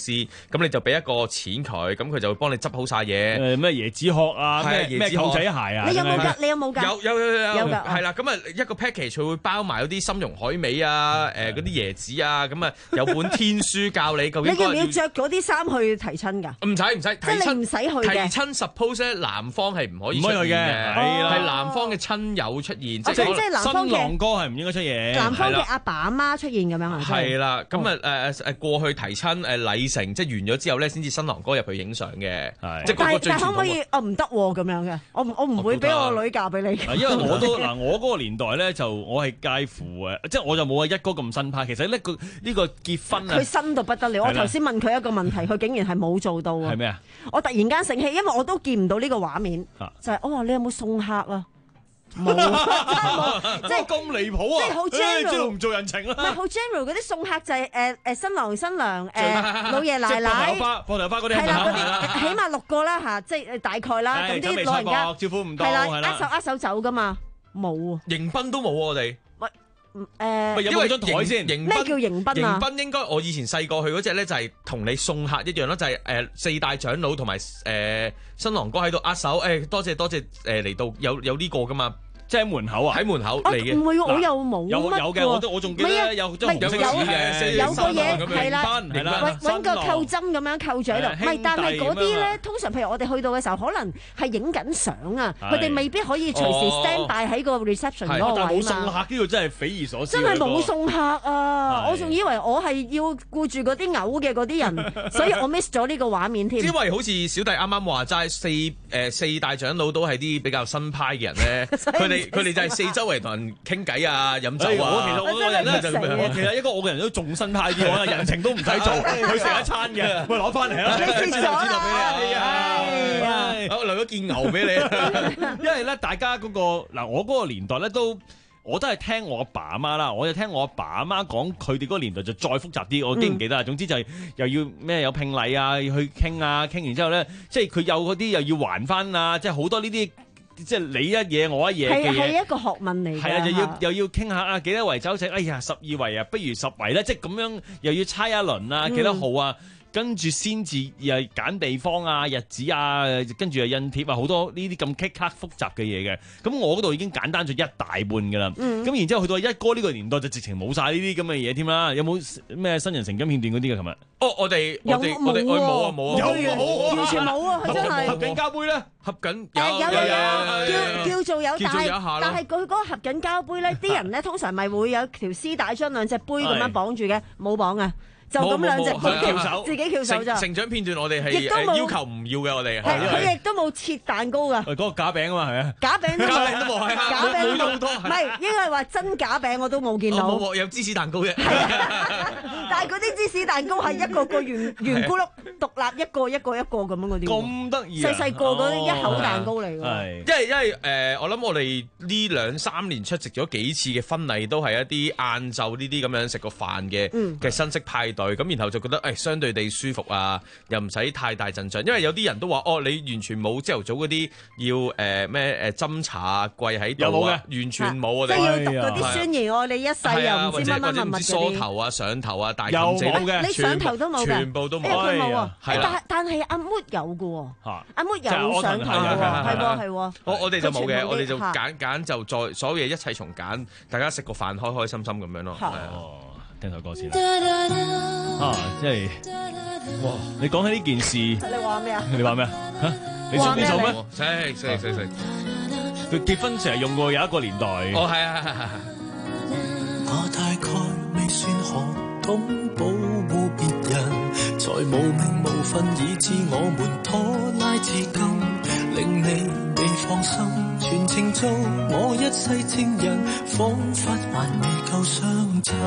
咁你就俾一個錢佢，咁佢就會幫你執好晒嘢。 誒咩椰子殼啊，咩咩狗仔鞋啊？ 你有冇㗎？你有冇㗎？ 有有有有有㗎， 係啦。咁啊一個 package 佢會包埋嗰啲參茸海味啊，誒嗰啲椰子啊，咁啊有本天書教你究竟。 你要唔要着嗰啲衫去提親㗎？ 唔使唔使， 即係你唔使去嘅。 提親 suppose 咧，男方係唔可以出現嘅， 係啦， 係男方嘅親友出現，即係即係男方嘅新郎哥係唔應該出現， 男方嘅阿爸阿媽出現咁樣啊？ 係啦，咁啊誒誒過去提親誒禮成，即係完咗之後咧，先至新郎哥入去影相嘅，即係嗰個最傳統。但係可唔可以？哦唔得喎，咁樣嘅，我我唔會俾我女嫁俾你。 因為我都嗱，我嗰個年代咧就我係介乎誒，即係我就冇阿一哥咁新派。其實呢個呢個結婚啊， 佢新到不得了。我頭先問佢一個問題，佢竟然係冇做到啊！ 係咩啊？ 我突然間醒起，因為我都見唔到呢個畫面，就係我話你有冇送客啊？冇，真係冇，即係咁離譜啊！ 即係好 general， 知道唔做人情啦。 唔係好 general 嗰啲送客就係誒誒新郎新娘誒老爺奶奶， 即係放頭花、放頭花嗰啲係啦，嗰啲起碼六個啦嚇，即係大概啦。咁啲老人家招呼唔到， 係啦，握手握手走噶嘛，冇啊， 迎賓都冇啊，我哋。 誒， 因為張台先， 咩叫迎賓啊？ 迎賓應該我以前細個去嗰隻咧，就係同你送客一樣咯，就係誒四大長老同埋誒新郎哥喺度握手，誒多謝多謝誒嚟到有有呢個噶嘛。即係喺門口啊！喺門口嚟嘅。唔會，我又冇有有嘅，我都我仲記得有張紅色紙嘅， 有個嘢係啦， 係啦， 揾個扣針咁樣扣咗喺度。唔係，但係嗰啲咧，通常譬如我哋去到嘅時候，可能係影緊相啊，佢哋未必可以隨時 stand by 喺個 reception 嗰個位嘛。 冇送客呢個真係匪夷所思。 真係冇送客啊！我仲以為我係要顧住嗰啲嘔嘅嗰啲人，所以我 miss 咗呢個畫面添。 因為好似小弟啱啱話齋，四誒四大長老都係啲比較新派嘅人咧，佢哋。佢哋就係四周圍同人傾偈啊、飲酒啊。 其實我個人咧就其實一個我個人都仲新派啲，我人情都唔使做，佢食一餐嘅，喂攞翻嚟啦， 你知咗啦， 好留咗件牛俾你。 因為咧，大家嗰個嗱，我嗰個年代咧都，我都係聽我阿爸阿媽啦，我就聽我阿爸阿媽講，佢哋嗰個年代就再複雜啲，我記唔記得啊？總之就係又要咩有聘禮啊，要去傾啊，傾完之後咧，即係佢有嗰啲又要還翻啊，即係好多呢啲。即係你一嘢我一嘢嘅嘢， 係一個學問嚟。 係啊，又要又要傾下啊，幾多圍酒席？哎呀，十二圍啊，不如十圍咧，即係咁樣又要猜一輪啊，幾多號啊？嗯跟住先至又揀地方啊、日子啊，跟住又印貼啊，好多呢啲咁棘卡複雜嘅嘢嘅。咁我嗰度已經簡單咗一大半㗎啦。咁、嗯、然之後去到一哥呢個年代就直情冇晒呢啲咁嘅嘢添啦。有冇咩新人成金片段嗰啲嘅？琴日哦，我哋我哋我哋冇啊冇啊， 有冇完全冇啊！佢真係合緊膠杯咧， 合緊有有有叫叫做有，但係但係佢嗰個合緊膠杯咧，啲人咧通常咪會有條絲帶將兩隻杯咁樣綁住嘅，冇綁啊！就咁兩隻翹手，自己翹手咋？ 成長片段我哋係要求唔要嘅，我哋係佢亦都冇切蛋糕噶。 嗰個假餅啊嘛，係啊， 假餅都冇， 都冇， 假餅冇好多。 唔係應該係話真假餅我都冇見到。 冇有芝士蛋糕嘅， 但係嗰啲芝士蛋糕係一個個圓圓咕碌獨立一個一個一個咁樣嗰啲。 咁得意啊！ 細細個嗰啲一口蛋糕嚟㗎。 係，因為因為誒，我諗我哋呢兩三年出席咗幾次嘅婚禮，都係一啲晏晝呢啲咁樣食個飯嘅嘅新式派對，咁然後就覺得。誒，相對地舒服啊，又唔使太大陣仗，因為有啲人都話：哦，你完全冇朝頭早嗰啲要誒咩誒斟茶啊，跪喺度啊，完全冇我哋。 即係要讀嗰啲宣言，我哋一世又唔知乜乜乜乜梳頭啊、上頭啊、大妗姐嘅，你上頭都冇嘅， 全部都冇。 佢冇啊， 係但但係阿 Mood 有嘅喎，阿 Mood 有上頭嘅喎，係喎係喎。 我我哋就冇嘅，我哋就揀揀就再所有嘢一切從揀，大家食個飯開開心心咁樣咯。 聽首歌先啦，啊，即係，哇！你講起呢件事， 你話咩啊？ 你話咩啊？嚇，你識呢首咩？ 識識識識。 佢結婚成日用過有一個年代。 哦，係啊係係係。 我大概未算可懂保護別人，才無名無分，以致我們拖拉至今，令你未放心。全程做我一世情人，彷彿還未夠相襯。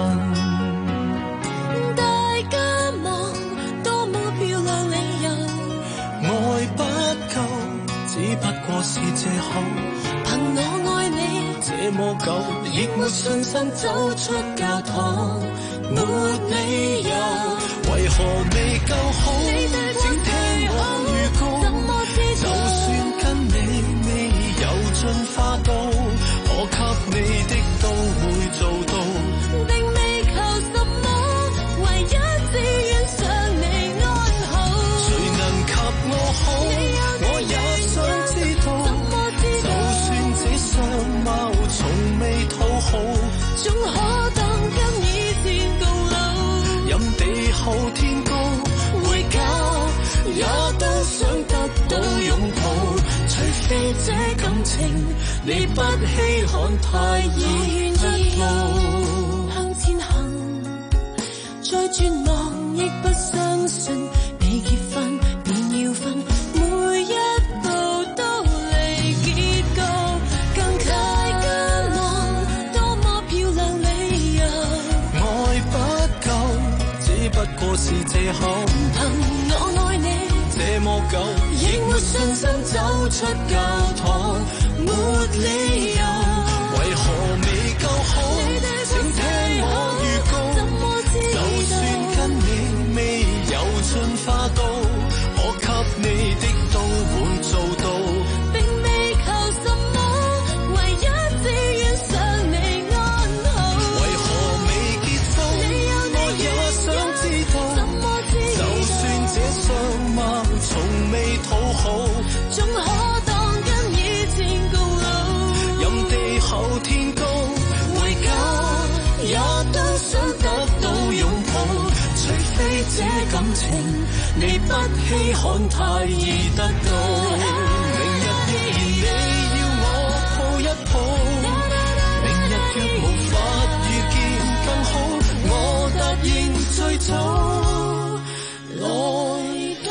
大家望多麼漂亮美人，愛不夠，只不過是借口。憑我愛你這麼久，亦沒信心走出教堂，沒理由，為何未夠好？請聽我預告，就算跟你未有進化到，我給你的都會做到，並未求什麼，唯一只願想你安好。 情，你不稀罕太易得到。 向前行，再絕望亦不相信，未結婚便要分，每一步都離結局，更太艱難，多麼漂亮理由。 愛不夠，只不過是借口。 憑我愛你這麼久，亦沒信心走出教堂，沒理由，為何未夠好？請聽我預告，就算跟你未有進化到，我給你的都會做到， 並未求什麼，唯一只願想你安好。 為何未結束？我也想知道，就算這相貌從未討好， 總可當跟以前共老。 任地厚天高，回家也都想得到擁抱，除非這感情你不稀罕太易得到。明日若然你要我抱一抱，明日若無法遇見更好，我答應最早來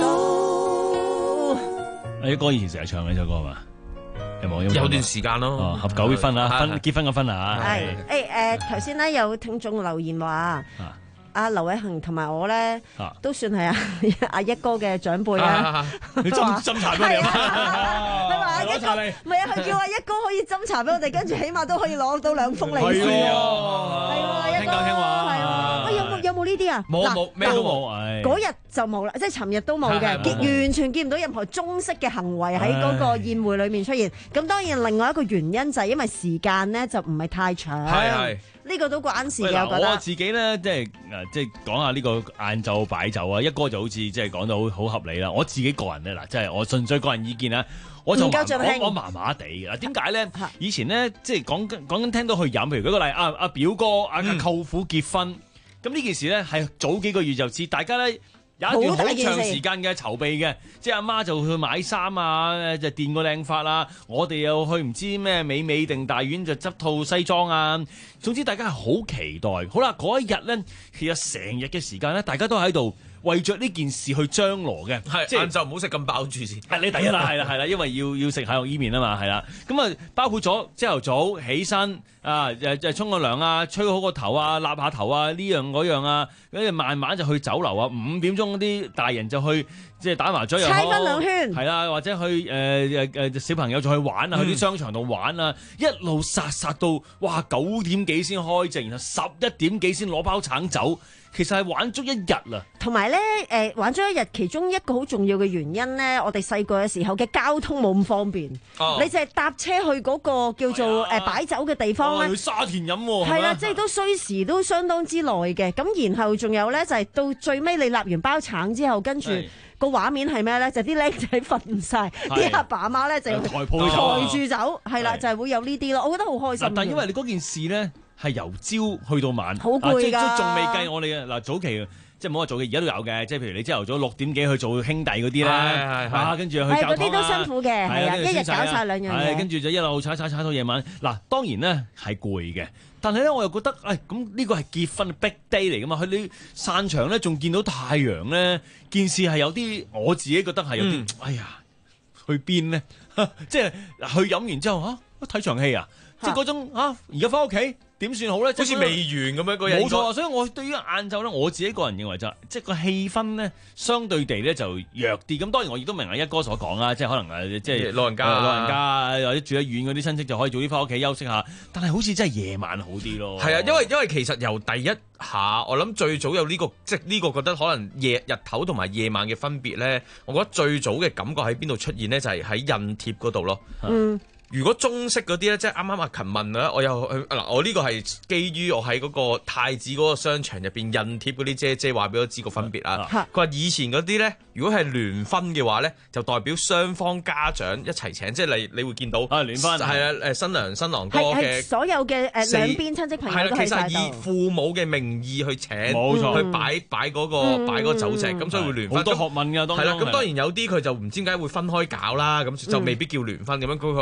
到。 阿一哥以前成日唱呢首歌嘛？有冇？ 有段時間咯。 哦，合久必分啊，分結婚嘅分啊。 係誒誒，頭先咧有聽眾留言話，阿劉偉恒同埋我咧都算係阿阿一哥嘅長輩啊。 你斟斟茶俾我哋啊！ 佢話阿一哥唔係啊，佢叫阿一哥可以斟茶俾我哋，跟住起碼都可以攞到兩封利是啊！係啊， 聽教聽話。 係啊，喂，有冇有冇呢啲啊？ 冇冇咩都冇。 嗰日就冇啦，即係尋日都冇嘅，見完全見唔到任何中式嘅行為喺嗰個宴會裏面出現。咁當然另外一個原因就係因為時間咧就唔係太長。 係係。 呢個都關事嘅， 我覺得。 我自己咧，即係誒，即係講下呢個晏晝擺酒啊，一哥就好似即係講到好好合理啦。我自己個人咧，嗱，即係我純粹個人意見啦，我就我我麻麻地嘅啦。點解咧？以前咧，即係講緊講緊聽到去飲，譬如舉個例，阿阿表哥、阿舅父結婚，咁呢件事咧係早幾個月就知，大家咧。有一段好長時間嘅籌備嘅，即係阿媽就去買衫啊，就墊個靚髮啦。我哋又去唔知咩美美定大院就執套西裝啊。總之大家係好期待。好啦，嗰一日咧，其實成日嘅時間咧，大家都喺度為着呢件事去張羅嘅。 係，即係晏晝唔好食咁飽住先。 係你第一啦，係啦，係啦，因為要要食蟹肉伊麵啊嘛，係啦。咁啊，包括咗朝頭早起身啊，誒誒沖個涼啊，吹好個頭啊，立下頭啊，呢樣嗰樣啊，跟住慢慢就去酒樓啊，五點鐘啲大人就去即係打麻雀又好， 猜分兩圈， 係啦，或者去誒誒誒小朋友就去玩啊，去啲商場度玩啊，一路殺殺到哇九點幾先開正，然後十一點幾先攞包橙走。其實係玩足一日啦， 同埋咧誒玩咗一日，其中一個好重要嘅原因咧，我哋細個嘅時候嘅交通冇咁方便，哦、你就係搭車去嗰個叫做誒擺酒嘅地方咧， 去沙田飲喎， 係啦，即係都需時都相當之耐嘅。咁然後仲有咧就係、是、到最尾你立完包橙之後，跟住個畫面係咩咧？就啲、是、僆仔瞓唔晒，啲阿爸阿媽咧就抬住走，係啦，就係、是、會有呢啲咯。我覺得好開心。 但因為你嗰件事咧。係由朝去到晚， 好攰㗎， 即係仲未計我哋嘅嗱早期，即係冇話早期，而家都有嘅。即係譬如你朝頭早六點幾去做兄弟嗰啲咧，啊，跟住去教堂啊， 嗰啲都辛苦嘅，係啊，一日搞晒兩樣嘢， 跟住就一路踩踩踩到夜晚。嗱，當然咧係攰嘅，但係咧我又覺得，誒咁呢個係結婚 big day 嚟㗎嘛，佢你散場咧仲見到太陽咧，件事係有啲我自己覺得係有啲，嗯、哎呀，去邊咧？即係去飲完之後啊，睇場戲啊，即係嗰種啊，而家翻屋企。點算好咧？ 好似未完咁樣個人。 冇錯，所以我對於晏晝咧，我自己個人認為就即係個氣氛咧，相對地咧就弱啲。咁當然我亦都明阿一哥所講啦，即係可能誒，即係老人家、 老人家或者住得遠嗰啲親戚就可以早啲翻屋企休息下。但係好似真係夜晚好啲咯。 係啊，因為因為其實由第一下，我諗最早有呢個即係呢個覺得可能夜日頭同埋夜晚嘅分別咧，我覺得最早嘅感覺喺邊度出現咧，就係喺印貼嗰度咯。嗯。如果中式嗰啲咧，即係啱啱阿勤問咧，我又去嗱，我呢個係基於我喺嗰個太子嗰個商場入邊印貼嗰啲姐姐話俾我知個分別啊。佢話以前嗰啲咧，如果係聯婚嘅話咧，就代表雙方家長一齊請，即係你你會見到啊聯婚係啊誒新娘新郎哥嘅所有嘅誒兩邊親戚朋友都喺晒度。 其實以父母嘅名義去請， 冇錯， 去擺擺嗰個擺嗰個酒席，咁所以會聯婚。 好多學問㗎，當係啦。咁當然有啲佢就唔知點解會分開搞啦，咁就未必叫聯婚咁樣。佢佢話呢個後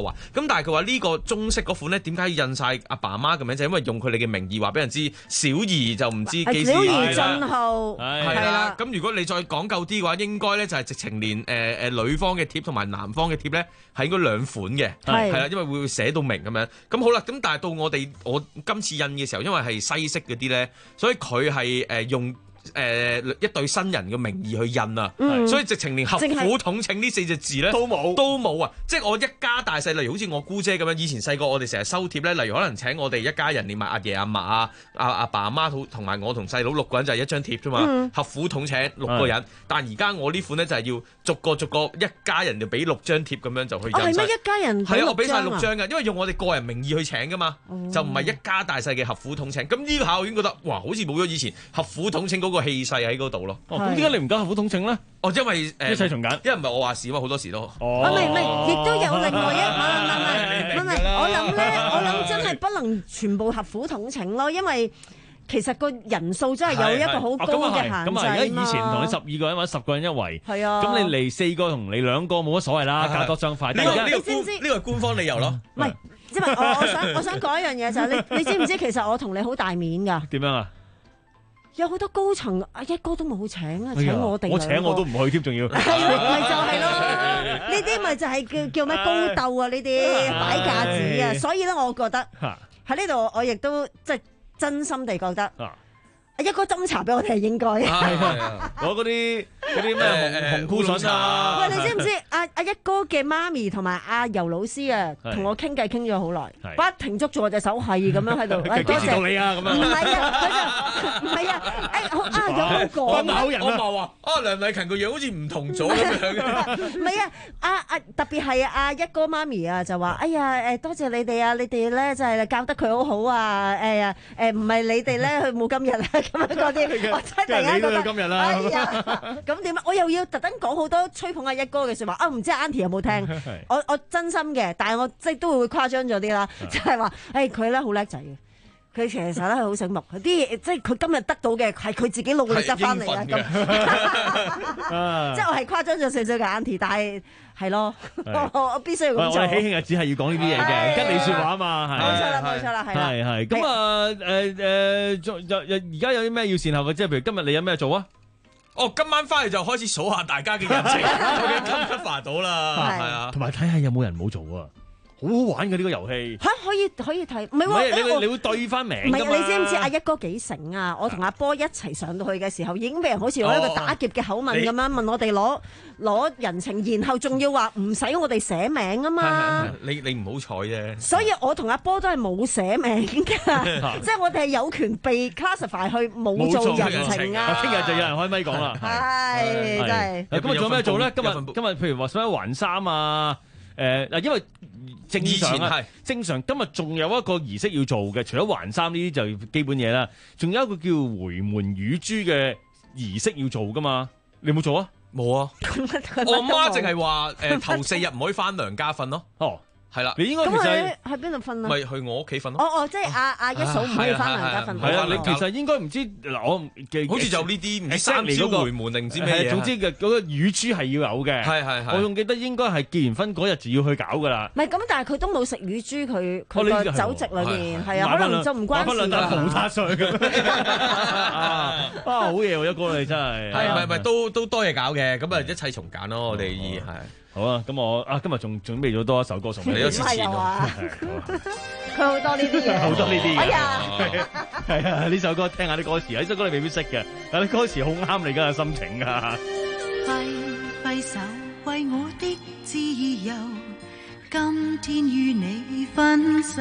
話。咁但係佢話呢個中式嗰款咧，點解要印晒阿爸阿媽嘅名？就因為用佢哋嘅名義話俾人知，小兒就唔知幾時。 小兒進號係啦。咁如果你再講究啲嘅話，應該咧就係直情連誒誒女方嘅貼同埋男方嘅貼咧係應該兩款嘅，係啦，因為會寫到明咁樣。咁好啦，咁但係到我哋我今次印嘅時候，因為係西式嗰啲咧，所以佢係誒用。誒、呃、一對新人嘅名義去印啊，嗯、所以直情連合府統請呢四隻字咧都冇都冇啊！即係我一家大細，例如好似我姑姐咁樣，以前細個我哋成日收貼咧，例如可能請我哋一家人連埋阿爺阿嫲啊、阿阿爸阿媽同埋我同細佬六個人就係一張貼啫嘛，嗯、合府統請六個人，但而家我呢款咧就係要逐個逐個一家人就俾六張貼咁樣就去印。係咩、哦、一家人？係啊，我俾晒六張㗎，因為用我哋個人名義去請㗎嘛，哦、就唔係一家大細嘅合府統請。咁呢個下我已經覺得哇，好似冇咗以前合府統請嗰個氣勢喺嗰度咯。 哦，咁點解你唔搞合府統請咧？ 哦，因為誒一切從簡， 因為唔係我話事嘛，好多時都。 哦，唔係唔係，亦都有另外一唔係唔係唔係，我諗咧，我諗真係不能全部合府統請咯，因為其實個人數真係有一個好高嘅限制嘛。 咁啊，而家以前同你十二個人或者十個人一圍， 係啊， 咁你嚟四個同你兩個冇乜所謂啦，隔多張塊。 呢個呢個官呢個係官方理由咯。 唔係，因為我我想我想講一樣嘢就係你你知唔知其實我同你好大面㗎？ 點樣啊？ 有好多高層阿一哥都冇請啊，請我哋。 我請我都唔去添，仲要。 係咯，咪就係咯，呢啲咪就係叫叫咩高鬥啊？呢啲擺架子啊，所以咧，我覺得喺呢度我亦都即係真心地覺得。一個斟茶俾我哋係應該嘅， 攞嗰啲嗰啲咩紅紅菇筍啊！ 喂，你知唔知阿阿一哥嘅媽咪同埋阿尤老師啊，同我傾偈傾咗好耐，不停捉住我隻手係咁樣喺度。 幾時到你啊？咁樣唔係啊，佢就唔係啊，誒啊有冇講？ 咁口人啊！我話啊梁麗勤個樣好似唔同咗咁樣嘅。 唔係啊，阿阿特別係阿一哥媽咪啊，就話哎呀誒多謝你哋啊，你哋咧就係教得佢好好啊，誒呀誒唔係你哋咧佢冇今日啊。咁樣嗰啲，我真係突然間覺得， 今日啦， 哎呀，咁點啊？我又要特登講好多吹捧阿一哥嘅説話啊！唔知阿 Auntie 有冇聽？我我真心嘅，但係我即係都會誇張咗啲啦，即係話，誒佢咧好叻仔嘅，佢其實咧係好醒目，啲嘢即係佢今日得到嘅係佢自己努力得翻嚟啊！咁，即係我係誇張咗少少嘅 Auntie，但係。係咯，我我必須要咁做。 我哋喜慶日子係要講呢啲嘢嘅，跟你説話啊嘛，係。 冇錯啦，冇錯啦，係啦。 係係咁啊誒誒，仲有而家有啲咩要善後嘅？即係譬如今日你有咩做啊？ 哦，今晚翻嚟就開始數下大家嘅人情，究竟 cover 到啦，係啊， 同埋睇下有冇人冇做啊！好好玩嘅呢個遊戲嚇，可以可以睇，唔係喎， 你你你會對翻名㗎嘛？ 唔係，你知唔知阿一哥幾醒啊？我同阿波一齊上到去嘅時候，已經俾人好似用一個打劫嘅口吻咁樣問我哋攞攞人情，然後仲要話唔使我哋寫名啊嘛！ 你你唔好彩啫。 所以我同阿波都係冇寫名㗎，即係我哋係有權被 classify 去冇做人情啊！ 聽日就有人開咪講啦， 係真係。 今日仲有咩做咧？今日今日譬如話想還衫啊，誒嗱，因為正常啊，正常今日仲有一個儀式要做嘅，除咗還衫呢啲就基本嘢啦，仲有一個叫回門乳豬嘅儀式要做噶嘛，你有冇做啊？ 冇啊，我阿媽淨係話誒頭四日唔可以翻娘家瞓咯。哦。係啦， 你應該其實喺邊度瞓啊？ 咪去我屋企瞓咯。 哦哦，即係阿阿一嫂唔可以翻娘家瞓。 係啊，你其實應該唔知嗱，我好似就呢啲唔知三朝回門定唔知咩嘢。 總之嘅嗰個乳豬係要有嘅。係係係。我仲記得應該係結完婚嗰日就要去搞噶啦。 唔係咁，但係佢都冇食乳豬，佢佢個酒席裏面係啊，可能就唔關事啦。 冇他上嘅。啊，好嘢喎，一哥你真係。 係咪咪都都多嘢搞嘅，咁啊一切從簡咯，我哋係。 好啊，咁我啊今日仲準備咗多一首歌送俾你， 都黐線喎。佢好多呢啲嘢， 好多呢啲嘢。 哎呀， 係啊，呢首歌聽下啲歌詞，呢首歌你未必識嘅，但係啲歌詞好啱你而家嘅心情㗎。 揮揮手為我的自由，今天與你分手，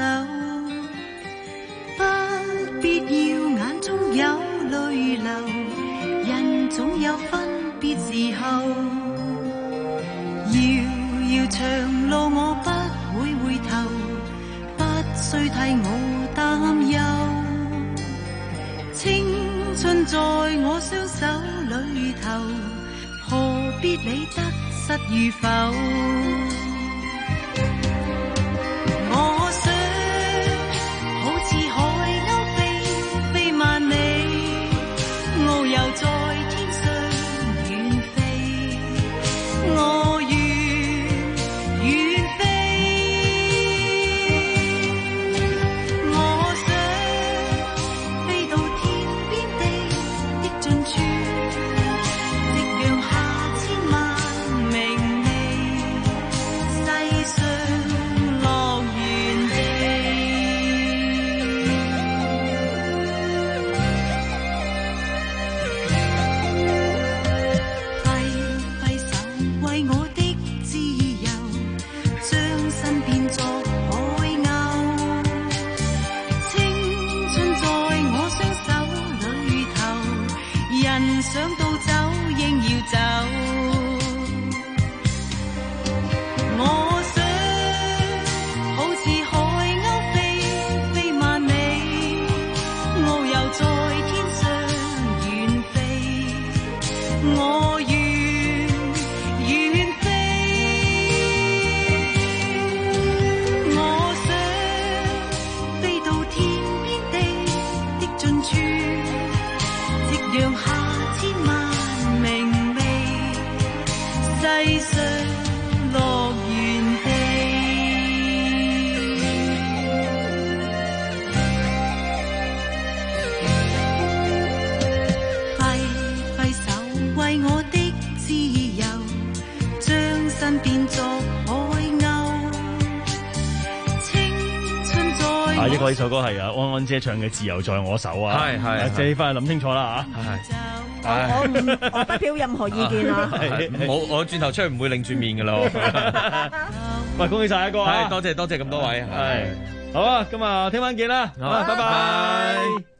不必要眼中有淚流，人總有分別時候。遙遙長路我不會回頭，不需替我擔憂，青春在我雙手裏頭，何必理得失與否？我想好似海鷗飛飛萬里，遨遊在天上遠飛，我人想到走應要走，我想好似海鷗飛飛萬里，遨遊在天上遠飛，我願遠飛，我想飛到天邊地的盡處，夕陽下千萬明媚，世上樂園地。揮揮手為我的自由，將身變作海鷗，青春在啊！一個呢首歌係啊安安姐唱嘅《自由在我手》啊， 係係自己翻去諗清楚啦嚇。 我我唔我不表任何意見啊！ 我我轉頭出去唔會擰住面噶啦。 喂，恭喜晒一哥啊！ 係多謝多謝咁多位， 係好啊！今日聽晚見啦，好啊，拜拜。